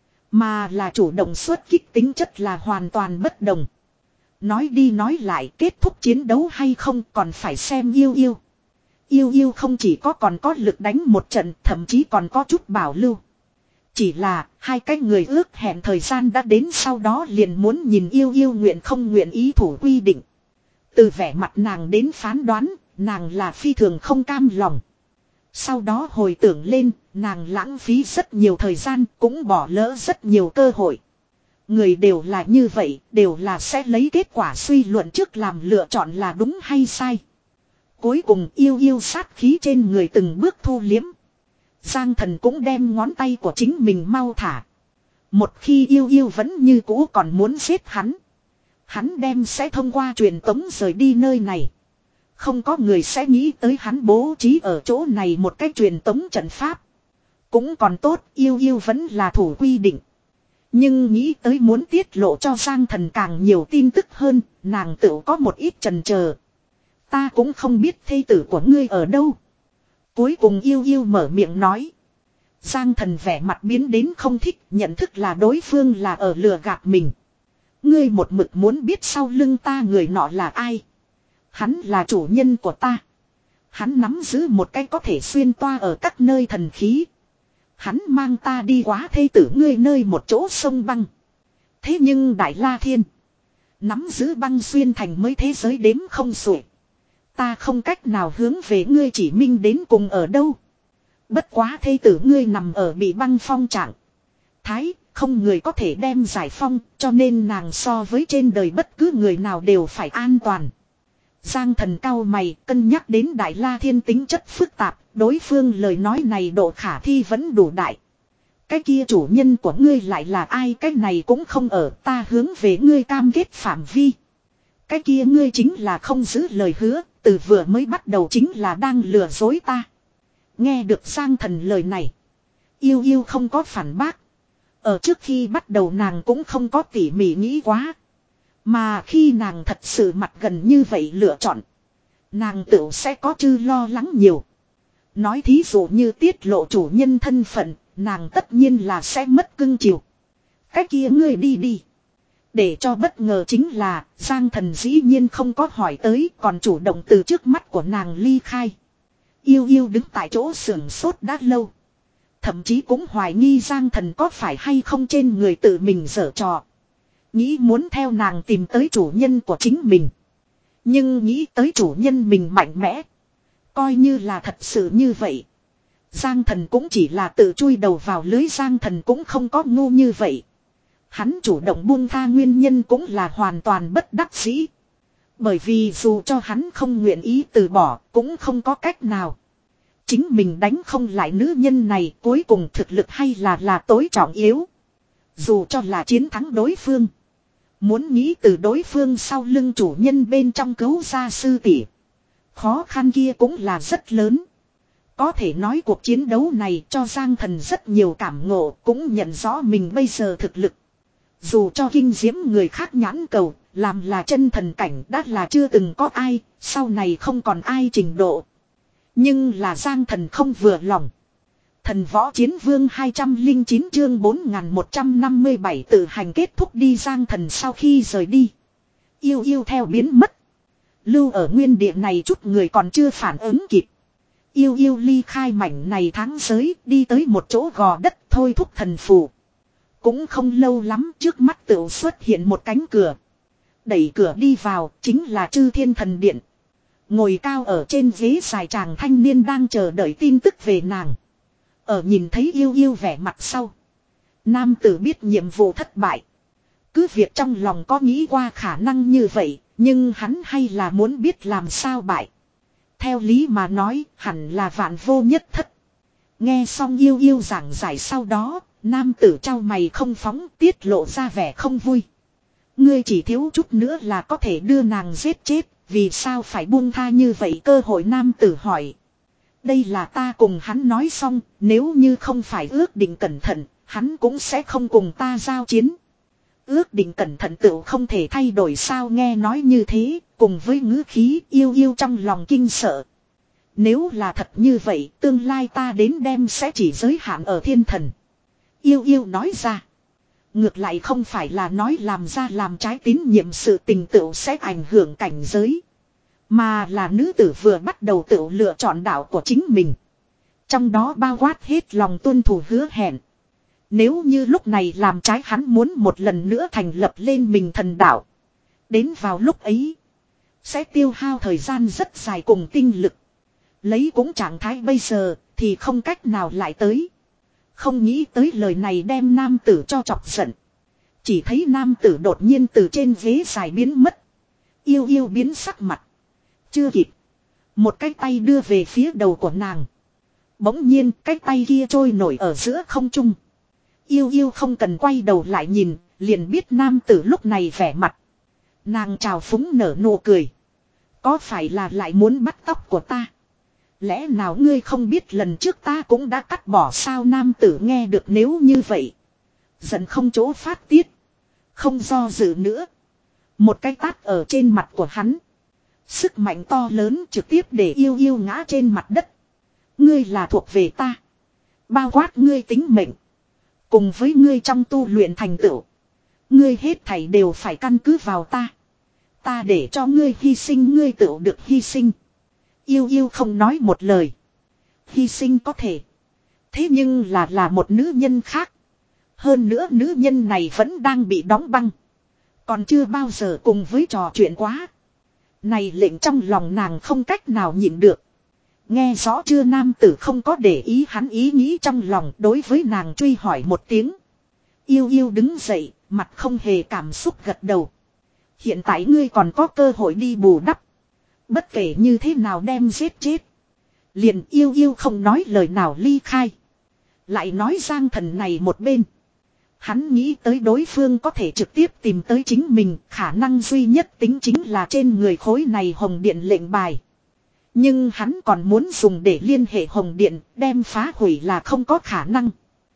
mà là chủ động xuất kích, tính chất là hoàn toàn bất đồng. Nói đi nói lại, kết thúc chiến đấu hay không còn phải xem yêu yêu. Yêu yêu không chỉ có còn có lực đánh một trận, thậm chí còn có chút bảo lưu. Chỉ là hai cái người ước hẹn thời gian đã đến, sau đó liền muốn nhìn yêu yêu nguyện không nguyện ý thủ quy định. Từ vẻ mặt nàng đến phán đoán, nàng là phi thường không cam lòng. Sau đó hồi tưởng lên, nàng lãng phí rất nhiều thời gian, cũng bỏ lỡ rất nhiều cơ hội. Người đều là như vậy, đều là sẽ lấy kết quả suy luận trước làm lựa chọn là đúng hay sai. Cuối cùng yêu yêu sát khí trên người từng bước thu liếm. Giang Thần cũng đem ngón tay của chính mình mau thả. Một khi yêu yêu vẫn như cũ còn muốn giết hắn, hắn đem sẽ thông qua truyền tống rời đi nơi này. Không có người sẽ nghĩ tới hắn bố trí ở chỗ này một cái truyền tống trận pháp. Cũng còn tốt, yêu yêu vẫn là thủ quy định. Nhưng nghĩ tới muốn tiết lộ cho Giang Thần càng nhiều tin tức hơn, nàng tự có một ít chần chờ. Ta cũng không biết thê tử của ngươi ở đâu. Cuối cùng yêu yêu mở miệng nói. Giang Thần vẻ mặt biến đến không thích, nhận thức là đối phương là ở lừa gạt mình. Ngươi một mực muốn biết sau lưng ta người nọ là ai. Hắn là chủ nhân của ta. Hắn nắm giữ một cái có thể xuyên toa ở các nơi thần khí. Hắn mang ta đi quá thê tử ngươi nơi một chỗ sông băng. Thế nhưng Đại La Thiên nắm giữ băng xuyên thành mới thế giới đếm không xuể. Ta không cách nào hướng về ngươi chỉ minh đến cùng ở đâu. Bất quá thê tử ngươi nằm ở bị băng phong trạng thái, không người có thể đem giải phong, cho nên nàng so với trên đời bất cứ người nào đều phải an toàn. Giang Thần cau mày, cân nhắc đến Đại La Thiên tính chất phức tạp, đối phương lời nói này độ khả thi vẫn đủ đại. Cái kia chủ nhân của ngươi lại là ai, cái này cũng không ở, ta hướng về ngươi cam kết phạm vi. Cái kia ngươi chính là không giữ lời hứa, từ vừa mới bắt đầu chính là đang lừa dối ta. Nghe được Giang Thần lời này, Yêu Yêu không có phản bác. Ở trước khi bắt đầu nàng cũng không có tỉ mỉ nghĩ quá. Mà khi nàng thật sự mặt gần như vậy lựa chọn, nàng tự sẽ có chư lo lắng nhiều. Nói thí dụ như tiết lộ chủ nhân thân phận, nàng tất nhiên là sẽ mất cưng chiều. Cái kia ngươi đi đi. Để cho bất ngờ chính là Giang Thần dĩ nhiên không có hỏi tới, còn chủ động từ trước mắt của nàng ly khai. Yêu Yêu đứng tại chỗ sưởng sốt đã lâu. Thậm chí cũng hoài nghi Giang Thần có phải hay không trên người tự mình giở trò. Nghĩ muốn theo nàng tìm tới chủ nhân của chính mình. Nhưng nghĩ tới chủ nhân mình mạnh mẽ. Coi như là thật sự như vậy. Giang Thần cũng chỉ là tự chui đầu vào lưới, Giang Thần cũng không có ngu như vậy. Hắn chủ động buông tha nguyên nhân cũng là hoàn toàn bất đắc dĩ. Bởi vì dù cho hắn không nguyện ý từ bỏ cũng không có cách nào. Chính mình đánh không lại nữ nhân này, cuối cùng thực lực hay là là tối trọng yếu. Dù cho là chiến thắng đối phương, muốn nghĩ từ đối phương sau lưng chủ nhân bên trong cứu ra sư tỷ, khó khăn kia cũng là rất lớn. Có thể nói cuộc chiến đấu này cho Giang Thần rất nhiều cảm ngộ, cũng nhận rõ mình bây giờ thực lực. Dù cho kinh diễm người khác nhãn cầu, làm là chân thần cảnh đã là chưa từng có ai, sau này không còn ai trình độ. Nhưng là Giang Thần không vừa lòng. Thần Võ Chiến Vương hai trăm lẻ chín chương bốn nghìn một trăm năm mươi bảy tự hành kết thúc đi. Giang Thần sau khi rời đi, Yêu Yêu theo biến mất. Lưu ở nguyên địa này chút người còn chưa phản ứng kịp. Yêu Yêu ly khai mảnh này tháng giới, đi tới một chỗ gò đất thôi thúc thần phù. Cũng không lâu lắm, trước mắt tựu xuất hiện một cánh cửa. Đẩy cửa đi vào chính là Chư Thiên Thần Điện. Ngồi cao ở trên ghế dài chàng thanh niên đang chờ đợi tin tức về nàng. Ở nhìn thấy Yêu Yêu vẻ mặt sau, nam tử biết nhiệm vụ thất bại. Cứ việc trong lòng có nghĩ qua khả năng như vậy, nhưng hắn hay là muốn biết làm sao bại. Theo lý mà nói, hẳn là vạn vô nhất thất. Nghe xong Yêu Yêu giảng giải sau đó, nam tử trao mày không phóng, tiết lộ ra vẻ không vui. Ngươi chỉ thiếu chút nữa là có thể đưa nàng giết chết, vì sao phải buông tha như vậy cơ hội? Nam tử hỏi. Đây là ta cùng hắn nói xong, nếu như không phải ước định cẩn thận, hắn cũng sẽ không cùng ta giao chiến. Ước định cẩn thận tựu không thể thay đổi sao? Nghe nói như thế, cùng với ngữ khí, Yêu Yêu trong lòng kinh sợ. Nếu là thật như vậy, tương lai ta đến đem sẽ chỉ giới hạn ở thiên thần. Yêu Yêu nói ra. Ngược lại không phải là nói làm ra làm trái tín nhiệm sự tình tựu sẽ ảnh hưởng cảnh giới. Mà là nữ tử vừa bắt đầu tự lựa chọn đạo của chính mình. Trong đó bao quát hết lòng tuân thủ hứa hẹn. Nếu như lúc này làm trái, hắn muốn một lần nữa thành lập lên mình thần đạo. Đến vào lúc ấy, sẽ tiêu hao thời gian rất dài cùng tinh lực. Lấy cũng trạng thái bây giờ thì không cách nào lại tới. Không nghĩ tới lời này đem nam tử cho chọc giận. Chỉ thấy nam tử đột nhiên từ trên ghế dài biến mất. Yêu Yêu biến sắc mặt. Chưa kịp, một cái tay đưa về phía đầu của nàng. Bỗng nhiên cái tay kia trôi nổi ở giữa không trung. Yêu Yêu không cần quay đầu lại nhìn, liền biết nam tử lúc này vẻ mặt. Nàng trào phúng nở nụ cười. Có phải là lại muốn bắt tóc của ta? Lẽ nào ngươi không biết lần trước ta cũng đã cắt bỏ sao? Nam tử nghe được nếu như vậy, giận không chỗ phát tiết, không do dự nữa. Một cái tát ở trên mặt của hắn. Sức mạnh to lớn trực tiếp để Yêu Yêu ngã trên mặt đất. Ngươi là thuộc về ta, bao quát ngươi tính mệnh, cùng với ngươi trong tu luyện thành tựu. Ngươi hết thảy đều phải căn cứ vào ta. Ta để cho ngươi hy sinh ngươi tự được hy sinh. Yêu yêu không nói một lời. Hy sinh có thể. Thế nhưng là là một nữ nhân khác. Hơn nữa nữ nhân này vẫn đang bị đóng băng. Còn chưa bao giờ cùng với trò chuyện quá. Này lệnh trong lòng nàng không cách nào nhịn được. Nghe rõ chưa, nam tử không có để ý hắn ý nghĩ trong lòng, đối với nàng truy hỏi một tiếng. Yêu yêu đứng dậy, mặt không hề cảm xúc gật đầu. Hiện tại ngươi còn có cơ hội đi bù đắp. Bất kể như thế nào đem giết chết. Liền yêu yêu không nói lời nào ly khai. Lại nói Giang Thần này một bên. Hắn nghĩ tới đối phương có thể trực tiếp tìm tới chính mình, khả năng duy nhất tính chính là trên người khối này hồng điện lệnh bài. Nhưng hắn còn muốn dùng để liên hệ hồng điện, đem phá hủy là không có khả năng.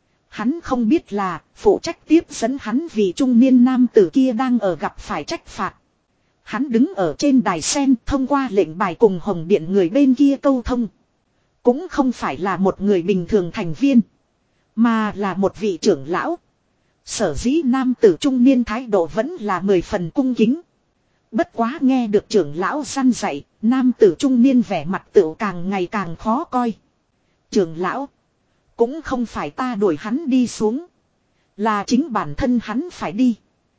Hắn không biết là, phụ trách tiếp dẫn hắn vì trung niên nam tử kia đang ở gặp phải trách phạt. Hắn đứng ở trên đài sen thông qua lệnh bài cùng hồng điện người bên kia câu thông. Cũng không phải là một người bình thường thành viên, mà là một vị trưởng lão. Sở dĩ nam tử trung niên thái độ vẫn là mười phần cung kính. Bất quá nghe được trưởng lão săn dạy, nam tử trung niên vẻ mặt tựu càng ngày càng khó coi. Trưởng lão, cũng không phải ta đuổi hắn đi xuống, là chính bản thân hắn phải đi.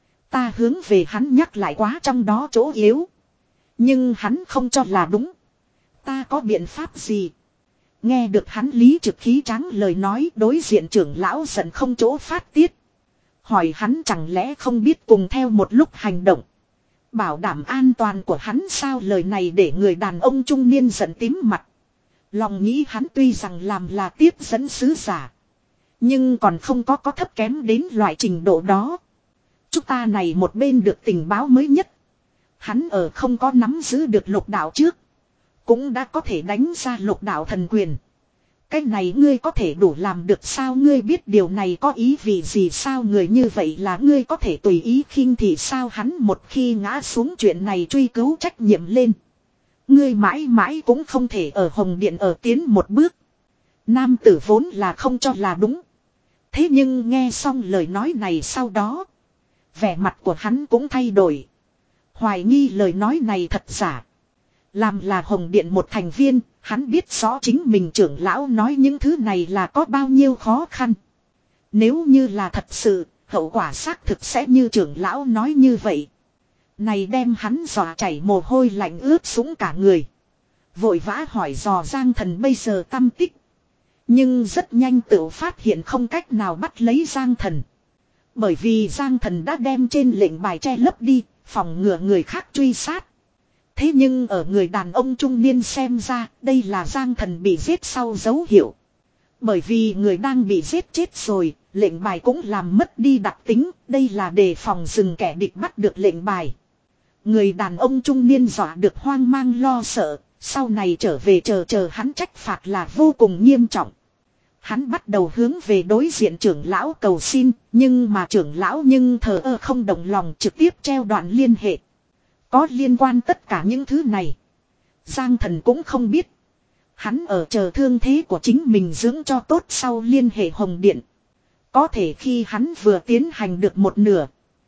Ta hướng về hắn nhắc lại quá trong đó chỗ yếu, nhưng hắn không cho là đúng. Ta có biện pháp gì? Nghe được hắn lý trực khí tráng lời nói, đối diện trưởng lão giận không chỗ phát tiết. Hỏi hắn chẳng lẽ không biết cùng theo một lúc hành động, bảo đảm an toàn của hắn sao? Lời này để người đàn ông trung niên giận tím mặt. Lòng nghĩ hắn tuy rằng làm là tiếp dẫn sứ giả, nhưng còn không có có thấp kém đến loại trình độ đó. Chúng ta này một bên được tình báo mới nhất. Hắn ở không có nắm giữ được lục đạo trước, cũng đã có thể đánh ra lục đạo thần quyền. Cái này ngươi có thể đủ làm được sao? Ngươi biết điều này có ý vị gì sao? Người như vậy là ngươi có thể tùy ý khinh thị sao? Hắn một khi ngã xuống chuyện này truy cứu trách nhiệm lên, ngươi mãi mãi cũng không thể ở hồng điện ở tiến một bước. Nam tử vốn là không cho là đúng. Thế nhưng nghe xong lời nói này sau đó, vẻ mặt của hắn cũng thay đổi. Hoài nghi lời nói này thật giả. Làm là hồng điện một thành viên, hắn biết rõ chính mình trưởng lão nói những thứ này là có bao nhiêu khó khăn. Nếu như là thật sự, hậu quả xác thực sẽ như trưởng lão nói như vậy. Này đem hắn dọa chảy mồ hôi lạnh ướt sũng cả người. Vội vã hỏi dò Giang Thần bây giờ tâm tích. Nhưng rất nhanh tự phát hiện không cách nào bắt lấy Giang Thần. Bởi vì Giang Thần đã đem trên lệnh bài che lấp đi, phòng ngừa người khác truy sát. Thế nhưng ở người đàn ông trung niên xem ra, đây là Giang Thần bị giết sau dấu hiệu. Bởi vì người đang bị giết chết rồi, lệnh bài cũng làm mất đi đặc tính, đây là đề phòng dừng kẻ địch bắt được lệnh bài. Người đàn ông trung niên dọa được hoang mang lo sợ, sau này trở về chờ chờ hắn trách phạt là vô cùng nghiêm trọng. Hắn bắt đầu hướng về đối diện trưởng lão cầu xin, nhưng mà trưởng lão nhưng thờ ơ không đồng lòng, trực tiếp treo đoạn liên hệ. Có liên quan tất cả những thứ này, Giang Thần cũng không biết. Hắn ở chờ thương thế của chính mình dưỡng cho tốt sau liên hệ hồng điện. Có thể khi hắn vừa tiến hành được một nửa,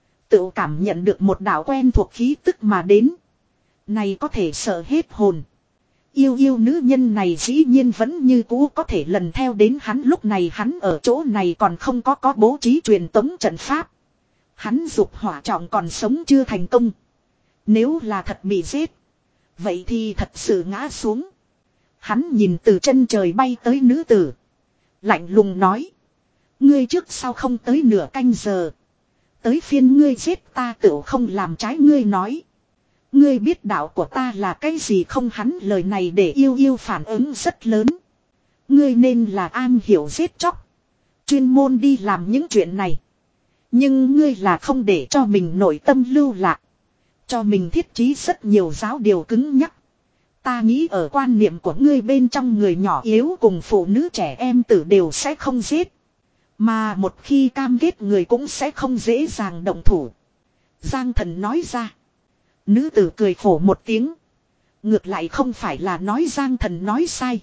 tự cảm nhận được một đạo quen thuộc khí tức mà đến. Này có thể sợ hết hồn. Yêu yêu nữ nhân này dĩ nhiên vẫn như cũ có thể lần theo đến hắn. Lúc này hắn ở chỗ này còn không có có bố trí truyền tống trận pháp. Hắn dục hỏa trọng còn sống chưa thành công. Nếu là thật bị giết, vậy thì thật sự ngã xuống. Hắn nhìn từ chân trời bay tới nữ tử, lạnh lùng nói: ngươi trước sau không tới nửa canh giờ, tới phiên ngươi giết ta tựu không làm trái ngươi nói. Ngươi biết đạo của ta là cái gì không? Hắn lời này để yêu yêu phản ứng rất lớn. Ngươi nên là am hiểu giết chóc, chuyên môn đi làm những chuyện này. Nhưng ngươi là không để cho mình nội tâm lưu lạc, cho mình thiết trí rất nhiều giáo điều cứng nhắc. Ta nghĩ ở quan niệm của ngươi bên trong, người nhỏ yếu cùng phụ nữ trẻ em tử đều sẽ không giết. Mà một khi cam kết người cũng sẽ không dễ dàng động thủ. Giang Thần nói ra. Nữ tử cười khổ một tiếng. Ngược lại không phải là nói Giang Thần nói sai,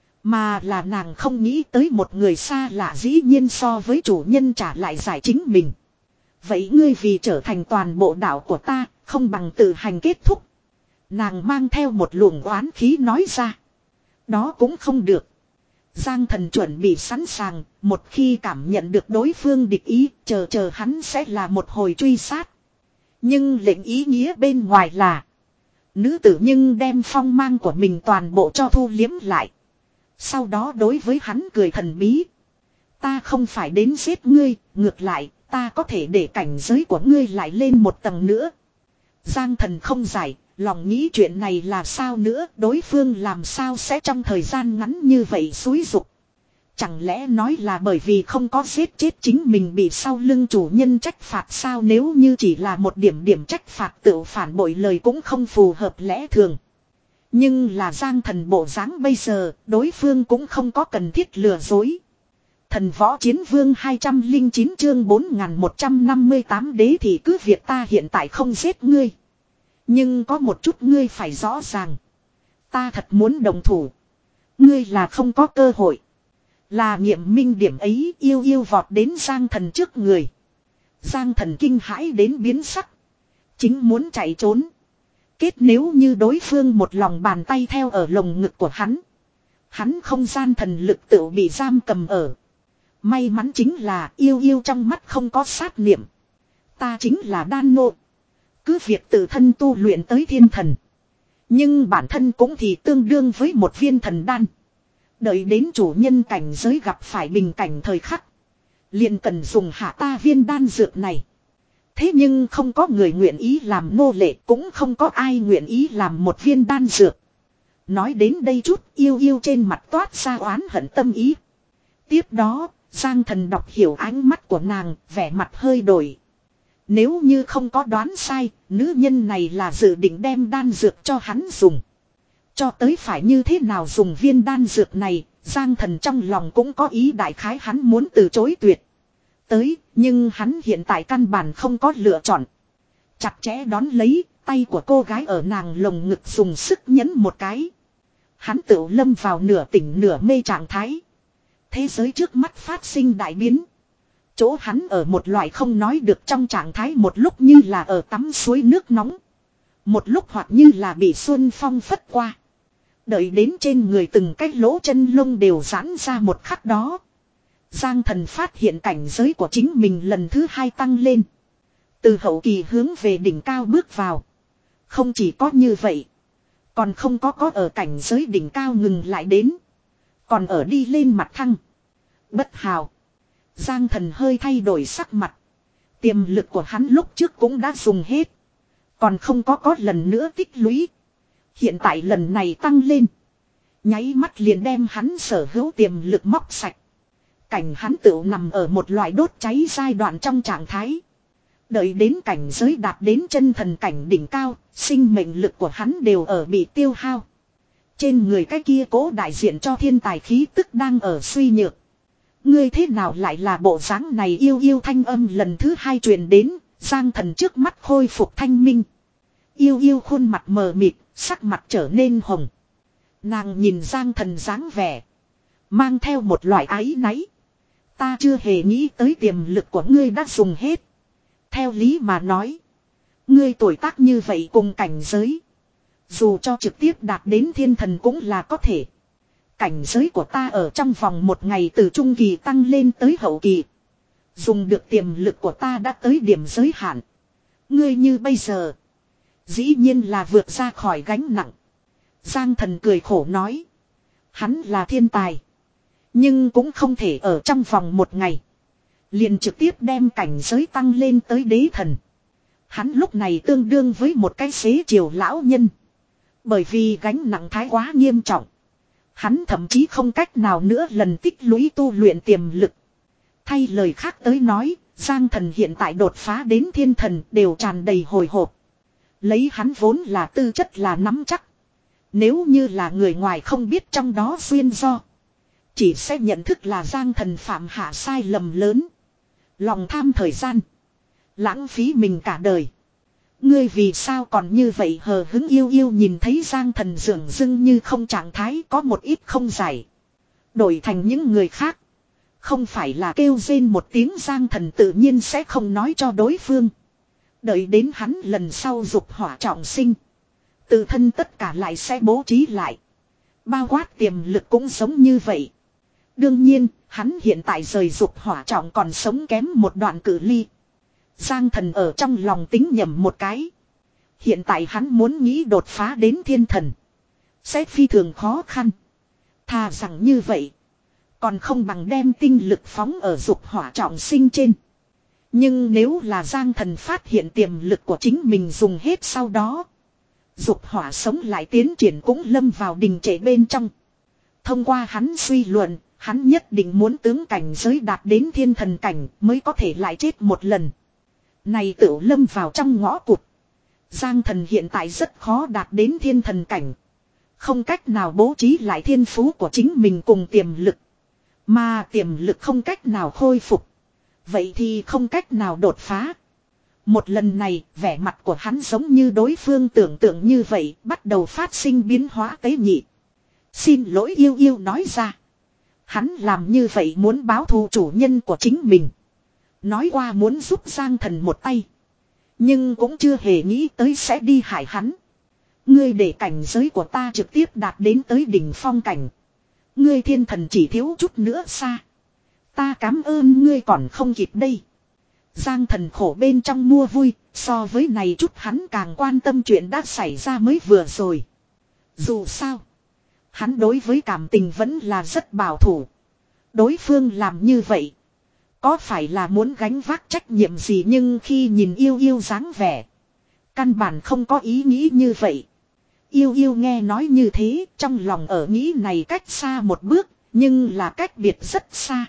mà là nàng không nghĩ tới một người xa lạ dĩ nhiên so với chủ nhân trả lại giải chính mình. Vậy ngươi vì trở thành toàn bộ đạo của ta, không bằng tự hành kết thúc. Nàng mang theo một luồng oán khí nói ra. Đó cũng không được. Giang Thần chuẩn bị sẵn sàng, một khi cảm nhận được đối phương địch ý, chờ chờ hắn sẽ là một hồi truy sát. Nhưng lệnh ý nghĩa bên ngoài là, nữ tử nhưng đem phong mang của mình toàn bộ cho thu liếm lại. Sau đó đối với hắn cười thần bí. Ta không phải đến giết ngươi, ngược lại, ta có thể để cảnh giới của ngươi lại lên một tầng nữa. Giang Thần không giải, lòng nghĩ chuyện này là sao nữa, đối phương làm sao sẽ trong thời gian ngắn như vậy xúi dục. Chẳng lẽ nói là bởi vì không có giết chết chính mình bị sau lưng chủ nhân trách phạt sao, nếu như chỉ là một điểm điểm trách phạt tự phản bội lời cũng không phù hợp lẽ thường. Nhưng là Giang Thần bộ dáng bây giờ, đối phương cũng không có cần thiết lừa dối. Thần võ chiến vương hai trăm lẻ chín chương bốn nghìn một trăm năm mươi tám đế thì cứ việc ta hiện tại không giết ngươi. Nhưng có một chút ngươi phải rõ ràng. Ta thật muốn đồng thủ. Ngươi là không có cơ hội. Là nghiệm minh điểm ấy, yêu yêu vọt đến Giang Thần trước người. Giang Thần kinh hãi đến biến sắc. Chính muốn chạy trốn. Kết nếu như đối phương một lòng bàn tay theo ở lồng ngực của hắn. Hắn không gian thần lực tự bị giam cầm ở. May mắn chính là yêu yêu trong mắt không có sát niệm. Ta chính là đan ngộ. Cứ việc tự thân tu luyện tới thiên thần. Nhưng bản thân cũng thì tương đương với một viên thần đan. Đợi đến chủ nhân cảnh giới gặp phải bình cảnh thời khắc. Liền cần dùng hạ ta viên đan dược này. Thế nhưng không có người nguyện ý làm nô lệ, cũng không có ai nguyện ý làm một viên đan dược. Nói đến đây chút, yêu yêu trên mặt toát ra oán hận tâm ý. Tiếp đó, Giang Thần đọc hiểu ánh mắt của nàng, vẻ mặt hơi đổi. Nếu như không có đoán sai, nữ nhân này là dự định đem đan dược cho hắn dùng. Cho tới phải như thế nào dùng viên đan dược này, Giang Thần trong lòng cũng có ý đại khái hắn muốn từ chối tuyệt. Tới, nhưng hắn hiện tại căn bản không có lựa chọn. Chặt chẽ đón lấy, tay của cô gái ở nàng lồng ngực dùng sức nhấn một cái. Hắn tự lâm vào nửa tỉnh nửa mê trạng thái. Thế giới trước mắt phát sinh đại biến. Chỗ hắn ở một loại không nói được trong trạng thái, một lúc như là ở tắm suối nước nóng. Một lúc hoặc như là bị xuân phong phất qua. Đợi đến trên người từng cái lỗ chân lông đều giãn ra một khắc đó. Giang Thần phát hiện cảnh giới của chính mình lần thứ hai tăng lên. Từ hậu kỳ hướng về đỉnh cao bước vào. Không chỉ có như vậy. Còn không có có ở cảnh giới đỉnh cao ngừng lại đến. Còn ở đi lên mặt thăng. Bất hào. Giang Thần hơi thay đổi sắc mặt. Tiềm lực của hắn lúc trước cũng đã dùng hết. Còn không có có lần nữa tích lũy. Hiện tại lần này tăng lên. Nháy mắt liền đem hắn sở hữu tiềm lực móc sạch. Cảnh hắn tự nằm ở một loại đốt cháy giai đoạn trong trạng thái. Đợi đến cảnh giới đạt đến chân thần cảnh đỉnh cao, sinh mệnh lực của hắn đều ở bị tiêu hao. Trên người cái kia cố đại diện cho thiên tài khí tức đang ở suy nhược. Ngươi thế nào lại là bộ dáng này, yêu yêu thanh âm lần thứ hai truyền đến, Giang Thần trước mắt khôi phục thanh minh. Yêu yêu khuôn mặt mờ mịt, sắc mặt trở nên hồng. Nàng nhìn Giang Thần dáng vẻ. Mang theo một loại áy náy. Ta chưa hề nghĩ tới tiềm lực của ngươi đã dùng hết. Theo lý mà nói. Ngươi tuổi tác như vậy cùng cảnh giới. Dù cho trực tiếp đạt đến thiên thần cũng là có thể. Cảnh giới của ta ở trong vòng một ngày từ trung kỳ tăng lên tới hậu kỳ. Dùng được tiềm lực của ta đã tới điểm giới hạn. Ngươi như bây giờ. Dĩ nhiên là vượt ra khỏi gánh nặng. Giang Thần cười khổ nói. Hắn là thiên tài. Nhưng cũng không thể ở trong vòng một ngày. Liền trực tiếp đem cảnh giới tăng lên tới đế thần. Hắn lúc này tương đương với một cái xế chiều lão nhân. Bởi vì gánh nặng thái quá nghiêm trọng. Hắn thậm chí không cách nào nữa lần tích lũy tu luyện tiềm lực. Thay lời khác tới nói, Giang Thần hiện tại đột phá đến thiên thần đều tràn đầy hồi hộp. Lấy hắn vốn là tư chất là nắm chắc. Nếu như là người ngoài không biết trong đó duyên do. Chỉ sẽ nhận thức là Giang Thần phạm hạ sai lầm lớn. Lòng tham thời gian. Lãng phí mình cả đời. Ngươi vì sao còn như vậy hờ hứng, yêu yêu nhìn thấy Giang Thần dường dưng như không trạng thái, có một ít không giải. Đổi thành những người khác. Không phải là kêu rên một tiếng Giang Thần tự nhiên sẽ không nói cho đối phương. Đợi đến hắn lần sau dục hỏa trọng sinh. Tự thân tất cả lại sẽ bố trí lại. Bao quát tiềm lực cũng giống như vậy. Đương nhiên, hắn hiện tại rời dục hỏa trọng còn sống kém một đoạn cự ly. Giang Thần ở trong lòng tính nhầm một cái. Hiện tại hắn muốn nghĩ đột phá đến thiên thần. Sẽ phi thường khó khăn. Thà rằng như vậy. Còn không bằng đem tinh lực phóng ở dục hỏa trọng sinh trên. Nhưng nếu là Giang Thần phát hiện tiềm lực của chính mình dùng hết sau đó. Dục hỏa sống lại tiến triển cũng lâm vào đình trệ bên trong. Thông qua hắn suy luận, hắn nhất định muốn tướng cảnh giới đạt đến thiên thần cảnh mới có thể lại chết một lần. Này tự lâm vào trong ngõ cụt. Giang Thần hiện tại rất khó đạt đến thiên thần cảnh. Không cách nào bố trí lại thiên phú của chính mình cùng tiềm lực. Mà tiềm lực không cách nào khôi phục. Vậy thì không cách nào đột phá. Một lần này, vẻ mặt của hắn giống như đối phương tưởng tượng như vậy, bắt đầu phát sinh biến hóa tế nhị. Xin lỗi yêu yêu nói ra. Hắn làm như vậy muốn báo thù chủ nhân của chính mình. Nói qua muốn giúp Giang Thần một tay. Nhưng cũng chưa hề nghĩ tới sẽ đi hại hắn. Ngươi để cảnh giới của ta trực tiếp đạt đến tới đỉnh phong cảnh. Ngươi thiên thần chỉ thiếu chút nữa xa. Ta cảm ơn ngươi còn không kịp đây. Giang Thần khổ bên trong mua vui, so với này chút hắn càng quan tâm chuyện đã xảy ra mới vừa rồi. Dù sao, hắn đối với cảm tình vẫn là rất bảo thủ. Đối phương làm như vậy, có phải là muốn gánh vác trách nhiệm gì, nhưng khi nhìn yêu yêu dáng vẻ, căn bản không có ý nghĩ như vậy. Yêu yêu nghe nói như thế, trong lòng ở nghĩ này cách xa một bước, nhưng là cách biệt rất xa.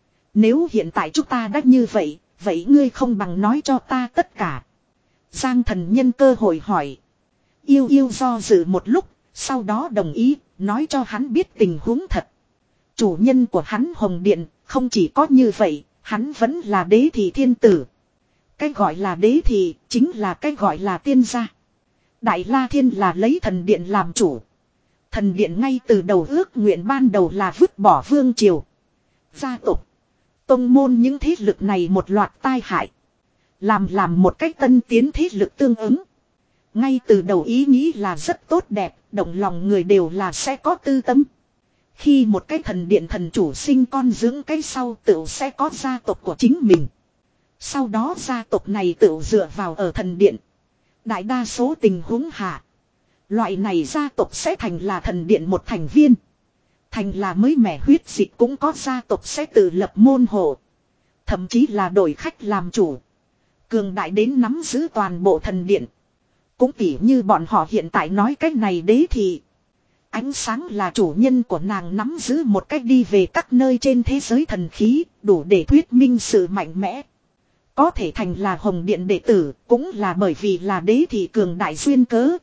Nếu hiện tại chúng ta đã như vậy, vậy ngươi không bằng nói cho ta tất cả. Giang Thần nhân cơ hội hỏi. Yêu yêu do dự một lúc, sau đó đồng ý, nói cho hắn biết tình huống thật. Chủ nhân của hắn Hồng Điện, không chỉ có như vậy, hắn vẫn là đế thị thiên tử. Cái gọi là đế thị, chính là cái gọi là tiên gia. Đại La Thiên là lấy thần điện làm chủ. Thần điện ngay từ đầu ước nguyện ban đầu là vứt bỏ vương triều, gia tộc, tông môn những thế lực này một loạt tai hại. Làm làm một cách tân tiến thế lực tương ứng. Ngay từ đầu ý nghĩ là rất tốt đẹp, động lòng người đều là sẽ có tư tâm. Khi một cái thần điện thần chủ sinh con dưỡng cái sau tựu sẽ có gia tộc của chính mình. Sau đó gia tộc này tựu dựa vào ở thần điện. Đại đa số tình huống hạ, loại này gia tộc sẽ thành là thần điện một thành viên. Thành là mới mẻ huyết dịch cũng có gia tộc sẽ tự lập môn hộ. Thậm chí là đổi khách làm chủ. Cường đại đến nắm giữ toàn bộ thần điện. Cũng tỉ như bọn họ hiện tại nói cách này đế thị. Ánh sáng là chủ nhân của nàng nắm giữ một cách đi về các nơi trên thế giới thần khí, đủ để thuyết minh sự mạnh mẽ. Có thể thành là Hồng Điện đệ tử, cũng là bởi vì là đế thị cường đại duyên cớ.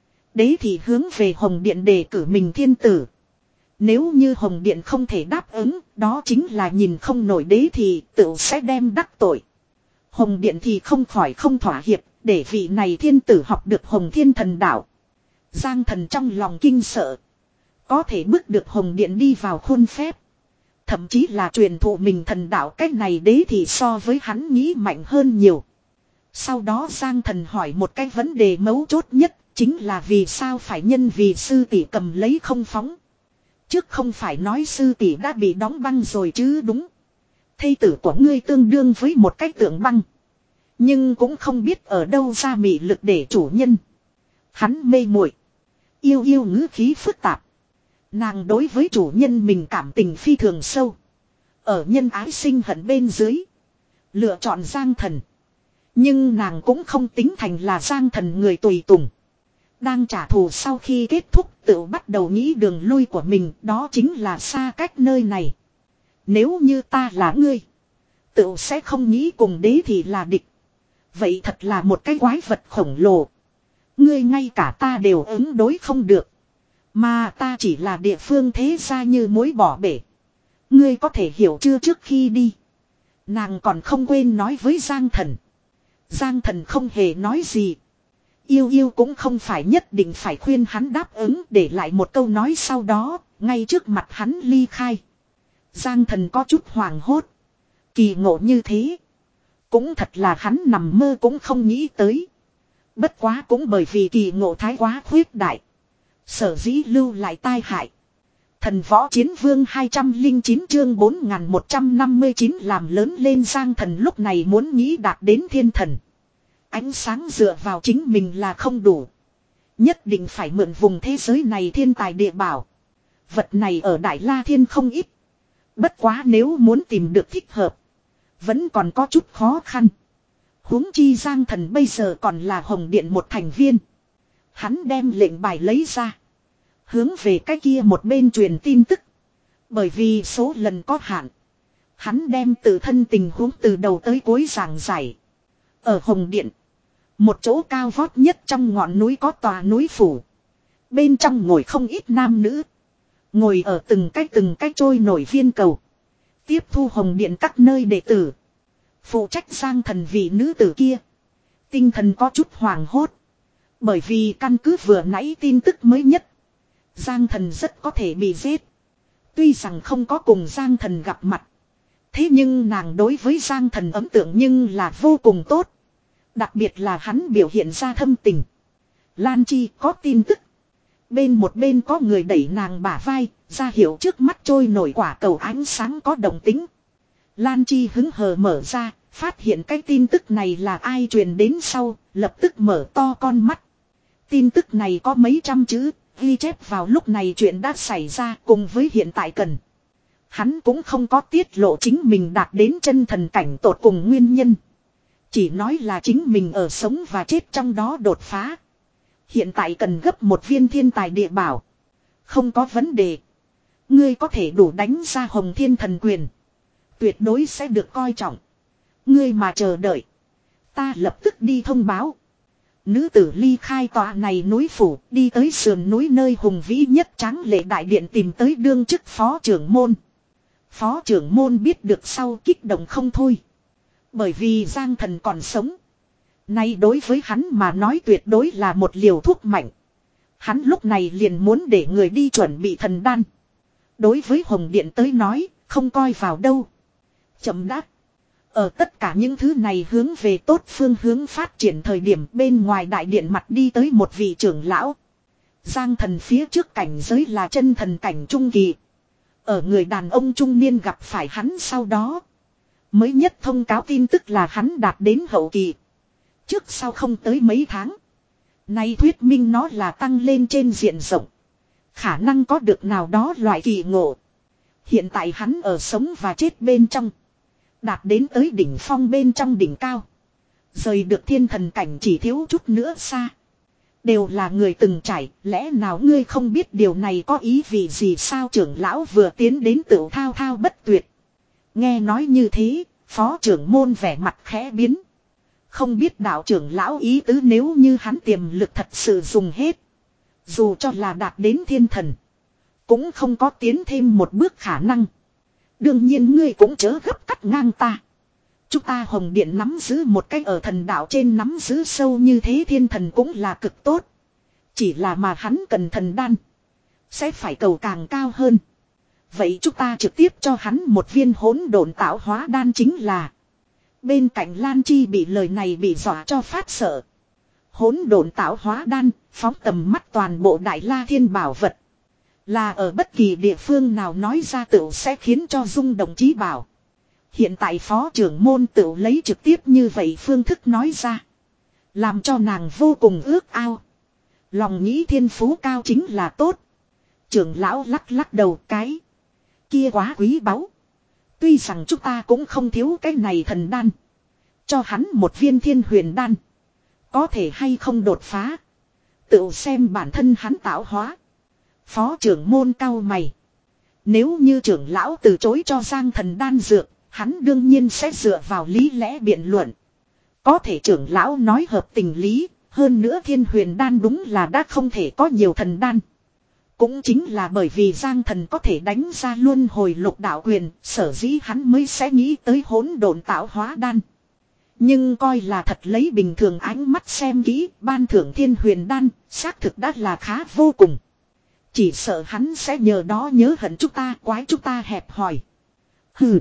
Đế thị hướng về Hồng Điện đề cử mình thiên tử. Nếu như Hồng Điện không thể đáp ứng, đó chính là nhìn không nổi đế thị, tự sẽ đem đắc tội. Hồng Điện thì không khỏi không thỏa hiệp, để vị này thiên tử học được Hồng Thiên Thần Đạo. Giang Thần trong lòng kinh sợ. Có thể bước được Hồng Điện đi vào khuôn phép. Thậm chí là truyền thụ mình thần đạo, cách này đế thì so với hắn nghĩ mạnh hơn nhiều. Sau đó Giang Thần hỏi một cái vấn đề mấu chốt nhất, chính là vì sao phải nhân vì sư tỷ cầm lấy không phóng. Trước không phải nói sư tỷ đã bị đóng băng rồi chứ đúng. Thây tử của ngươi tương đương với một cái tượng băng. Nhưng cũng không biết ở đâu ra mị lực để chủ nhân. Hắn mê muội, yêu yêu ngữ khí phức tạp. Nàng đối với chủ nhân mình cảm tình phi thường sâu. Ở nhân ái sinh hận bên dưới, lựa chọn Giang Thần. Nhưng nàng cũng không tính thành là Giang Thần người tùy tùng. Đang trả thù sau khi kết thúc tự bắt đầu nghĩ đường lui của mình, đó chính là xa cách nơi này. Nếu như ta là ngươi, tự sẽ không nghĩ cùng đế thì là địch. Vậy thật là một cái quái vật khổng lồ. Ngươi ngay cả ta đều ứng đối không được. Mà ta chỉ là địa phương thế gia như muối bỏ bể. Ngươi có thể hiểu chưa? Trước khi đi, nàng còn không quên nói với Giang Thần. Giang Thần không hề nói gì. Yêu yêu cũng không phải nhất định phải khuyên hắn đáp ứng, để lại một câu nói sau đó, ngay trước mặt hắn ly khai. Giang Thần có chút hoảng hốt. Kỳ ngộ như thế. Cũng thật là hắn nằm mơ cũng không nghĩ tới. Bất quá cũng bởi vì kỳ ngộ thái quá khuyết đại. Sở dĩ lưu lại tai hại. Thần võ chiến vương hai trăm lẻ chín chương bốn nghìn một trăm năm mươi chín làm lớn lên Giang Thần lúc này muốn nghĩ đạt đến thiên thần. Ánh sáng dựa vào chính mình là không đủ. Nhất định phải mượn vùng thế giới này thiên tài địa bảo. Vật này ở Đại La Thiên không ít. Bất quá nếu muốn tìm được thích hợp. Vẫn còn có chút khó khăn. Huống chi Giang Thần bây giờ còn là Hồng Điện một thành viên. Hắn đem lệnh bài lấy ra. Hướng về cái kia một bên truyền tin tức. Bởi vì số lần có hạn. Hắn đem tự thân tình huống từ đầu tới cuối giảng giải. Ở Hồng Điện. Một chỗ cao vót nhất trong ngọn núi có tòa núi phủ. Bên trong ngồi không ít nam nữ. Ngồi ở từng cái từng cái trôi nổi viên cầu. Tiếp thu Hồng Điện các nơi đệ tử. Phụ trách Giang Thần vị nữ tử kia. Tinh thần có chút hoảng hốt. Bởi vì căn cứ vừa nãy tin tức mới nhất. Giang Thần rất có thể bị giết. Tuy rằng không có cùng Giang Thần gặp mặt. Thế nhưng nàng đối với Giang Thần ấn tượng nhưng là vô cùng tốt. Đặc biệt là hắn biểu hiện ra thâm tình. Lan Chi có tin tức. Bên một bên có người đẩy nàng bả vai, ra hiệu trước mắt trôi nổi quả cầu ánh sáng có động tính. Lan Chi hứng hờ mở ra, phát hiện cái tin tức này là ai truyền đến sau, lập tức mở to con mắt. Tin tức này có mấy trăm chữ, ghi chép vào lúc này chuyện đã xảy ra cùng với hiện tại cần. Hắn cũng không có tiết lộ chính mình đạt đến chân thần cảnh tột cùng nguyên nhân. Chỉ nói là chính mình ở sống và chết trong đó đột phá. Hiện tại cần gấp một viên thiên tài địa bảo. Không có vấn đề. Ngươi có thể đủ đánh ra Hồng Thiên Thần Quyền. Tuyệt đối sẽ được coi trọng. Ngươi mà chờ đợi. Ta lập tức đi thông báo. Nữ tử ly khai tòa này núi phủ, đi tới sườn núi nơi hùng vĩ nhất tráng lệ đại điện tìm tới đương chức phó trưởng môn. Phó trưởng môn biết được sau kích động không thôi. Bởi vì Giang Thần còn sống. Nay đối với hắn mà nói tuyệt đối là một liều thuốc mạnh. Hắn lúc này liền muốn để người đi chuẩn bị thần đan. Đối với Hồng Điện tới nói, không coi vào đâu. Chậm đáp. Ở tất cả những thứ này hướng về tốt phương hướng phát triển thời điểm bên ngoài đại điện mặt đi tới một vị trưởng lão. Giang Thần phía trước cảnh giới là chân thần cảnh trung kỳ. Ở người đàn ông trung niên gặp phải hắn sau đó. Mới nhất thông cáo tin tức là hắn đạt đến hậu kỳ. Trước sau không tới mấy tháng. Nay thuyết minh nó là tăng lên trên diện rộng. Khả năng có được nào đó loại kỳ ngộ. Hiện tại hắn ở sống và chết bên trong. Đạt đến tới đỉnh phong bên trong đỉnh cao. Rời được thiên thần cảnh chỉ thiếu chút nữa xa. Đều là người từng trải, lẽ nào ngươi không biết điều này có ý vị gì sao trưởng lão vừa tiến đến tự thao thao bất tuyệt. Nghe nói như thế, phó trưởng môn vẻ mặt khẽ biến. Không biết đạo trưởng lão ý tứ nếu như hắn tiềm lực thật sự dùng hết. Dù cho là đạt đến thiên thần. Cũng không có tiến thêm một bước khả năng. Đương nhiên ngươi cũng chớ gấp cắt ngang ta. Chúng ta Hồng Điện nắm giữ một cách ở thần đạo trên nắm giữ sâu như thế thiên thần cũng là cực tốt. Chỉ là mà hắn cần thần đan. Sẽ phải cầu càng cao hơn. Vậy chúng ta trực tiếp cho hắn một viên hỗn độn tạo hóa đan chính là. Bên cạnh Lan Chi bị lời này bị dọa cho phát sợ. Hỗn độn tạo hóa đan, phóng tầm mắt toàn bộ Đại La Thiên bảo vật. Là ở bất kỳ địa phương nào nói ra tựu sẽ khiến cho rung động chí bảo. Hiện tại phó trưởng môn tựu lấy trực tiếp như vậy phương thức nói ra. Làm cho nàng vô cùng ước ao. Lòng nghĩ thiên phú cao chính là tốt. Trưởng lão lắc lắc đầu cái. Kia quá quý báu. Tuy rằng chúng ta cũng không thiếu cái này thần đan. Cho hắn một viên thiên huyền đan. Có thể hay không đột phá. Tự xem bản thân hắn tạo hóa. Phó trưởng môn cao mày. Nếu như trưởng lão từ chối cho Giang thần đan dược. Hắn đương nhiên sẽ dựa vào lý lẽ biện luận. Có thể trưởng lão nói hợp tình lý. Hơn nữa thiên huyền đan đúng là đã không thể có nhiều thần đan. Cũng chính là bởi vì Giang thần có thể đánh ra luân hồi lục đạo quyền. Sở dĩ hắn mới sẽ nghĩ tới hỗn độn tạo hóa đan. Nhưng coi là thật lấy bình thường ánh mắt xem kỹ. Ban thưởng thiên huyền đan xác thực đã là khá vô cùng. Chỉ sợ hắn sẽ nhờ đó nhớ hận chúng ta quái chúng ta hẹp hòi. Hừ.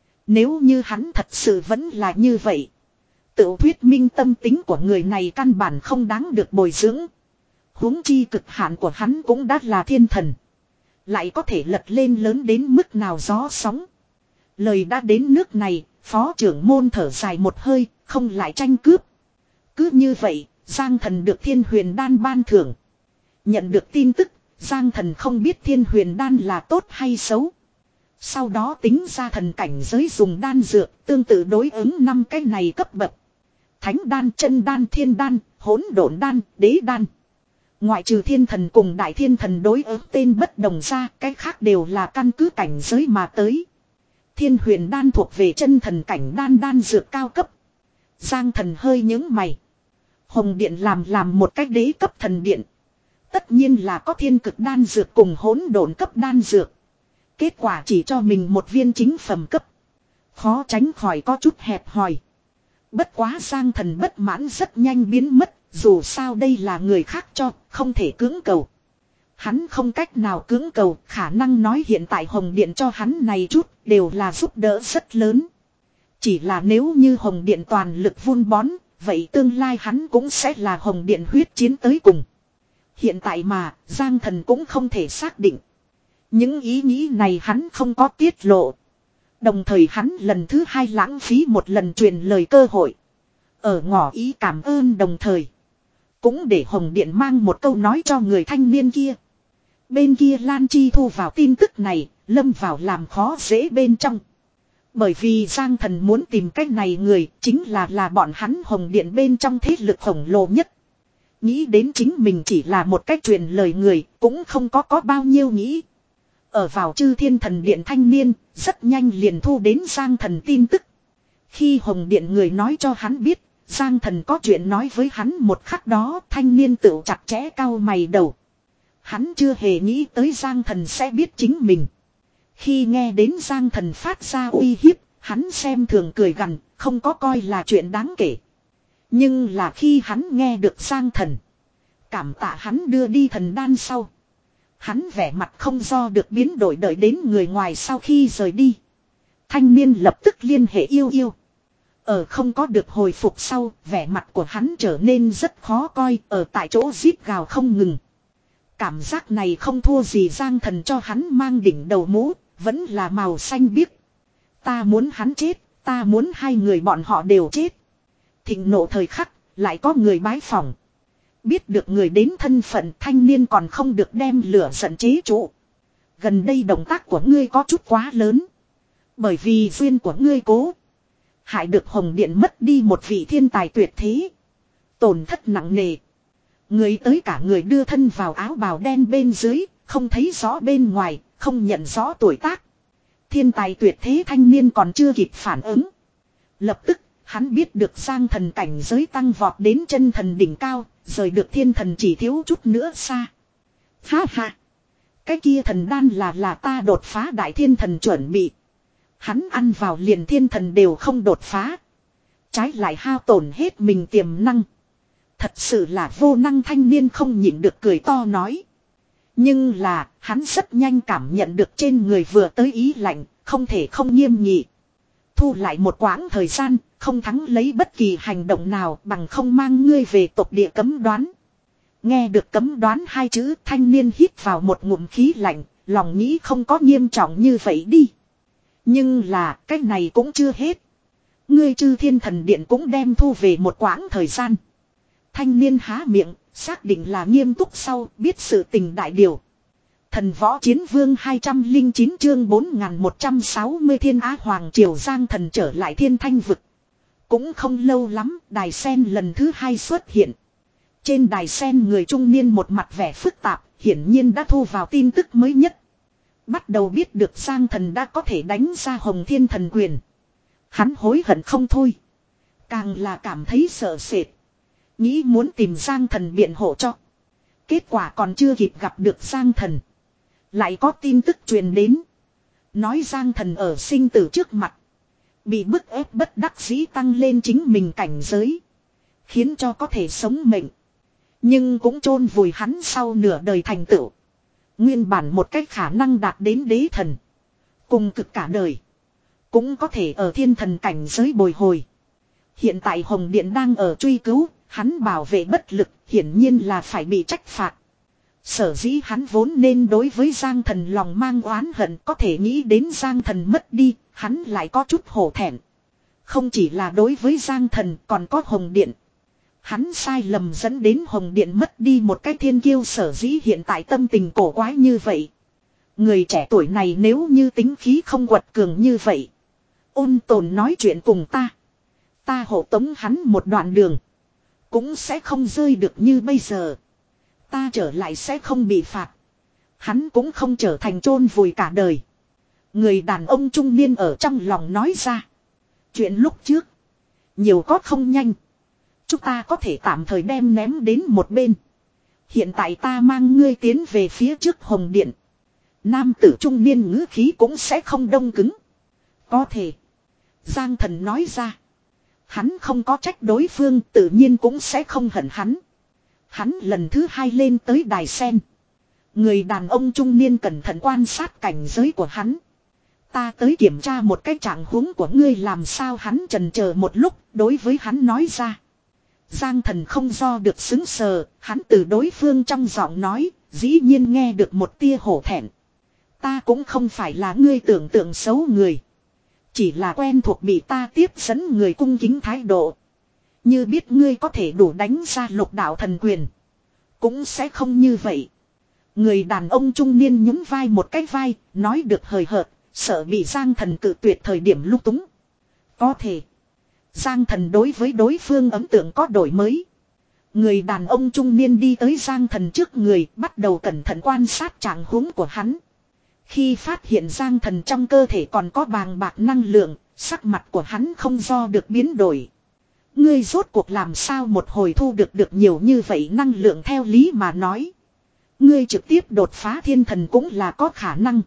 Nếu như hắn thật sự vẫn là như vậy. Tự thuyết minh tâm tính của người này căn bản không đáng được bồi dưỡng. Huống chi cực hạn của hắn cũng đã là thiên thần. Lại có thể lật lên lớn đến mức nào gió sóng. Lời đã đến nước này, phó trưởng môn thở dài một hơi, không lại tranh cướp. Cứ như vậy, Giang Thần được Thiên Huyền Đan ban thưởng. Nhận được tin tức, Giang Thần không biết Thiên Huyền Đan là tốt hay xấu. Sau đó tính ra thần cảnh giới dùng đan dược, tương tự đối ứng năm cái này cấp bậc. Thánh đan, chân đan, thiên đan, hỗn độn đan, đế đan. Ngoại trừ thiên thần cùng đại thiên thần đối ứng tên bất đồng ra, cái khác đều là căn cứ cảnh giới mà tới. Thiên huyền đan thuộc về chân thần cảnh đan đan dược cao cấp. Giang Thần hơi nhướng mày. Hồng Điện làm làm một cách đế cấp thần điện. Tất nhiên là có thiên cực đan dược cùng hỗn độn cấp đan dược. Kết quả chỉ cho mình một viên chính phẩm cấp. Khó tránh khỏi có chút hẹp hòi. Bất quá Giang Thần bất mãn rất nhanh biến mất. Dù sao đây là người khác cho, không thể cưỡng cầu. Hắn không cách nào cưỡng cầu, khả năng nói hiện tại Hồng Điện cho hắn này chút, đều là giúp đỡ rất lớn. Chỉ là nếu như Hồng Điện toàn lực vun bón, vậy tương lai hắn cũng sẽ là Hồng Điện huyết chiến tới cùng. Hiện tại mà, Giang Thần cũng không thể xác định. Những ý nghĩ này hắn không có tiết lộ. Đồng thời hắn lần thứ hai lãng phí một lần truyền lời cơ hội. Ở ngỏ ý cảm ơn đồng thời. Cũng để Hồng Điện mang một câu nói cho người thanh niên kia. Bên kia Lan Chi thu vào tin tức này, lâm vào làm khó dễ bên trong. Bởi vì Giang Thần muốn tìm cách này người, chính là là bọn hắn Hồng Điện bên trong thế lực khổng lồ nhất. Nghĩ đến chính mình chỉ là một cách truyền lời người, cũng không có có bao nhiêu nghĩ. Ở vào Chư Thiên Thần Điện thanh niên, rất nhanh liền thu đến Giang Thần tin tức. Khi Hồng Điện người nói cho hắn biết, Giang Thần có chuyện nói với hắn một khắc đó, thanh niên tự chặt chẽ cau mày đầu. Hắn chưa hề nghĩ tới Giang Thần sẽ biết chính mình. Khi nghe đến Giang Thần phát ra uy hiếp, hắn xem thường cười gằn, không có coi là chuyện đáng kể. Nhưng là khi hắn nghe được Giang Thần cảm tạ hắn đưa đi thần đan sau, hắn vẻ mặt không do được biến đổi, đợi đến người ngoài sau khi rời đi. Thanh niên lập tức liên hệ yêu yêu. Ở không có được hồi phục sau, vẻ mặt của hắn trở nên rất khó coi, ở tại chỗ rít gào không ngừng. Cảm giác này không thua gì Giang Thần cho hắn mang đỉnh đầu mũ, vẫn là màu xanh biếc. Ta muốn hắn chết, ta muốn hai người bọn họ đều chết. Thịnh nộ thời khắc, lại có người bái phỏng. Biết được người đến thân phận, thanh niên còn không được đem lửa giận chế trụ. Gần đây động tác của ngươi có chút quá lớn. Bởi vì duyên của ngươi cố hại được Hồng Điện mất đi một vị thiên tài tuyệt thế. Tổn thất nặng nề. Người tới cả người đưa thân vào áo bào đen bên dưới, không thấy rõ bên ngoài, không nhận rõ tuổi tác. Thiên tài tuyệt thế thanh niên còn chưa kịp phản ứng. Lập tức, hắn biết được Giang Thần cảnh giới tăng vọt đến chân thần đỉnh cao, rời được thiên thần chỉ thiếu chút nữa xa. Ha ha! Cái kia thần đan là là ta đột phá đại thiên thần chuẩn bị. Hắn ăn vào liền thiên thần đều không đột phá. Trái lại hao tổn hết mình tiềm năng. Thật sự là vô năng, thanh niên không nhịn được cười to nói. Nhưng là, hắn rất nhanh cảm nhận được trên người vừa tới ý lạnh, không thể không nghiêm nghị. Thu lại một quãng thời gian, không thắng lấy bất kỳ hành động nào bằng không mang ngươi về tộc địa cấm đoán. Nghe được cấm đoán hai chữ, thanh niên hít vào một ngụm khí lạnh, lòng nghĩ không có nghiêm trọng như vậy đi. Nhưng là, cái này cũng chưa hết. Ngươi Chư Thiên Thần Điện cũng đem thu về một quãng thời gian. Thanh niên há miệng, xác định là nghiêm túc sau, biết sự tình đại điều. Thần Võ Chiến Vương hai trăm lẻ chín chương bốn nghìn một trăm sáu mươi Thiên Á Hoàng Triều Giang Thần trở lại Thiên Thanh Vực. Cũng không lâu lắm, đài sen lần thứ hai xuất hiện. Trên đài sen người trung niên một mặt vẻ phức tạp, hiển nhiên đã thu vào tin tức mới nhất. Bắt đầu biết được Giang Thần đã có thể đánh ra Hồng Thiên Thần Quyền. Hắn hối hận không thôi. Càng là cảm thấy sợ sệt. Nghĩ muốn tìm Giang Thần biện hộ cho. Kết quả còn chưa kịp gặp được Giang Thần. Lại có tin tức truyền đến. Nói Giang Thần ở sinh tử trước mặt. Bị bức ép bất đắc dĩ tăng lên chính mình cảnh giới. Khiến cho có thể sống mệnh. Nhưng cũng chôn vùi hắn sau nửa đời thành tựu. Nguyên bản một cách khả năng đạt đến đế thần. Cùng cực cả đời. Cũng có thể ở thiên thần cảnh giới bồi hồi. Hiện tại Hồng Điện đang ở truy cứu, hắn bảo vệ bất lực, hiển nhiên là phải bị trách phạt. Sở dĩ hắn vốn nên đối với Giang Thần lòng mang oán hận, có thể nghĩ đến Giang Thần mất đi, hắn lại có chút hổ thẹn. Không chỉ là đối với Giang Thần, còn có Hồng Điện. Hắn sai lầm dẫn đến Hồng Điện mất đi một cái thiên kiêu, sở dĩ hiện tại tâm tình cổ quái như vậy. Người trẻ tuổi này nếu như tính khí không quật cường như vậy, ôn tồn nói chuyện cùng ta, ta hộ tống hắn một đoạn đường, cũng sẽ không rơi được như bây giờ. Ta trở lại sẽ không bị phạt, hắn cũng không trở thành chôn vùi cả đời. Người đàn ông trung niên ở trong lòng nói ra. Chuyện lúc trước, nhiều có không nhanh, chúng ta có thể tạm thời đem ném đến một bên. Hiện tại ta mang ngươi tiến về phía trước Hồng Điện. Nam tử trung niên ngữ khí cũng sẽ không đông cứng. Có thể. Giang Thần nói ra. Hắn không có trách đối phương, tự nhiên cũng sẽ không hận hắn. Hắn lần thứ hai lên tới đài sen. Người đàn ông trung niên cẩn thận quan sát cảnh giới của hắn. Ta tới kiểm tra một cái trạng huống của ngươi làm sao, hắn chần chờ một lúc, đối với hắn nói ra. Giang Thần không do được xứng sờ, hắn từ đối phương trong giọng nói, dĩ nhiên nghe được một tia hổ thẹn. Ta cũng không phải là ngươi tưởng tượng xấu người. Chỉ là quen thuộc bị ta tiếp dẫn người cung kính thái độ. Như biết ngươi có thể đủ đánh ra lục đạo thần quyền, cũng sẽ không như vậy. Người đàn ông trung niên nhún vai một cái vai, nói được hời hợt, sợ bị Giang Thần cự tuyệt thời điểm lúc túng. Có thể. Giang Thần đối với đối phương ấn tượng có đổi mới. Người đàn ông trung niên đi tới Giang Thần trước người, bắt đầu cẩn thận quan sát trạng huống của hắn. Khi phát hiện Giang Thần trong cơ thể còn có bàng bạc năng lượng, sắc mặt của hắn không do được biến đổi. Ngươi rốt cuộc làm sao một hồi thu được được nhiều như vậy năng lượng, theo lý mà nói. Ngươi trực tiếp đột phá thiên thần cũng là có khả năng.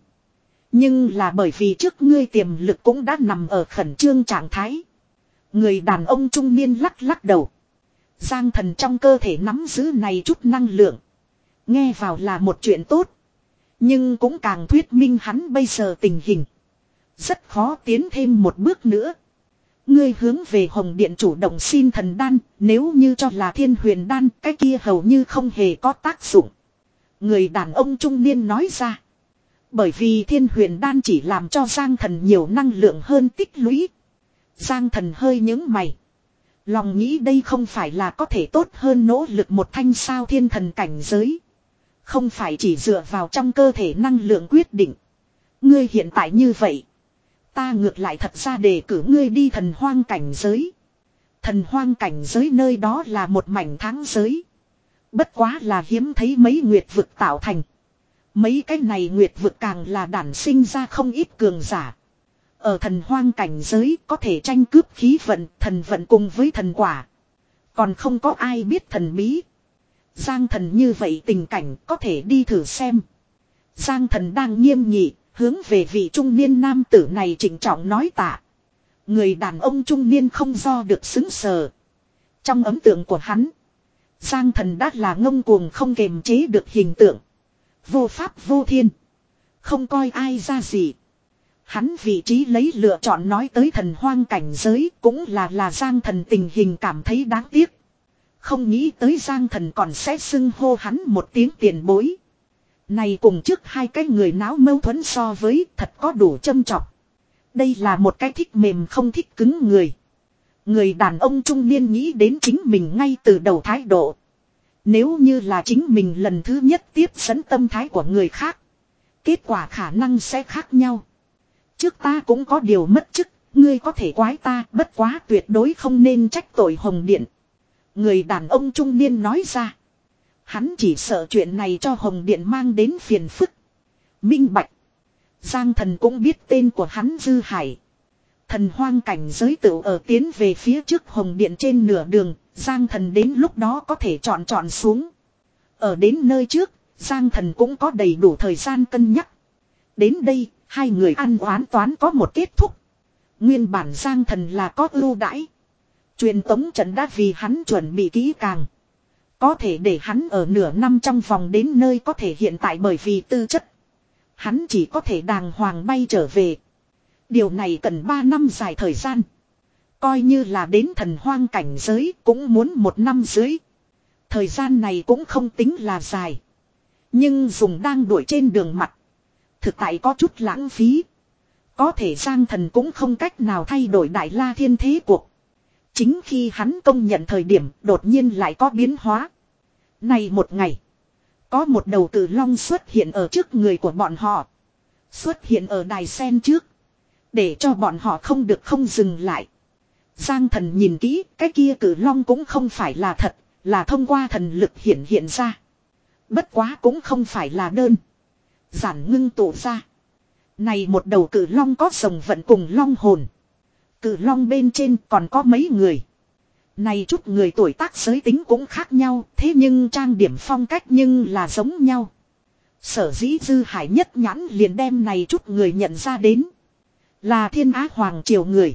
Nhưng là bởi vì trước ngươi tiềm lực cũng đã nằm ở khẩn trương trạng thái. Người đàn ông trung niên lắc lắc đầu. Giang Thần trong cơ thể nắm giữ này chút năng lượng, nghe vào là một chuyện tốt. Nhưng cũng càng thuyết minh hắn bây giờ tình hình rất khó tiến thêm một bước nữa. Ngươi hướng về Hồng Điện chủ động xin thần đan, nếu như cho là thiên huyền đan, cái kia hầu như không hề có tác dụng. Người đàn ông trung niên nói ra. Bởi vì thiên huyền đan chỉ làm cho Giang Thần nhiều năng lượng hơn tích lũy. Giang Thần hơi nhướng mày. Lòng nghĩ đây không phải là có thể tốt hơn nỗ lực một thanh sao, thiên thần cảnh giới không phải chỉ dựa vào trong cơ thể năng lượng quyết định. Ngươi hiện tại như vậy, ta ngược lại thật ra đề cử ngươi đi thần hoang cảnh giới. Thần hoang cảnh giới nơi đó là một mảnh tháng giới. Bất quá là hiếm thấy mấy nguyệt vực tạo thành. Mấy cái này nguyệt vực càng là đản sinh ra không ít cường giả. Ở thần hoang cảnh giới có thể tranh cướp khí vận, thần vận cùng với thần quả. Còn không có ai biết thần bí. Giang Thần như vậy tình cảnh có thể đi thử xem. Giang Thần đang nghiêm nghị, hướng về vị trung niên nam tử này trịnh trọng nói tạ. Người đàn ông trung niên không do được xứng sờ. Trong ấn tượng của hắn, Giang Thần đã là ngông cuồng không kềm chế được hình tượng. Vô pháp vô thiên, không coi ai ra gì. Hắn vị trí lấy lựa chọn nói tới thần hoang cảnh giới cũng là là Giang Thần tình hình cảm thấy đáng tiếc. Không nghĩ tới Giang Thần còn sẽ xưng hô hắn một tiếng tiền bối. Này cùng trước hai cái người náo mâu thuẫn so với thật có đủ châm chọc. Đây là một cái thích mềm không thích cứng người. Người đàn ông trung niên nghĩ đến chính mình ngay từ đầu thái độ. Nếu như là chính mình lần thứ nhất tiếp dẫn tâm thái của người khác, kết quả khả năng sẽ khác nhau. Trước ta cũng có điều mất chức, ngươi có thể quái ta, bất quá tuyệt đối không nên trách tội Hồng Điện. Người đàn ông trung niên nói ra. Hắn chỉ sợ chuyện này cho Hồng Điện mang đến phiền phức. Minh bạch. Giang Thần cũng biết tên của hắn Dư Hải. Thần hoang cảnh giới tựu ở tiến về phía trước Hồng Điện trên nửa đường, Giang Thần đến lúc đó có thể chọn chọn xuống. Ở đến nơi trước, Giang Thần cũng có đầy đủ thời gian cân nhắc. Đến đây, hai người ăn oán toán có một kết thúc. Nguyên bản Giang Thần là có ưu đãi. Truyền tống trận đã vì hắn chuẩn bị kỹ càng. Có thể để hắn ở nửa năm trong vòng đến nơi có thể hiện tại, bởi vì tư chất hắn chỉ có thể đàng hoàng bay trở về. Điều này cần ba năm dài thời gian. Coi như là đến thần hoang cảnh giới cũng muốn một năm dưới. Thời gian này cũng không tính là dài. Nhưng dùng đang đuổi trên đường mặt. Thực tại có chút lãng phí. Có thể Giang Thần cũng không cách nào thay đổi Đại La Thiên thế cuộc. Chính khi hắn công nhận thời điểm đột nhiên lại có biến hóa. Này một ngày. Có một đầu cử long xuất hiện ở trước người của bọn họ. Xuất hiện ở đài sen trước. Để cho bọn họ không được không dừng lại. Giang Thần nhìn kỹ, cái kia cử long cũng không phải là thật, là thông qua thần lực hiện hiện ra. Bất quá cũng không phải là đơn giản ngưng tụ ra. Này một đầu cử long có rồng vận cùng long hồn. Cử long bên trên còn có mấy người. Này chút người tuổi tác giới tính cũng khác nhau, thế nhưng trang điểm phong cách nhưng là giống nhau. Sở dĩ Dư Hải nhất nhãn liền đem này chút người nhận ra đến. Là Thiên Á Hoàng Triều người.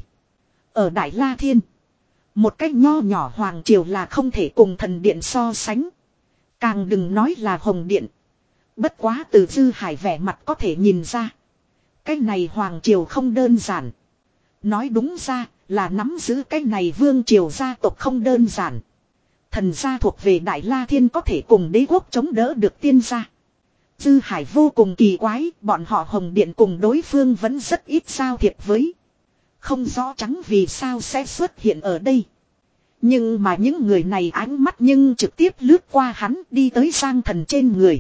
Ở Đại La Thiên. Một cách nho nhỏ Hoàng Triều là không thể cùng thần điện so sánh. Càng đừng nói là Hồng Điện. Bất quá từ Dư Hải vẻ mặt có thể nhìn ra. Cái này Hoàng Triều không đơn giản. Nói đúng ra là nắm giữ cái này Vương Triều gia tộc không đơn giản. Thần gia thuộc về Đại La Thiên có thể cùng đế quốc chống đỡ được tiên gia. Dư Hải vô cùng kỳ quái, bọn họ Hồng Điện cùng đối phương vẫn rất ít giao thiệp với. Không rõ trắng vì sao sẽ xuất hiện ở đây. Nhưng mà những người này ánh mắt nhưng trực tiếp lướt qua hắn đi tới Giang Thần trên người.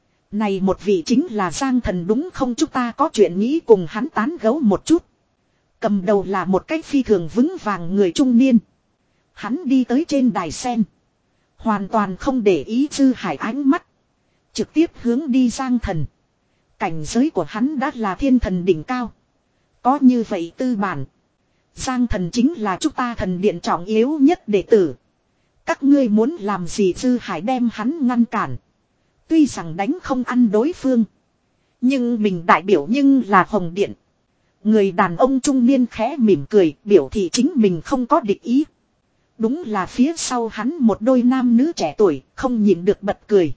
Này một vị chính là Giang Thần đúng không, chúng ta có chuyện nghĩ cùng hắn tán gẫu một chút. Cầm đầu là một cách phi thường vững vàng người trung niên. Hắn đi tới trên đài sen. Hoàn toàn không để ý Dư Hải ánh mắt. Trực tiếp hướng đi Giang Thần. Cảnh giới của hắn đã là thiên thần đỉnh cao. Có như vậy tư bản. Giang Thần chính là chúng ta thần điện trọng yếu nhất đệ tử. Các ngươi muốn làm gì? Dư Hải đem hắn ngăn cản. Tuy rằng đánh không ăn đối phương. Nhưng mình đại biểu nhưng là Hồng Điện. Người đàn ông trung niên khẽ mỉm cười, biểu thị chính mình không có địch ý. Đúng là phía sau hắn một đôi nam nữ trẻ tuổi, không nhịn được bật cười.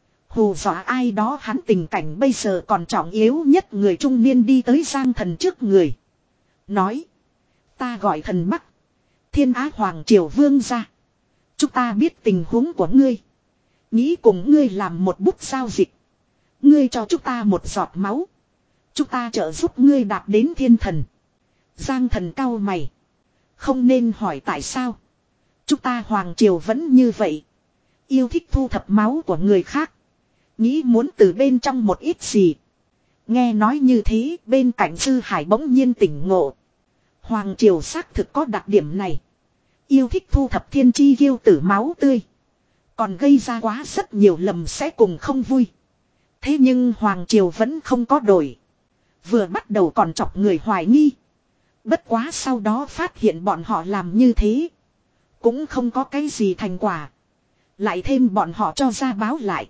Hù dọa ai đó, hắn tình cảnh bây giờ còn trọng yếu nhất. Người trung niên đi tới Giang Thần trước người. Nói. Ta gọi Thần Bắc. Thiên Á Hoàng Triều Vương gia. Chúng ta biết tình huống của ngươi. Nghĩ cùng ngươi làm một bút giao dịch. Ngươi cho chúng ta một giọt máu. Chúng ta trợ giúp ngươi đạt đến thiên thần. Giang Thần cau mày. Không nên hỏi tại sao. Chúng ta Hoàng Triều vẫn như vậy. Yêu thích thu thập máu của người khác. Nghĩ muốn từ bên trong một ít gì. Nghe nói như thế, bên cạnh Dư Hải bỗng nhiên tỉnh ngộ. Hoàng Triều xác thực có đặc điểm này. Yêu thích thu thập thiên chi kiêu tử máu tươi. Còn gây ra quá rất nhiều lầm sẽ cùng không vui. Thế nhưng Hoàng Triều vẫn không có đổi. Vừa bắt đầu còn chọc người hoài nghi. Bất quá sau đó phát hiện bọn họ làm như thế. Cũng không có cái gì thành quả. Lại thêm bọn họ cho ra báo lại.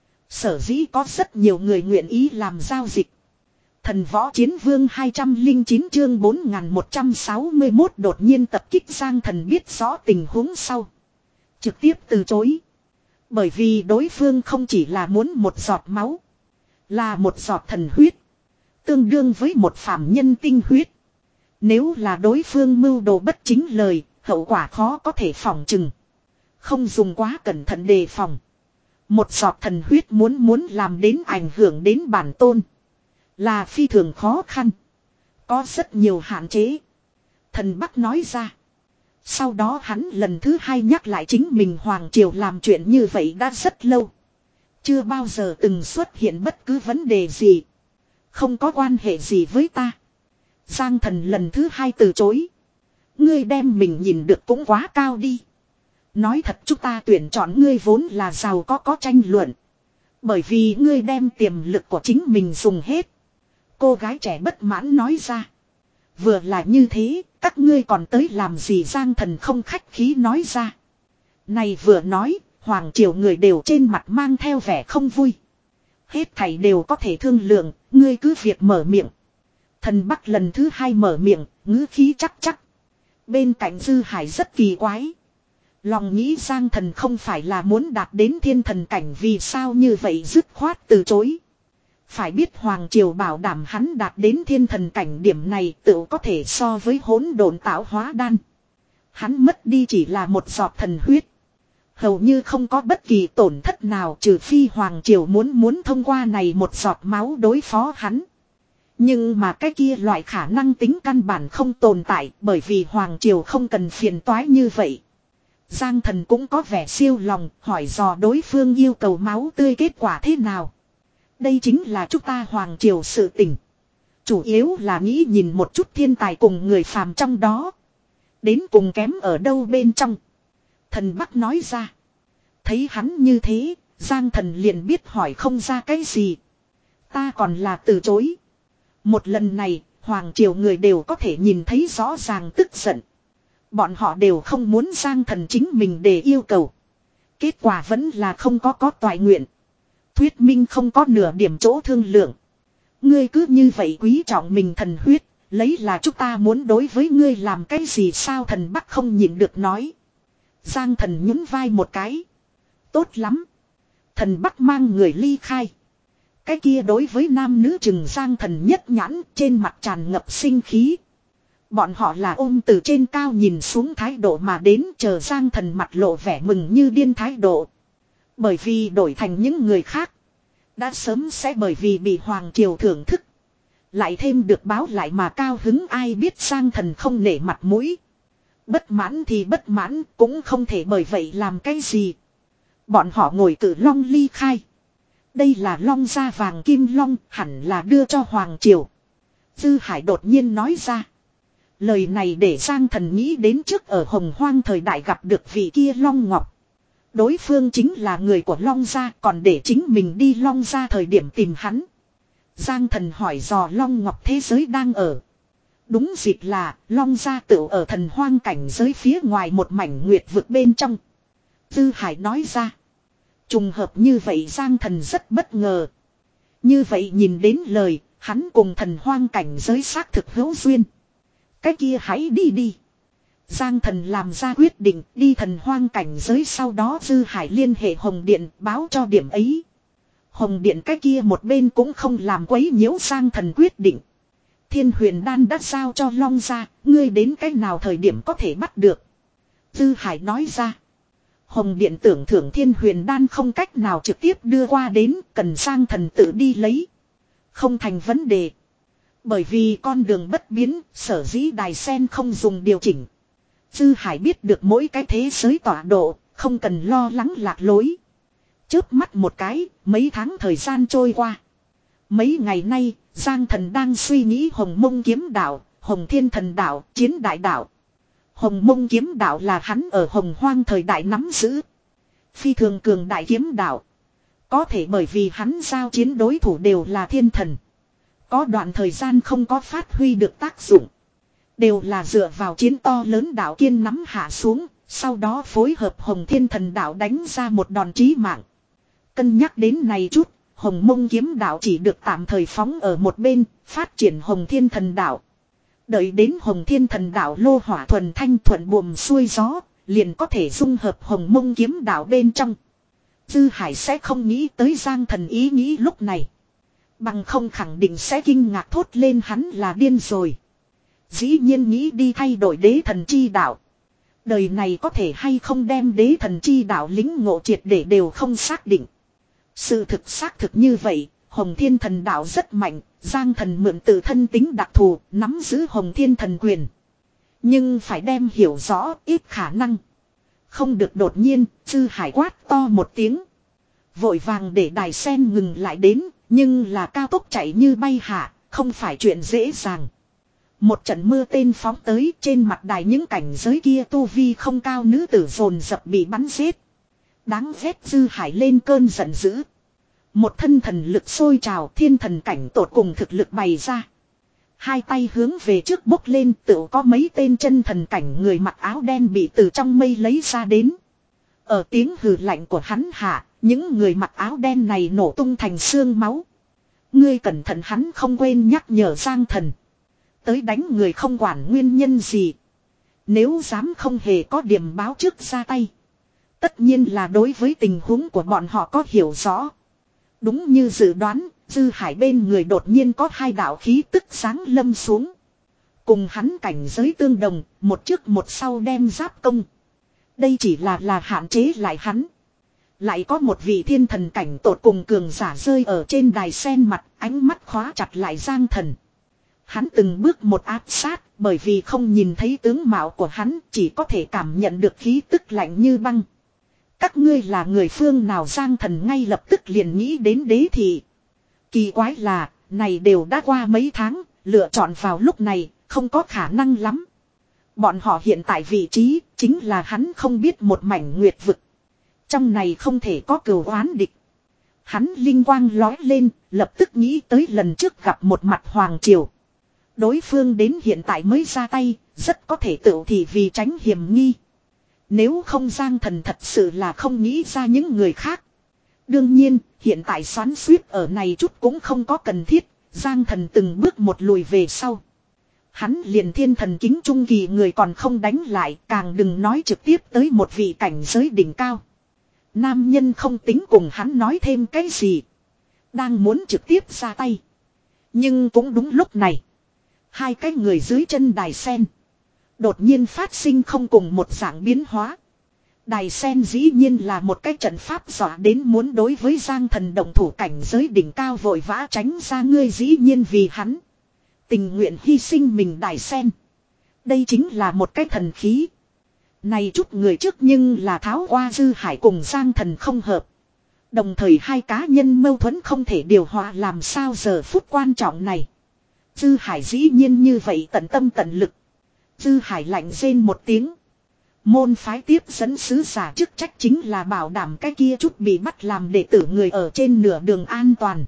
Sở dĩ có rất nhiều người nguyện ý làm giao dịch. Thần Võ Chiến Vương hai trăm lẻ chín chương bốn nghìn một trăm sáu mươi mốt đột nhiên tập kích. Giang Thần biết rõ tình huống sau. Trực tiếp từ chối. Bởi vì đối phương không chỉ là muốn một giọt máu. Là một giọt thần huyết. Tương đương với một phàm nhân tinh huyết. Nếu là đối phương mưu đồ bất chính lời, hậu quả khó có thể phòng chừng. Không dùng quá cẩn thận đề phòng. Một giọt thần huyết muốn muốn làm đến ảnh hưởng đến bản tôn. Là phi thường khó khăn. Có rất nhiều hạn chế. Thần Bắc nói ra. Sau đó hắn lần thứ hai nhắc lại chính mình Hoàng Triều làm chuyện như vậy đã rất lâu. Chưa bao giờ từng xuất hiện bất cứ vấn đề gì. Không có quan hệ gì với ta. Giang Thần lần thứ hai từ chối. Ngươi đem mình nhìn được cũng quá cao đi. Nói thật chúng ta tuyển chọn ngươi vốn là giàu có có tranh luận. Bởi vì ngươi đem tiềm lực của chính mình dùng hết. Cô gái trẻ bất mãn nói ra. Vừa là như thế, các ngươi còn tới làm gì? Giang Thần không khách khí nói ra. Này vừa nói, Hoàng Triều người đều trên mặt mang theo vẻ không vui. Hết thảy đều có thể thương lượng, ngươi cứ việc mở miệng. Thần Bắc lần thứ hai mở miệng, ngữ khí chắc chắc. Bên cạnh Dư Hải rất kỳ quái. Lòng nghĩ Giang Thần không phải là muốn đạt đến thiên thần cảnh, vì sao như vậy dứt khoát từ chối. Phải biết Hoàng Triều bảo đảm hắn đạt đến thiên thần cảnh điểm này tự có thể so với hỗn độn tạo hóa đan. Hắn mất đi chỉ là một giọt thần huyết. Hầu như không có bất kỳ tổn thất nào trừ phi Hoàng Triều muốn muốn thông qua này một giọt máu đối phó hắn. Nhưng mà cái kia loại khả năng tính căn bản không tồn tại bởi vì Hoàng Triều không cần phiền toái như vậy. Giang Thần cũng có vẻ siêu lòng hỏi dò đối phương yêu cầu máu tươi kết quả thế nào. Đây chính là chúng ta Hoàng Triều sự tình. Chủ yếu là nghĩ nhìn một chút thiên tài cùng người phàm trong đó. Đến cùng kém ở đâu bên trong. Thần Bắc nói ra. Thấy hắn như thế, Giang Thần liền biết hỏi không ra cái gì. Ta còn là từ chối. Một lần này, Hoàng Triều người đều có thể nhìn thấy rõ ràng tức giận. Bọn họ đều không muốn Giang Thần chính mình để yêu cầu. Kết quả vẫn là không có có toại nguyện. Thuyết minh không có nửa điểm chỗ thương lượng. Ngươi cứ như vậy quý trọng mình thần huyết, lấy là chúng ta muốn đối với ngươi làm cái gì sao Thần Bắc không nhịn được nói. Giang Thần nhún vai một cái. Tốt lắm. Thần Bắc mang người ly khai. Cái kia đối với nam nữ chừng Giang Thần nhất nhãn trên mặt tràn ngập sinh khí. Bọn họ là ôm từ trên cao nhìn xuống thái độ mà đến chờ Giang Thần mặt lộ vẻ mừng như điên thái độ. Bởi vì đổi thành những người khác. Đã sớm sẽ bởi vì bị Hoàng Triều thưởng thức. Lại thêm được báo lại mà cao hứng ai biết Giang Thần không nể mặt mũi. Bất mãn thì bất mãn cũng không thể bởi vậy làm cái gì. Bọn họ ngồi cử long ly khai. Đây là long da vàng kim long hẳn là đưa cho Hoàng Triều. Dư Hải đột nhiên nói ra. Lời này để Giang Thần nghĩ đến trước ở Hồng Hoang thời đại gặp được vị kia Long Ngọc. Đối phương chính là người của Long Gia còn để chính mình đi Long Gia thời điểm tìm hắn. Giang Thần hỏi dò Long Ngọc thế giới đang ở. Đúng dịp là Long Gia tự ở thần hoang cảnh giới phía ngoài một mảnh nguyệt vực bên trong. Dư Hải nói ra. Trùng hợp như vậy Giang Thần rất bất ngờ. Như vậy nhìn đến lời, hắn cùng thần hoang cảnh giới xác thực hữu duyên. Cái kia hãy đi đi. Giang Thần làm ra quyết định đi thần hoang cảnh giới sau đó Dư Hải liên hệ Hồng Điện báo cho điểm ấy. Hồng Điện cái kia một bên cũng không làm quấy nhiễu Giang Thần quyết định. Thiên Huyền Đan đã giao cho Long Gia, ngươi đến cái nào thời điểm có thể bắt được. Dư Hải nói ra. Hồng Điện tưởng thưởng Thiên Huyền Đan không cách nào trực tiếp đưa qua đến, cần Giang Thần tự đi lấy. Không thành vấn đề. Bởi vì con đường bất biến, sở dĩ đài sen không dùng điều chỉnh. Dư Hải biết được mỗi cái thế giới tọa độ, không cần lo lắng lạc lối. Chớp mắt một cái, mấy tháng thời gian trôi qua. Mấy ngày nay, Giang Thần đang suy nghĩ Hồng Mông Kiếm Đạo, Hồng Thiên Thần Đạo, Chiến Đại Đạo. Hồng Mông Kiếm Đạo là hắn ở Hồng Hoang thời đại nắm giữ. Phi thường cường đại kiếm đạo. Có thể bởi vì hắn giao chiến đối thủ đều là thiên thần. Có đoạn thời gian không có phát huy được tác dụng. Đều là dựa vào chiến to lớn đạo kiên nắm hạ xuống, sau đó phối hợp Hồng Thiên Thần Đạo đánh ra một đòn chí mạng. Cân nhắc đến này chút, Hồng Mông Kiếm Đạo chỉ được tạm thời phóng ở một bên, phát triển Hồng Thiên Thần Đạo. Đợi đến Hồng Thiên Thần Đạo lô hỏa thuần thanh thuận buồm xuôi gió, liền có thể dung hợp Hồng Mông Kiếm Đạo bên trong. Dư Hải sẽ không nghĩ tới Giang Thần ý nghĩ lúc này. Bằng không khẳng định sẽ kinh ngạc thốt lên hắn là điên rồi. Dĩ nhiên nghĩ đi thay đổi đế thần chi đạo. Đời này có thể hay không đem đế thần chi đạo lính ngộ triệt để đều không xác định. Sự thực xác thực như vậy, Hồng Thiên Thần Đạo rất mạnh, Giang Thần mượn tự thân tính đặc thù, nắm giữ Hồng Thiên Thần quyền. Nhưng phải đem hiểu rõ, ít khả năng. Không được đột nhiên, Dư Hải quát to một tiếng. Vội vàng để đài sen ngừng lại đến, nhưng là cao tốc chạy như bay hạ, không phải chuyện dễ dàng. Một trận mưa tên phóng tới trên mặt đài những cảnh giới kia tu vi không cao nữ tử dồn dập bị bắn giết. Đáng ghét Dư Hải lên cơn giận dữ. Một thân thần lực sôi trào thiên thần cảnh tột cùng thực lực bày ra. Hai tay hướng về trước bốc lên tự có mấy tên chân thần cảnh người mặc áo đen bị từ trong mây lấy ra đến. Ở tiếng hừ lạnh của hắn hạ, những người mặc áo đen này nổ tung thành xương máu. Ngươi cẩn thận hắn không quên nhắc nhở Giang Thần. Tới đánh người không quản nguyên nhân gì. Nếu dám không hề có điểm báo trước ra tay. Tất nhiên là đối với tình huống của bọn họ có hiểu rõ. Đúng như dự đoán, Dư Hải bên người đột nhiên có hai đạo khí tức sáng lâm xuống. Cùng hắn cảnh giới tương đồng, một trước một sau đem giáp công. Đây chỉ là là hạn chế lại hắn. Lại có một vị thiên thần cảnh tột cùng cường giả rơi ở trên đài sen mặt, ánh mắt khóa chặt lại Giang Thần. Hắn từng bước một áp sát, bởi vì không nhìn thấy tướng mạo của hắn, chỉ có thể cảm nhận được khí tức lạnh như băng. Các ngươi là người phương nào? Giang Thần ngay lập tức liền nghĩ đến Đế Thị. Kỳ quái là, này đều đã qua mấy tháng, lựa chọn vào lúc này, không có khả năng lắm. Bọn họ hiện tại vị trí, chính là hắn không biết một mảnh nguyệt vực. Trong này không thể có cừu oán địch. Hắn linh quang lói lên, lập tức nghĩ tới lần trước gặp một mặt Hoàng Triều. Đối phương đến hiện tại mới ra tay, rất có thể tự thì vì tránh hiểm nghi. Nếu không Giang Thần thật sự là không nghĩ ra những người khác. Đương nhiên, hiện tại xoắn xuýt ở này chút cũng không có cần thiết, Giang Thần từng bước một lùi về sau. Hắn liền thiên thần kính trung kỳ người còn không đánh lại, càng đừng nói trực tiếp tới một vị cảnh giới đỉnh cao. Nam nhân không tính cùng hắn nói thêm cái gì. Đang muốn trực tiếp ra tay. Nhưng cũng đúng lúc này. Hai cái người dưới chân đài sen. Đột nhiên phát sinh không cùng một dạng biến hóa. Đài sen dĩ nhiên là một cái trận pháp dọa đến muốn đối với Giang Thần động thủ cảnh giới đỉnh cao vội vã tránh ra. Ngươi dĩ nhiên vì hắn tình nguyện hy sinh mình. Đài sen. Đây chính là một cái thần khí. Này chút người trước nhưng là tháo qua Dư Hải cùng Giang Thần không hợp. Đồng thời hai cá nhân mâu thuẫn không thể điều hòa, làm sao giờ phút quan trọng này. Dư Hải dĩ nhiên như vậy tận tâm tận lực. Dư Hải lạnh rên một tiếng. Môn phái tiếp dẫn sứ giả chức trách chính là bảo đảm cái kia chút bị bắt làm đệ tử người ở trên nửa đường an toàn.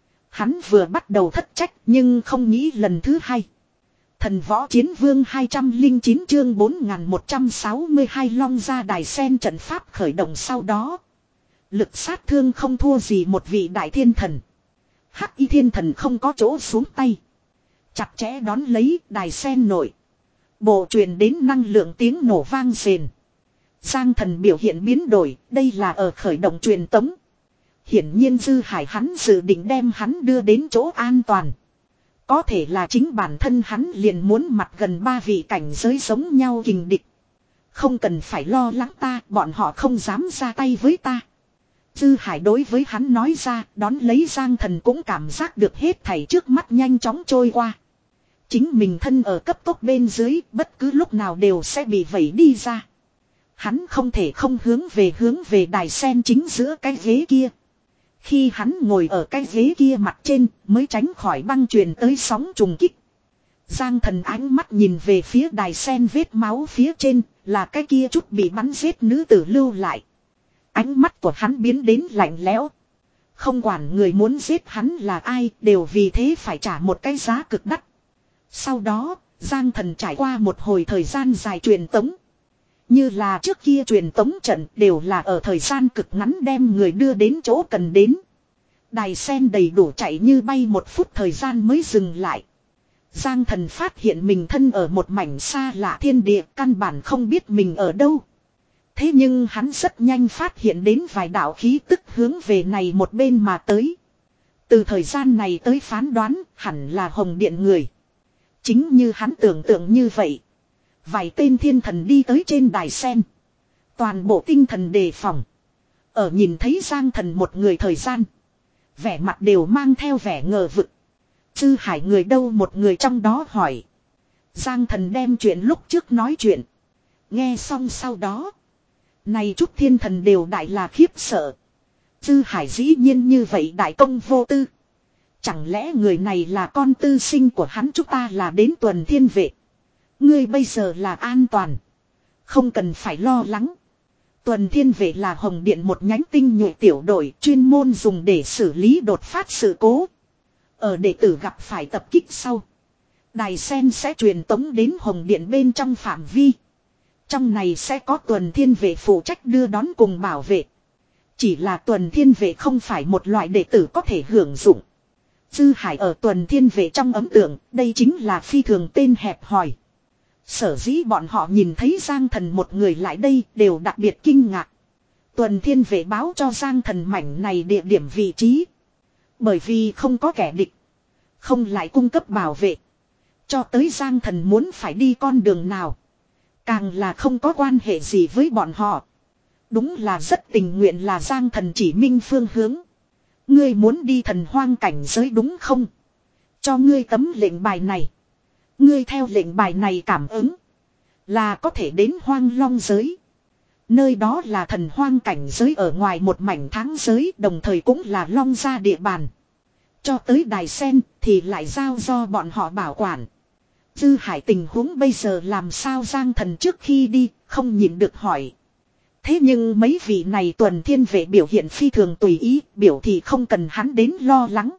Hắn vừa bắt đầu thất trách nhưng không nghĩ lần thứ hai. Thần võ chiến vương hai trăm lẻ chín chương bốn nghìn một trăm sáu mươi hai long ra đài sen trận pháp khởi động sau đó. Lực sát thương không thua gì một vị đại thiên thần. Hắc y thiên thần không có chỗ xuống tay. Chặt chẽ đón lấy đài sen nổi. Bộ truyền đến năng lượng tiếng nổ vang rền. Giang Thần biểu hiện biến đổi, đây là ở khởi động truyền tống. Hiển nhiên Dư Hải hắn dự định đem hắn đưa đến chỗ an toàn. Có thể là chính bản thân hắn liền muốn mặt gần ba vị cảnh giới giống nhau kình địch. Không cần phải lo lắng ta, bọn họ không dám ra tay với ta. Dư Hải đối với hắn nói ra, đón lấy Giang Thần cũng cảm giác được hết thảy trước mắt nhanh chóng trôi qua. Chính mình thân ở cấp tốc bên dưới, bất cứ lúc nào đều sẽ bị vẩy đi ra. Hắn không thể không hướng về hướng về đài sen chính giữa cái ghế kia. Khi hắn ngồi ở cái ghế kia mặt trên, mới tránh khỏi băng truyền tới sóng trùng kích. Giang Thần ánh mắt nhìn về phía đài sen vết máu phía trên, là cái kia chút bị bắn giết nữ tử lưu lại. Ánh mắt của hắn biến đến lạnh lẽo. Không quản người muốn giết hắn là ai, đều vì thế phải trả một cái giá cực đắt. Sau đó, Giang Thần trải qua một hồi thời gian dài truyền tống. Như là trước kia truyền tống trận đều là ở thời gian cực ngắn đem người đưa đến chỗ cần đến. Đài sen đầy đủ chạy như bay một phút thời gian mới dừng lại. Giang Thần phát hiện mình thân ở một mảnh xa lạ thiên địa, căn bản không biết mình ở đâu. Thế nhưng hắn rất nhanh phát hiện đến vài đạo khí tức hướng về này một bên mà tới. Từ thời gian này tới phán đoán, hẳn là Hồng Điện người. Chính như hắn tưởng tượng như vậy. Vài tên thiên thần đi tới trên đài sen. Toàn bộ tinh thần đề phòng. Ở nhìn thấy Giang Thần một người thời gian. Vẻ mặt đều mang theo vẻ ngờ vực. Dư Hải người đâu? Một người trong đó hỏi. Giang Thần đem chuyện lúc trước nói chuyện. Nghe xong sau đó. Này chút thiên thần đều đại là khiếp sợ. Dư Hải dĩ nhiên như vậy đại công vô tư. Chẳng lẽ người này là con tư sinh của hắn? Chúng ta là đến tuần thiên vệ. Ngươi bây giờ là an toàn. Không cần phải lo lắng. Tuần thiên vệ là Hồng Điện một nhánh tinh nhuệ tiểu đội chuyên môn dùng để xử lý đột phát sự cố. Ở đệ tử gặp phải tập kích sau. Đài sen sẽ truyền tống đến Hồng Điện bên trong phạm vi. Trong này sẽ có tuần thiên vệ phụ trách đưa đón cùng bảo vệ. Chỉ là tuần thiên vệ không phải một loại đệ tử có thể hưởng dụng. Dư Hải ở tuần thiên vệ trong ấn tượng, đây chính là phi thường tên hẹp hòi. Sở dĩ bọn họ nhìn thấy Giang Thần một người lại đây đều đặc biệt kinh ngạc. Tuần thiên vệ báo cho Giang Thần mảnh này địa điểm vị trí. Bởi vì không có kẻ địch. Không lại cung cấp bảo vệ. Cho tới Giang Thần muốn phải đi con đường nào. Càng là không có quan hệ gì với bọn họ. Đúng là rất tình nguyện là Giang Thần chỉ minh phương hướng. Ngươi muốn đi thần hoang cảnh giới đúng không? Cho ngươi tấm lệnh bài này. Ngươi theo lệnh bài này cảm ứng. Là có thể đến hoang long giới. Nơi đó là thần hoang cảnh giới ở ngoài một mảnh tháng giới, đồng thời cũng là long gia địa bàn. Cho tới đài sen thì lại giao do bọn họ bảo quản. Dư Hải tình huống bây giờ làm sao Giang Thần trước khi đi không nhịn được hỏi. Thế nhưng mấy vị này tuần thiên vệ biểu hiện phi thường tùy ý, biểu thì không cần hắn đến lo lắng.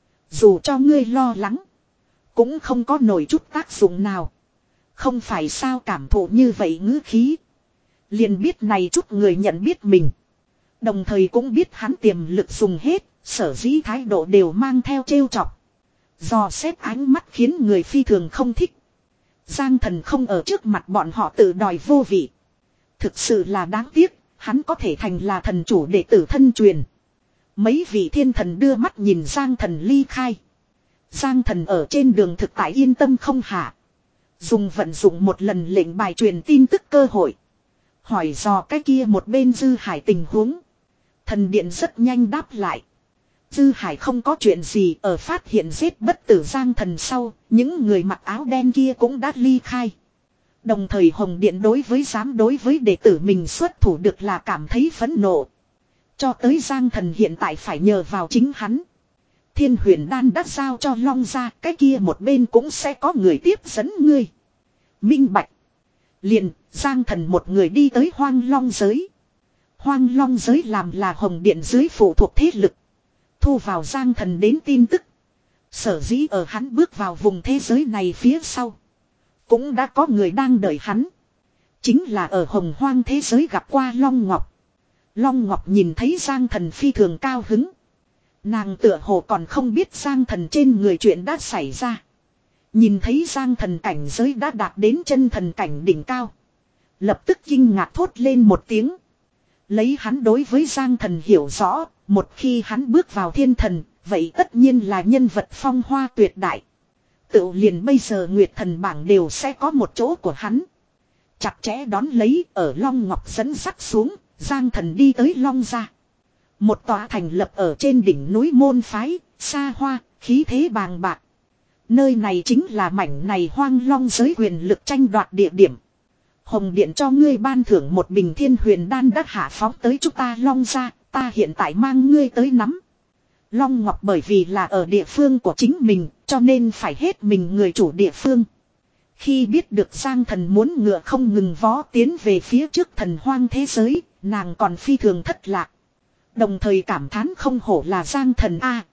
Dù cho ngươi lo lắng, cũng không có nổi chút tác dụng nào. Không phải sao cảm thụ như vậy ngữ khí. Liền biết này chút người nhận biết mình. Đồng thời cũng biết hắn tiềm lực dùng hết, sở dĩ thái độ đều mang theo trêu chọc. Dò xét ánh mắt khiến người phi thường không thích. Giang Thần không ở trước mặt bọn họ tự đòi vô vị. Thực sự là đáng tiếc, hắn có thể thành là thần chủ đệ tử thân truyền. Mấy vị thiên thần đưa mắt nhìn Giang Thần ly khai. Giang Thần ở trên đường thực tại yên tâm không hạ. Dùng vận dụng một lần lệnh bài truyền tin tức cơ hội. Hỏi dò cái kia một bên Dư Hải tình huống. Thần điện rất nhanh đáp lại. Dư Hải không có chuyện gì, ở phát hiện giết bất tử Giang Thần sau, những người mặc áo đen kia cũng đã ly khai. Đồng thời Hồng Điện đối với dám đối với đệ tử mình xuất thủ được là cảm thấy phẫn nộ. Cho tới Giang Thần hiện tại phải nhờ vào chính hắn. Thiên Huyền Đan đã giao cho Long gia, cái kia một bên cũng sẽ có người tiếp dẫn ngươi. Minh bạch. Liền, Giang Thần một người đi tới Hoang Long giới. Hoang Long giới làm là Hồng Điện dưới phụ thuộc thế lực. Thu vào Giang Thần đến tin tức. Sở dĩ ở hắn bước vào vùng thế giới này phía sau. Cũng đã có người đang đợi hắn. Chính là ở Hồng Hoang thế giới gặp qua Long Ngọc. Long Ngọc nhìn thấy Giang Thần phi thường cao hứng. Nàng tựa hồ còn không biết Giang Thần trên người chuyện đã xảy ra. Nhìn thấy Giang Thần cảnh giới đã đạt đến chân thần cảnh đỉnh cao. Lập tức kinh ngạc thốt lên một tiếng. Lấy hắn đối với Giang Thần hiểu rõ, một khi hắn bước vào thiên thần, vậy tất nhiên là nhân vật phong hoa tuyệt đại. Tự liền bây giờ Nguyệt Thần bảng đều sẽ có một chỗ của hắn. Chặt chẽ đón lấy ở Long Ngọc dẫn dắt xuống, Giang Thần đi tới Long gia. Một tòa thành lập ở trên đỉnh núi môn phái, xa hoa, khí thế bàng bạc. Nơi này chính là mảnh này Hoang Long giới quyền lực tranh đoạt địa điểm. Hồng Điện cho ngươi ban thưởng một bình Thiên Huyền Đan đã hạ phóng tới chúng ta Long gia, ta hiện tại mang ngươi tới nắm. Long Ngọc bởi vì là ở địa phương của chính mình, cho nên phải hết mình người chủ địa phương. Khi biết được Giang Thần muốn ngựa không ngừng vó tiến về phía trước thần hoang thế giới, nàng còn phi thường thất lạc. Đồng thời cảm thán không hổ là Giang Thần A.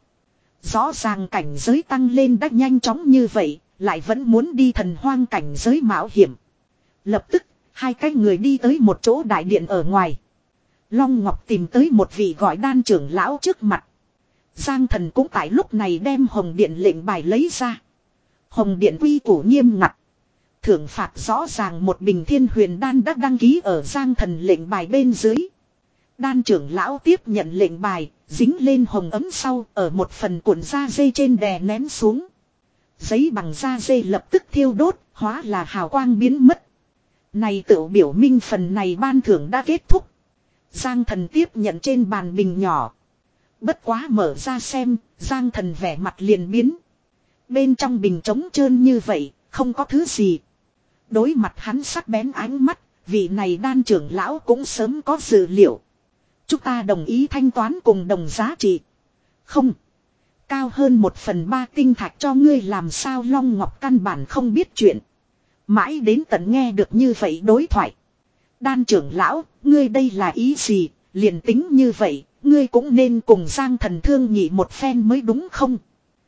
Rõ ràng cảnh giới tăng lên đã nhanh chóng như vậy, lại vẫn muốn đi thần hoang cảnh giới mạo hiểm. Lập tức, hai cái người đi tới một chỗ đại điện ở ngoài. Long Ngọc tìm tới một vị gọi Đan trưởng lão trước mặt. Giang Thần cũng tại lúc này đem Hồng Điện lệnh bài lấy ra. Hồng Điện quy củ nghiêm ngặt. Thưởng phạt rõ ràng một bình Thiên Huyền Đan đã đăng ký ở Giang Thần lệnh bài bên dưới. Đan trưởng lão tiếp nhận lệnh bài, dính lên hồng ấm sau, ở một phần cuộn da dê trên đè nén xuống. Giấy bằng da dê lập tức thiêu đốt, hóa là hào quang biến mất. Này tự biểu minh phần này ban thưởng đã kết thúc. Giang Thần tiếp nhận trên bàn bình nhỏ. Bất quá mở ra xem, Giang Thần vẻ mặt liền biến. Bên trong bình trống trơn như vậy, không có thứ gì. Đối mặt hắn sắc bén ánh mắt, vị này đan trưởng lão cũng sớm có dự liệu. Chúng ta đồng ý thanh toán cùng đồng giá trị. Không. Cao hơn một phần ba tinh thạch cho ngươi làm sao Long Ngọc căn bản không biết chuyện. Mãi đến tận nghe được như vậy đối thoại. Đan trưởng lão, ngươi đây là ý gì, liền tính như vậy, ngươi cũng nên cùng Giang Thần thương nghị một phen mới đúng không?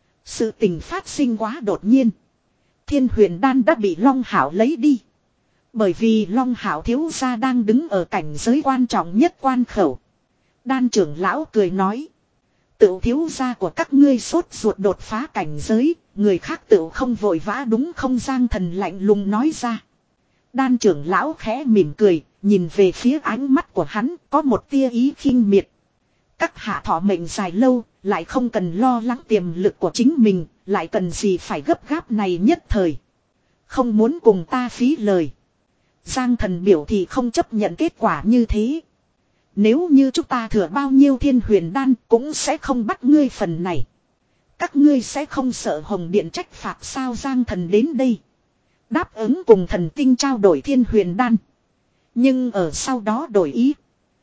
Sự tình phát sinh quá đột nhiên. Thiên Huyền Đan đã bị Long Hảo lấy đi. Bởi vì Long Hảo thiếu gia đang đứng ở cảnh giới quan trọng nhất quan khẩu. Đan trưởng lão cười nói. Tự thiếu gia của các ngươi sốt ruột đột phá cảnh giới, người khác tự không vội vã đúng không Giang Thần lạnh lùng nói ra. Đan trưởng lão khẽ mỉm cười, nhìn về phía ánh mắt của hắn có một tia ý khinh miệt. Các hạ thọ mệnh dài lâu, lại không cần lo lắng tiềm lực của chính mình, lại cần gì phải gấp gáp này nhất thời. Không muốn cùng ta phí lời. Giang thần biểu thì không chấp nhận kết quả như thế. Nếu như chúng ta thừa bao nhiêu thiên huyền đan cũng sẽ không bắt ngươi phần này. Các ngươi sẽ không sợ hồng điện trách phạt sao? Giang thần đến đây. Đáp ứng cùng thần tinh trao đổi thiên huyền đan. Nhưng ở sau đó đổi ý.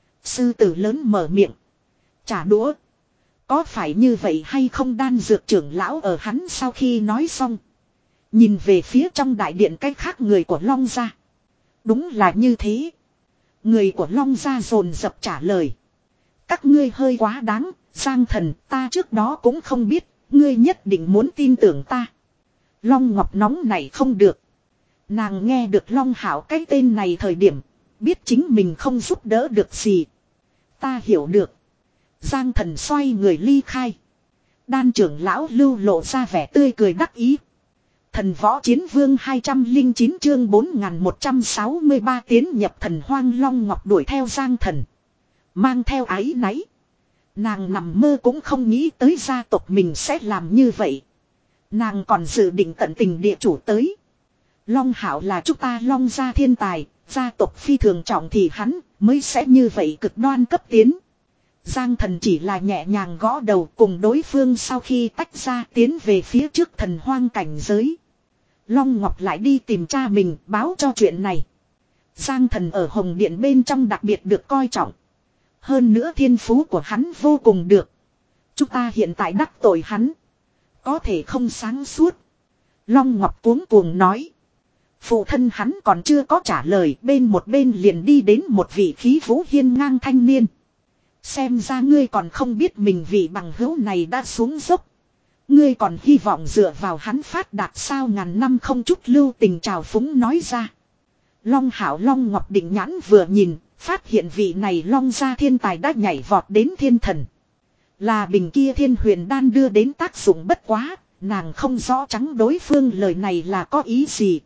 Sư tử lớn mở miệng. Trả đũa. Có phải như vậy hay không? Đan dược trưởng lão ở hắn sau khi nói xong. Nhìn về phía trong đại điện cách khác người của Long gia. Đúng là như thế. Người của Long gia dồn dập trả lời. Các ngươi hơi quá đáng, Giang thần, ta trước đó cũng không biết, ngươi nhất định muốn tin tưởng ta. Long Ngọc nóng này không được. Nàng nghe được Long Hảo cái tên này thời điểm, biết chính mình không giúp đỡ được gì. Ta hiểu được. Giang thần xoay người ly khai. Đan trưởng lão lưu lộ ra vẻ tươi cười đắc ý. Thần võ chiến vương hai trăm lẻ chín chương bốn nghìn một trăm sáu mươi ba tiến nhập thần hoang. Long Ngọc đuổi theo Giang thần. Mang theo áy náy. Nàng nằm mơ cũng không nghĩ tới gia tộc mình sẽ làm như vậy. Nàng còn dự định tận tình địa chủ tới. Long Hảo là chúng ta Long gia thiên tài. Gia tộc phi thường trọng thì hắn mới sẽ như vậy cực đoan cấp tiến. Giang thần chỉ là nhẹ nhàng gõ đầu cùng đối phương sau khi tách ra tiến về phía trước thần hoang cảnh giới. Long Ngọc lại đi tìm cha mình báo cho chuyện này. Giang thần ở Hồng Điện bên trong đặc biệt được coi trọng. Hơn nữa thiên phú của hắn vô cùng được. Chúng ta hiện tại đắc tội hắn. Có thể không sáng suốt. Long Ngọc cuống cuồng nói. Phụ thân hắn còn chưa có trả lời, bên một bên liền đi đến một vị khí vũ hiên ngang thanh niên. Xem ra ngươi còn không biết mình vị bằng hữu này đã xuống dốc. Ngươi còn hy vọng dựa vào hắn phát đạt sao? Ngàn năm không chút lưu tình trào phúng nói ra. Long Hảo Long Ngọc định nhãn vừa nhìn, phát hiện vị này Long gia thiên tài đã nhảy vọt đến thiên thần. Là bình kia thiên huyền đan đưa đến tác dụng bất quá, nàng không rõ trắng đối phương lời này là có ý gì.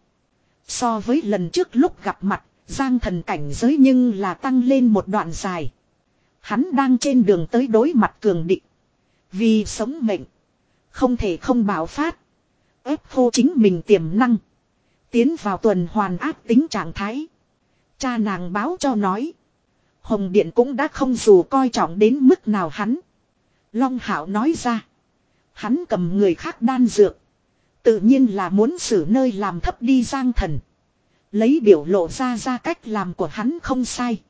So với lần trước lúc gặp mặt, Giang thần cảnh giới nhưng là tăng lên một đoạn dài. Hắn đang trên đường tới đối mặt cường địch. Vì sống mệnh, không thể không bạo phát. Ép khô chính mình tiềm năng. Tiến vào tuần hoàn áp tính trạng thái. Cha nàng báo cho nói. Hồng Điện cũng đã không dù coi trọng đến mức nào hắn. Long Hảo nói ra. Hắn cầm người khác đan dược. Tự nhiên là muốn xử nơi làm thấp đi Giang thần. Lấy biểu lộ ra ra cách làm của hắn không sai.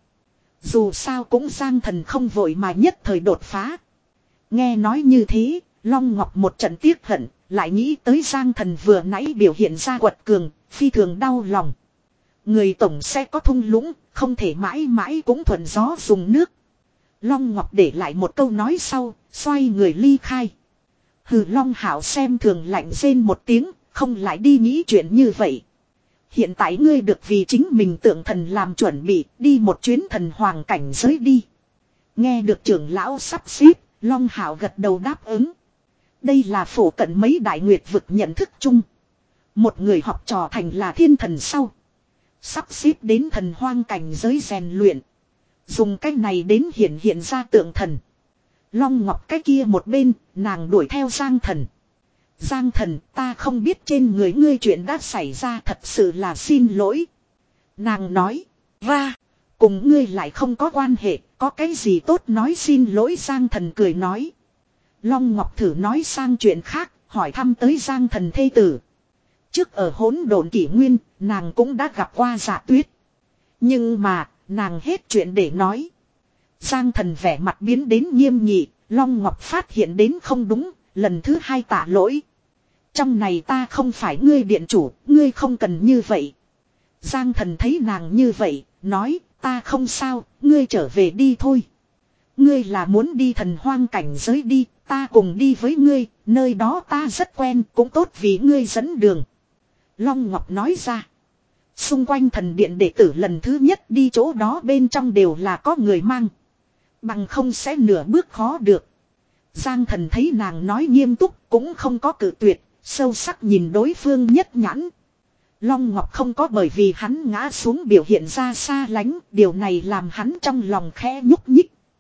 Dù sao cũng Giang thần không vội mà nhất thời đột phá. Nghe nói như thế, Long Ngọc một trận tiếc hận, lại nghĩ tới Giang thần vừa nãy biểu hiện ra quật cường, phi thường đau lòng. Người tổng sẽ có thung lũng, không thể mãi mãi cũng thuận gió dùng nước. Long Ngọc để lại một câu nói sau, xoay người ly khai. Hừ, Long Hảo xem thường lạnh rên một tiếng, không lại đi nghĩ chuyện như vậy. Hiện tại ngươi được vì chính mình tượng thần làm chuẩn bị, đi một chuyến thần hoàng cảnh giới đi. Nghe được trưởng lão sắp xếp, Long Hảo gật đầu đáp ứng. Đây là phổ cận mấy đại nguyệt vực nhận thức chung. Một người học trò thành là thiên thần sau. Sắp xếp đến thần hoang cảnh giới rèn luyện. Dùng cách này đến hiện hiện ra tượng thần. Long Ngọc cái kia một bên, nàng đuổi theo Giang thần. Giang thần, ta không biết trên người ngươi chuyện đã xảy ra, thật sự là xin lỗi. Nàng nói, ra, cùng ngươi lại không có quan hệ, có cái gì tốt nói xin lỗi. Giang thần cười nói. Long Ngọc thử nói sang chuyện khác, hỏi thăm tới Giang thần thê tử. Trước ở hỗn độn kỷ nguyên, nàng cũng đã gặp qua Dạ Tuyết. Nhưng mà, nàng hết chuyện để nói. Giang thần vẻ mặt biến đến nghiêm nghị, Long Ngọc phát hiện đến không đúng, lần thứ hai tạ lỗi. Trong này ta không phải ngươi điện chủ, ngươi không cần như vậy. Giang thần thấy nàng như vậy, nói, ta không sao, ngươi trở về đi thôi. Ngươi là muốn đi thần hoang cảnh giới đi, ta cùng đi với ngươi, nơi đó ta rất quen, cũng tốt vì ngươi dẫn đường. Long Ngọc nói ra. Xung quanh thần điện đệ tử lần thứ nhất đi chỗ đó bên trong đều là có người mang. Bằng không sẽ nửa bước khó được. Giang thần thấy nàng nói nghiêm túc cũng không có cự tuyệt, sâu sắc nhìn đối phương nhất nhãn. Long Ngọc không có bởi vì hắn ngã xuống biểu hiện ra xa lánh, điều này làm hắn trong lòng khẽ nhúc nhích.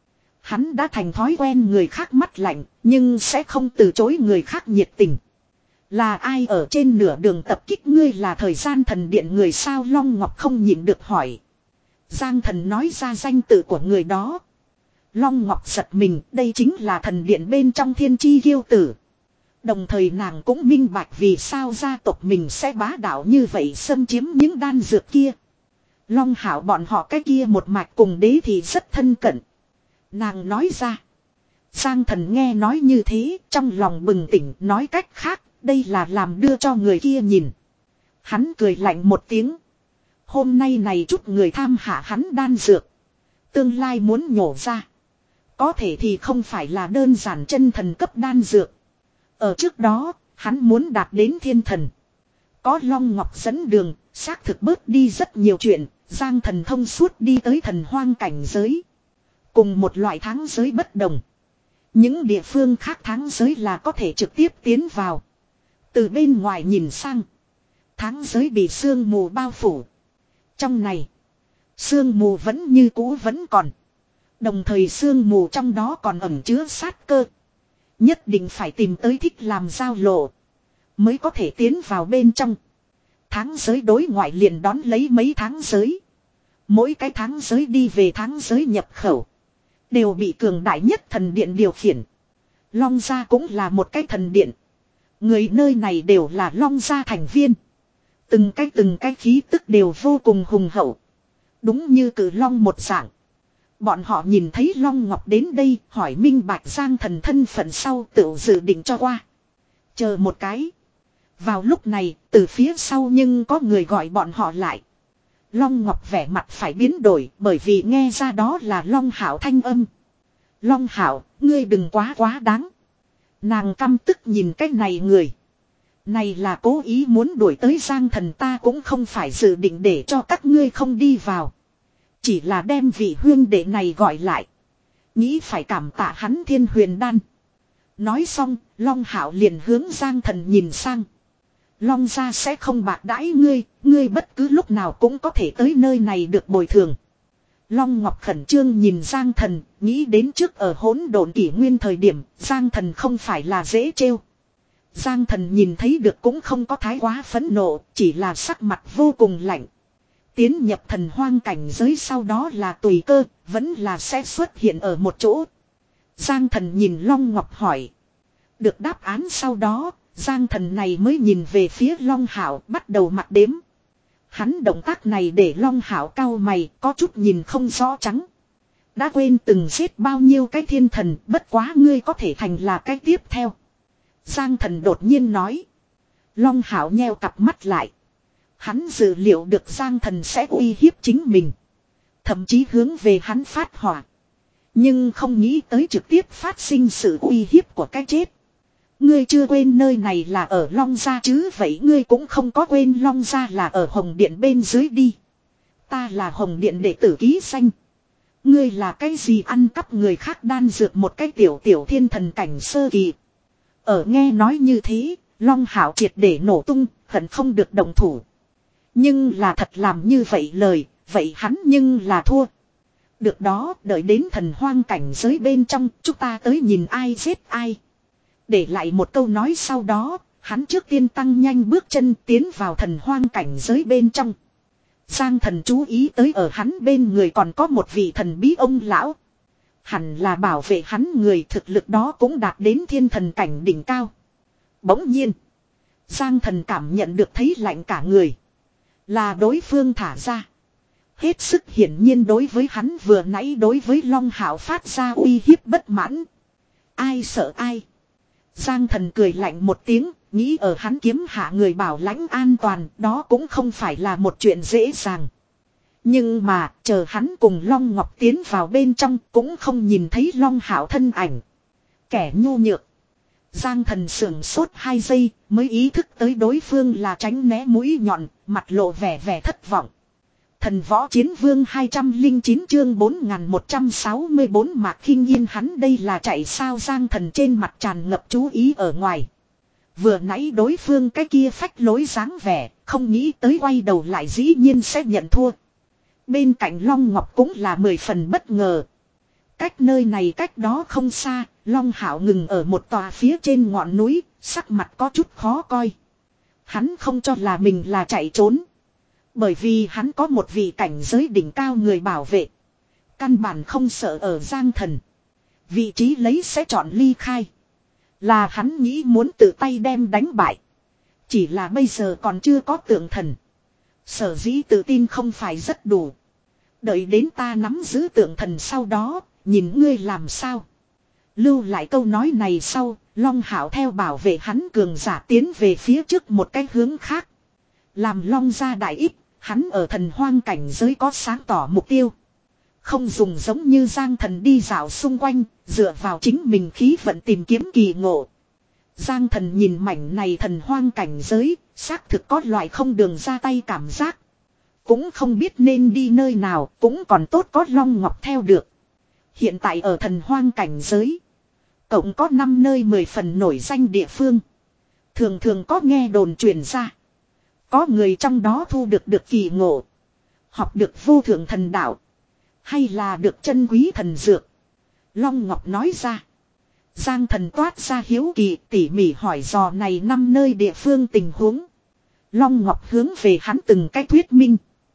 Hắn đã thành thói quen người khác mắt lạnh, nhưng sẽ không từ chối người khác nhiệt tình. Là ai ở trên nửa đường tập kích ngươi, là thời gian thần điện người sao? Long Ngọc không nhịn được hỏi. Giang Thần nói ra danh tự của người đó. Long Ngọc giật mình, đây chính là thần điện bên trong thiên chi kiêu tử. Đồng thời nàng cũng minh bạch vì sao gia tộc mình sẽ bá đạo như vậy xâm chiếm những đan dược kia. Long Hảo bọn họ cái kia một mạch cùng đế thì rất thân cận. Nàng nói ra. Giang Thần nghe nói như thế, trong lòng bừng tỉnh, nói cách khác, đây là làm đưa cho người kia nhìn. Hắn cười lạnh một tiếng. Hôm nay này chút người tham hạ hắn đan dược. Tương lai muốn nhổ ra. Có thể thì không phải là đơn giản chân thần cấp đan dược. Ở trước đó, hắn muốn đạt đến thiên thần. Có Long Ngọc dẫn đường, xác thực bớt đi rất nhiều chuyện. Giang Thần thông suốt đi tới thần hoang cảnh giới. Cùng một loại tháng giới bất đồng. Những địa phương khác tháng giới là có thể trực tiếp tiến vào. Từ bên ngoài nhìn sang. Tháng giới bị sương mù bao phủ. Trong này, sương mù vẫn như cũ vẫn còn. Đồng thời sương mù trong đó còn ẩn chứa sát cơ. Nhất định phải tìm tới thích làm giao lộ. Mới có thể tiến vào bên trong. Tháng giới đối ngoại liền đón lấy mấy tháng giới. Mỗi cái tháng giới đi về tháng giới nhập khẩu. Đều bị cường đại nhất thần điện điều khiển. Long gia cũng là một cái thần điện. Người nơi này đều là Long gia thành viên. Từng cái từng cái khí tức đều vô cùng hùng hậu. Đúng như cử long một dạng. Bọn họ nhìn thấy Long Ngọc đến đây, hỏi minh bạch Giang Thần thân phận sau, tự dự định cho qua. Chờ một cái. Vào lúc này, từ phía sau nhưng có người gọi bọn họ lại. Long Ngọc vẻ mặt phải biến đổi, bởi vì nghe ra đó là Long Hảo thanh âm. Long Hảo, ngươi đừng quá quá đáng. Nàng căm tức nhìn cái này người. Này là cố ý muốn đuổi tới Giang Thần, ta cũng không phải dự định để cho các ngươi không đi vào. Chỉ là đem vị huyên đệ này gọi lại. Nghĩ phải cảm tạ hắn thiên huyền đan. Nói xong, Long Hảo liền hướng Giang Thần nhìn sang. Long gia sẽ không bạc đãi ngươi, ngươi bất cứ lúc nào cũng có thể tới nơi này được bồi thường. Long Ngọc khẩn trương nhìn Giang Thần, nghĩ đến trước ở hỗn độn kỷ nguyên thời điểm, Giang Thần không phải là dễ trêu. Giang Thần nhìn thấy được cũng không có thái quá phẫn nộ, chỉ là sắc mặt vô cùng lạnh. Tiến nhập thần hoang cảnh giới sau đó là tùy cơ, vẫn là sẽ xuất hiện ở một chỗ. Giang Thần nhìn Long Ngọc hỏi. Được đáp án sau đó, Giang Thần này mới nhìn về phía Long Hảo, bắt đầu mặc đếm. Hắn động tác này để Long Hảo cau mày, có chút nhìn không rõ trắng. Đã quên từng giết bao nhiêu cái thiên thần, bất quá ngươi có thể thành là cái tiếp theo. Giang Thần đột nhiên nói. Long Hảo nheo cặp mắt lại. Hắn dự liệu được Giang Thần sẽ uy hiếp chính mình. Thậm chí hướng về hắn phát hỏa. Nhưng không nghĩ tới trực tiếp phát sinh sự uy hiếp của cái chết. Ngươi chưa quên nơi này là ở Long Gia chứ, vậy ngươi cũng không có quên Long Gia là ở Hồng Điện bên dưới đi. Ta là Hồng Điện đệ tử ký danh. Ngươi là cái gì ăn cắp người khác đan dược một cái tiểu tiểu thiên thần cảnh sơ kỳ. Ở nghe nói như thế, Long Hảo triệt để nổ tung, hận không được động thủ. Nhưng là thật làm như vậy lời, vậy hắn nhưng là thua. Được đó, đợi đến thần hoang cảnh giới bên trong, chúng ta tới nhìn ai giết ai. Để lại một câu nói sau đó, hắn trước tiên tăng nhanh bước chân tiến vào thần hoang cảnh giới bên trong. Giang Thần chú ý tới ở hắn bên người còn có một vị thần bí ông lão. Hẳn là bảo vệ hắn, người thực lực đó cũng đạt đến thiên thần cảnh đỉnh cao. Bỗng nhiên, Giang Thần cảm nhận được thấy lạnh cả người. Là đối phương thả ra. Hết sức hiển nhiên đối với hắn vừa nãy đối với Long Hảo phát ra uy hiếp bất mãn. Ai sợ ai. Giang Thần cười lạnh một tiếng, nghĩ ở hắn kiếm hạ người bảo lãnh an toàn, đó cũng không phải là một chuyện dễ dàng. Nhưng mà, chờ hắn cùng Long Ngọc tiến vào bên trong cũng không nhìn thấy Long Hảo thân ảnh. Kẻ nhu nhược. Giang Thần sưởng sốt hai giây, mới ý thức tới đối phương là tránh né mũi nhọn, mặt lộ vẻ vẻ thất vọng. Thần võ chiến vương hai trăm lẻ chín chương bốn nghìn một trăm sáu mươi bốn Mạc Khinh Yên, hắn đây là chạy sao? Giang Thần trên mặt tràn ngập chú ý ở ngoài. Vừa nãy đối phương cái kia phách lối dáng vẻ, không nghĩ tới quay đầu lại dĩ nhiên sẽ nhận thua. Bên cạnh Long Ngọc cũng là mười phần bất ngờ. Cách nơi này cách đó không xa, Long Hạo ngừng ở một tòa phía trên ngọn núi, sắc mặt có chút khó coi. Hắn không cho là mình là chạy trốn. Bởi vì hắn có một vị cảnh giới đỉnh cao người bảo vệ. Căn bản không sợ ở Giang Thần. Vị trí lấy sẽ chọn ly khai. Là hắn nghĩ muốn tự tay đem đánh bại. Chỉ là bây giờ còn chưa có tượng thần. Sở dĩ tự tin không phải rất đủ. Đợi đến ta nắm giữ tượng thần sau đó, nhìn ngươi làm sao. Lưu lại câu nói này sau, Long Hạo theo bảo vệ hắn cường giả tiến về phía trước một cái hướng khác. Làm Long gia đại ít, hắn ở thần hoang cảnh giới có sáng tỏ mục tiêu. Không dùng giống như Giang Thần đi dạo xung quanh, dựa vào chính mình khí vận tìm kiếm kỳ ngộ. Giang Thần nhìn mảnh này thần hoang cảnh giới, xác thực có loại không đường ra tay cảm giác. Cũng không biết nên đi nơi nào, cũng còn tốt có Long Ngọc theo được. Hiện tại ở thần hoang cảnh giới, cộng có năm nơi mười phần nổi danh địa phương. Thường thường có nghe đồn truyền ra. Có người trong đó thu được được kỳ ngộ. Học được vô thượng thần đạo. Hay là được chân quý thần dược. Long Ngọc nói ra. Giang Thần toát ra hiếu kỳ tỉ mỉ hỏi dò này năm nơi địa phương tình huống. Long Ngọc hướng về hắn từng cái thuyết minh.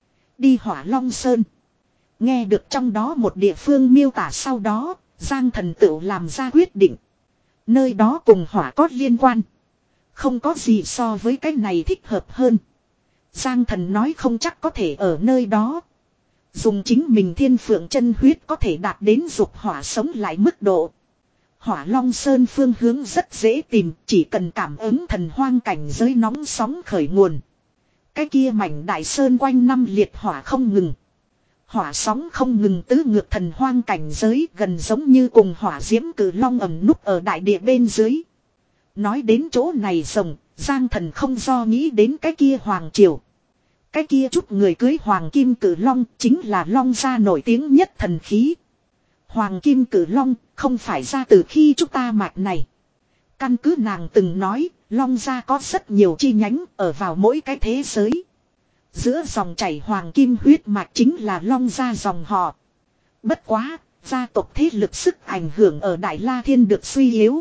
Đi Hỏa Long Sơn. Nghe được trong đó một địa phương miêu tả sau đó, Giang Thần tự làm ra quyết định. Nơi đó cùng hỏa có liên quan. Không có gì so với cái này thích hợp hơn. Giang Thần nói không chắc có thể ở nơi đó. Dùng chính mình thiên phượng chân huyết có thể đạt đến dục hỏa sống lại mức độ. Hỏa Long Sơn phương hướng rất dễ tìm, chỉ cần cảm ứng thần hoang cảnh giới nóng sóng khởi nguồn. Cái kia mảnh đại sơn quanh năm liệt hỏa không ngừng. Hỏa sóng không ngừng tứ ngược thần hoang cảnh giới gần giống như cùng hỏa diễm cử long ẩm núp ở đại địa bên dưới. Nói đến chỗ này rồng, Giang Thần không do nghĩ đến cái kia hoàng triều. Cái kia chút người cưới hoàng kim cử long chính là long gia nổi tiếng nhất thần khí. Hoàng kim cử long không phải ra từ khi chúng ta mạch này. Căn cứ nàng từng nói, long gia có rất nhiều chi nhánh ở vào mỗi cái thế giới. Giữa dòng chảy hoàng kim huyết mạch chính là long gia dòng họ. Bất quá, gia tộc thế lực sức ảnh hưởng ở Đại La Thiên được suy yếu.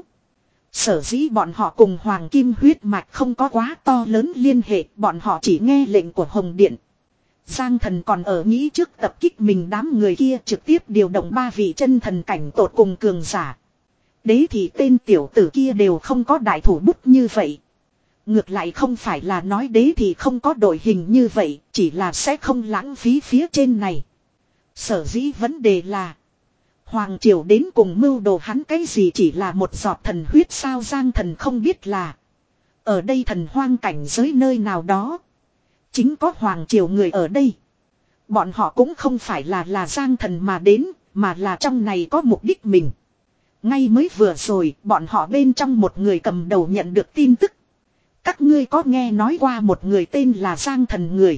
Sở dĩ bọn họ cùng hoàng kim huyết mạch không có quá to lớn liên hệ, bọn họ chỉ nghe lệnh của Hồng Điện. Giang Thần còn ở nghĩ trước tập kích mình đám người kia trực tiếp điều động ba vị chân thần cảnh tột cùng cường giả. Đế thì tên tiểu tử kia đều không có đại thủ bút như vậy. Ngược lại không phải là nói đế thì không có đội hình như vậy, chỉ là sẽ không lãng phí phía trên này. Sở dĩ vấn đề là Hoàng Triều đến cùng mưu đồ hắn cái gì chỉ là một giọt thần huyết sao. Giang Thần không biết là ở đây thần hoang cảnh giới nơi nào đó chính có Hoàng Triều người ở đây. Bọn họ cũng không phải là là Giang Thần mà đến, mà là trong này có mục đích mình. Ngay mới vừa rồi bọn họ bên trong một người cầm đầu nhận được tin tức. Các ngươi có nghe nói qua một người tên là Giang Thần người.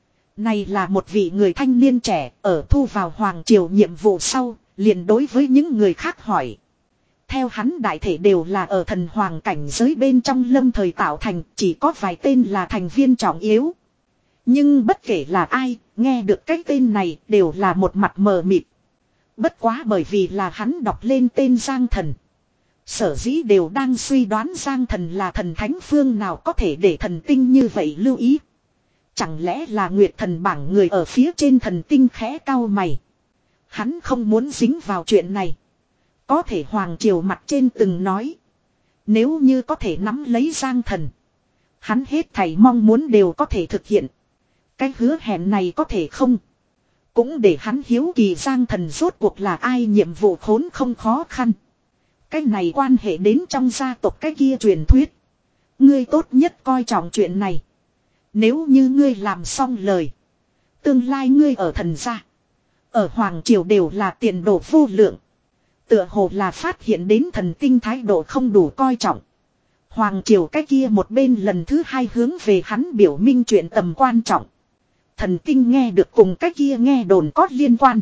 Này là một vị người thanh niên trẻ ở thu vào Hoàng Triều nhiệm vụ sau, liền đối với những người khác hỏi. Theo hắn đại thể đều là ở thần hoàng cảnh giới bên trong lâm thời tạo thành, chỉ có vài tên là thành viên trọng yếu. Nhưng bất kể là ai, nghe được cái tên này đều là một mặt mờ mịt. Bất quá bởi vì là hắn đọc lên tên Giang Thần. Sở dĩ đều đang suy đoán Giang Thần là thần thánh phương nào có thể để thần tinh như vậy lưu ý. Chẳng lẽ là Nguyệt Thần bảng người ở phía trên thần tinh khẽ cau mày. Hắn không muốn dính vào chuyện này. Có thể Hoàng Triều mặt trên từng nói. Nếu như có thể nắm lấy Giang Thần, hắn hết thảy mong muốn đều có thể thực hiện. Cái hứa hẹn này có thể không? Cũng để hắn hiếu kỳ Giang Thần rốt cuộc là ai, nhiệm vụ khốn không khó khăn. Cái này quan hệ đến trong gia tộc cái kia truyền thuyết. Ngươi tốt nhất coi trọng chuyện này. Nếu như ngươi làm xong lời, tương lai ngươi ở thần gia, ở Hoàng Triều đều là tiền đồ vô lượng. Tựa hồ là phát hiện đến thần tinh thái độ không đủ coi trọng. Hoàng Triều cái kia một bên lần thứ hai hướng về hắn biểu minh chuyện tầm quan trọng. Thần tinh nghe được cùng cái kia nghe đồn có liên quan.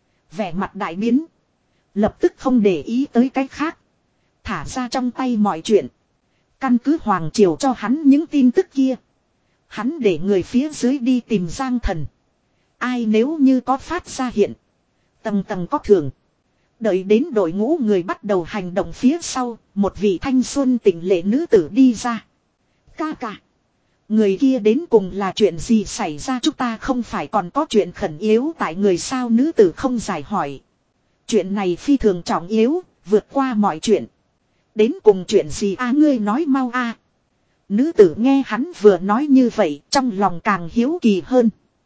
Vẻ mặt đại biến. Lập tức không để ý tới cái khác. Thả ra trong tay mọi chuyện. Căn cứ Hoàng Triều cho hắn những tin tức kia. Hắn để người phía dưới đi tìm Giang Thần. Ai nếu như có phát ra hiện. Tầng tầng có thưởng. Đợi đến đội ngũ người bắt đầu hành động phía sau, một vị thanh xuân tỉnh lệ nữ tử đi ra. Ca ca. Người kia đến cùng là chuyện gì xảy ra, chúng ta không phải còn có chuyện khẩn yếu tại người sao, nữ tử không giải hỏi. Chuyện này phi thường trọng yếu, vượt qua mọi chuyện. Đến cùng chuyện gì a, ngươi nói mau a. Nữ tử nghe hắn vừa nói như vậy, trong lòng càng hiếu kỳ hơn.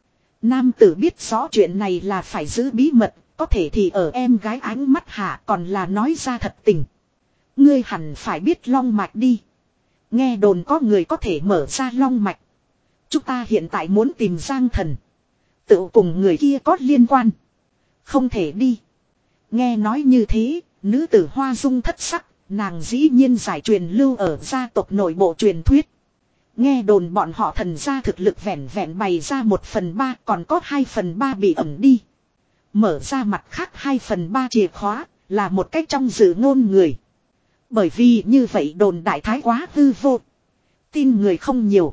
Nam tử biết rõ chuyện này là phải giữ bí mật, có thể thì ở em gái ánh mắt hạ còn là nói ra thật tình. Ngươi hẳn phải biết long mạch đi. Nghe đồn có người có thể mở ra long mạch. Chúng ta hiện tại muốn tìm Giang Thần. Tự cùng người kia có liên quan. Không thể đi. Nghe nói như thế, nữ tử hoa dung thất sắc, nàng dĩ nhiên giải truyền lưu ở gia tộc nội bộ truyền thuyết. Nghe đồn bọn họ thần gia thực lực vẹn vẹn bày ra một phần ba, còn có hai phần ba bị ẩn đi. Mở ra mặt khác hai phần ba chìa khóa, là một cách trong dự ngôn người. Bởi vì như vậy đồn đại thái quá hư vô. Tin người không nhiều.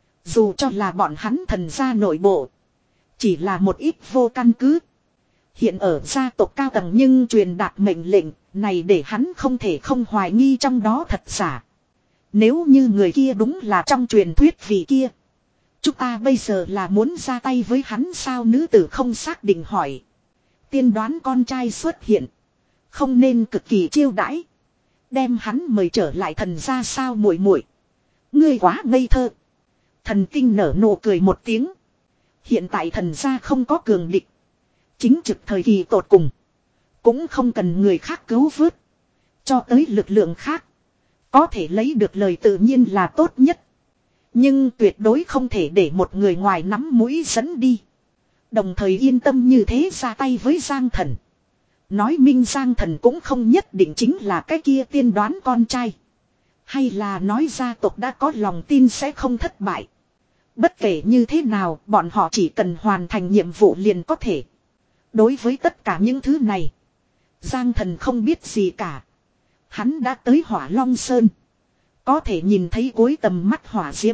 Dù cho là bọn hắn thần gia nội bộ. Chỉ là một ít vô căn cứ. Hiện ở gia tộc cao tầng nhưng truyền đạt mệnh lệnh. Này để hắn không thể không hoài nghi trong đó thật giả. Nếu như người kia đúng là trong truyền thuyết vị kia. Chúng ta bây giờ là muốn ra tay với hắn sao, nữ tử không xác định hỏi. Tiên đoán con trai xuất hiện. Không nên cực kỳ chiêu đãi. Đem hắn mời trở lại thần gia sao muội muội. Ngươi quá ngây thơ. Thần tinh nở nụ cười một tiếng. Hiện tại thần gia không có cường địch. Chính trực thời kỳ tột cùng. Cũng không cần người khác cứu vớt. Cho tới lực lượng khác. Có thể lấy được lời tự nhiên là tốt nhất. Nhưng tuyệt đối không thể để một người ngoài nắm mũi dẫn đi. Đồng thời yên tâm như thế ra tay với Giang Thần. Nói minh Giang Thần cũng không nhất định chính là cái kia tiên đoán con trai. Hay là nói gia tộc đã có lòng tin sẽ không thất bại. Bất kể như thế nào, bọn họ chỉ cần hoàn thành nhiệm vụ liền có thể. Đối với tất cả những thứ này, Giang Thần không biết gì cả. Hắn đã tới Hỏa Long Sơn. Có thể nhìn thấy cuối tầm mắt hỏa diễm.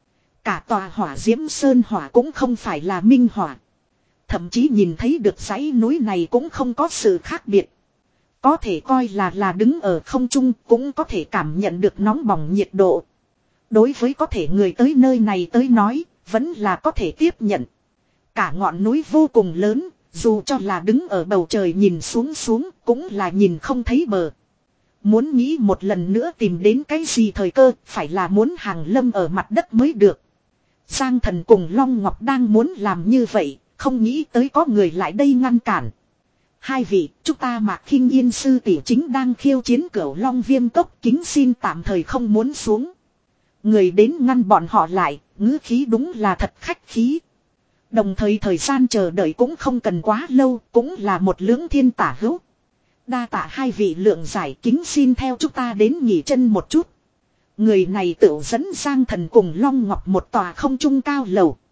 Cả tòa hỏa diễm sơn hỏa cũng không phải là minh hỏa. Thậm chí nhìn thấy được dãy núi này cũng không có sự khác biệt. Có thể coi là là đứng ở không trung, cũng có thể cảm nhận được nóng bỏng nhiệt độ. Đối với có thể người tới nơi này tới nói, vẫn là có thể tiếp nhận. Cả ngọn núi vô cùng lớn, dù cho là đứng ở bầu trời nhìn xuống xuống, cũng là nhìn không thấy bờ. Muốn nghĩ một lần nữa tìm đến cái gì thời cơ, phải là muốn hàng lâm ở mặt đất mới được. Giang Thần cùng Long Ngọc đang muốn làm như vậy, không nghĩ tới có người lại đây ngăn cản. Hai vị, chúng ta Mạc Khinh Yên sư tỷ chính đang khiêu chiến Cửu Long Viêm Cốc, kính xin tạm thời không muốn xuống. Người đến ngăn bọn họ lại, ngữ khí đúng là thật khách khí. Đồng thời thời gian chờ đợi cũng không cần quá lâu, cũng là một lưỡng thiên tả hữu. Đa tạ hai vị lượng giải, kính xin theo chúng ta đến nghỉ chân một chút. Người này tự dẫn Giang Thần cùng Long Ngọc một tòa không trung cao lầu.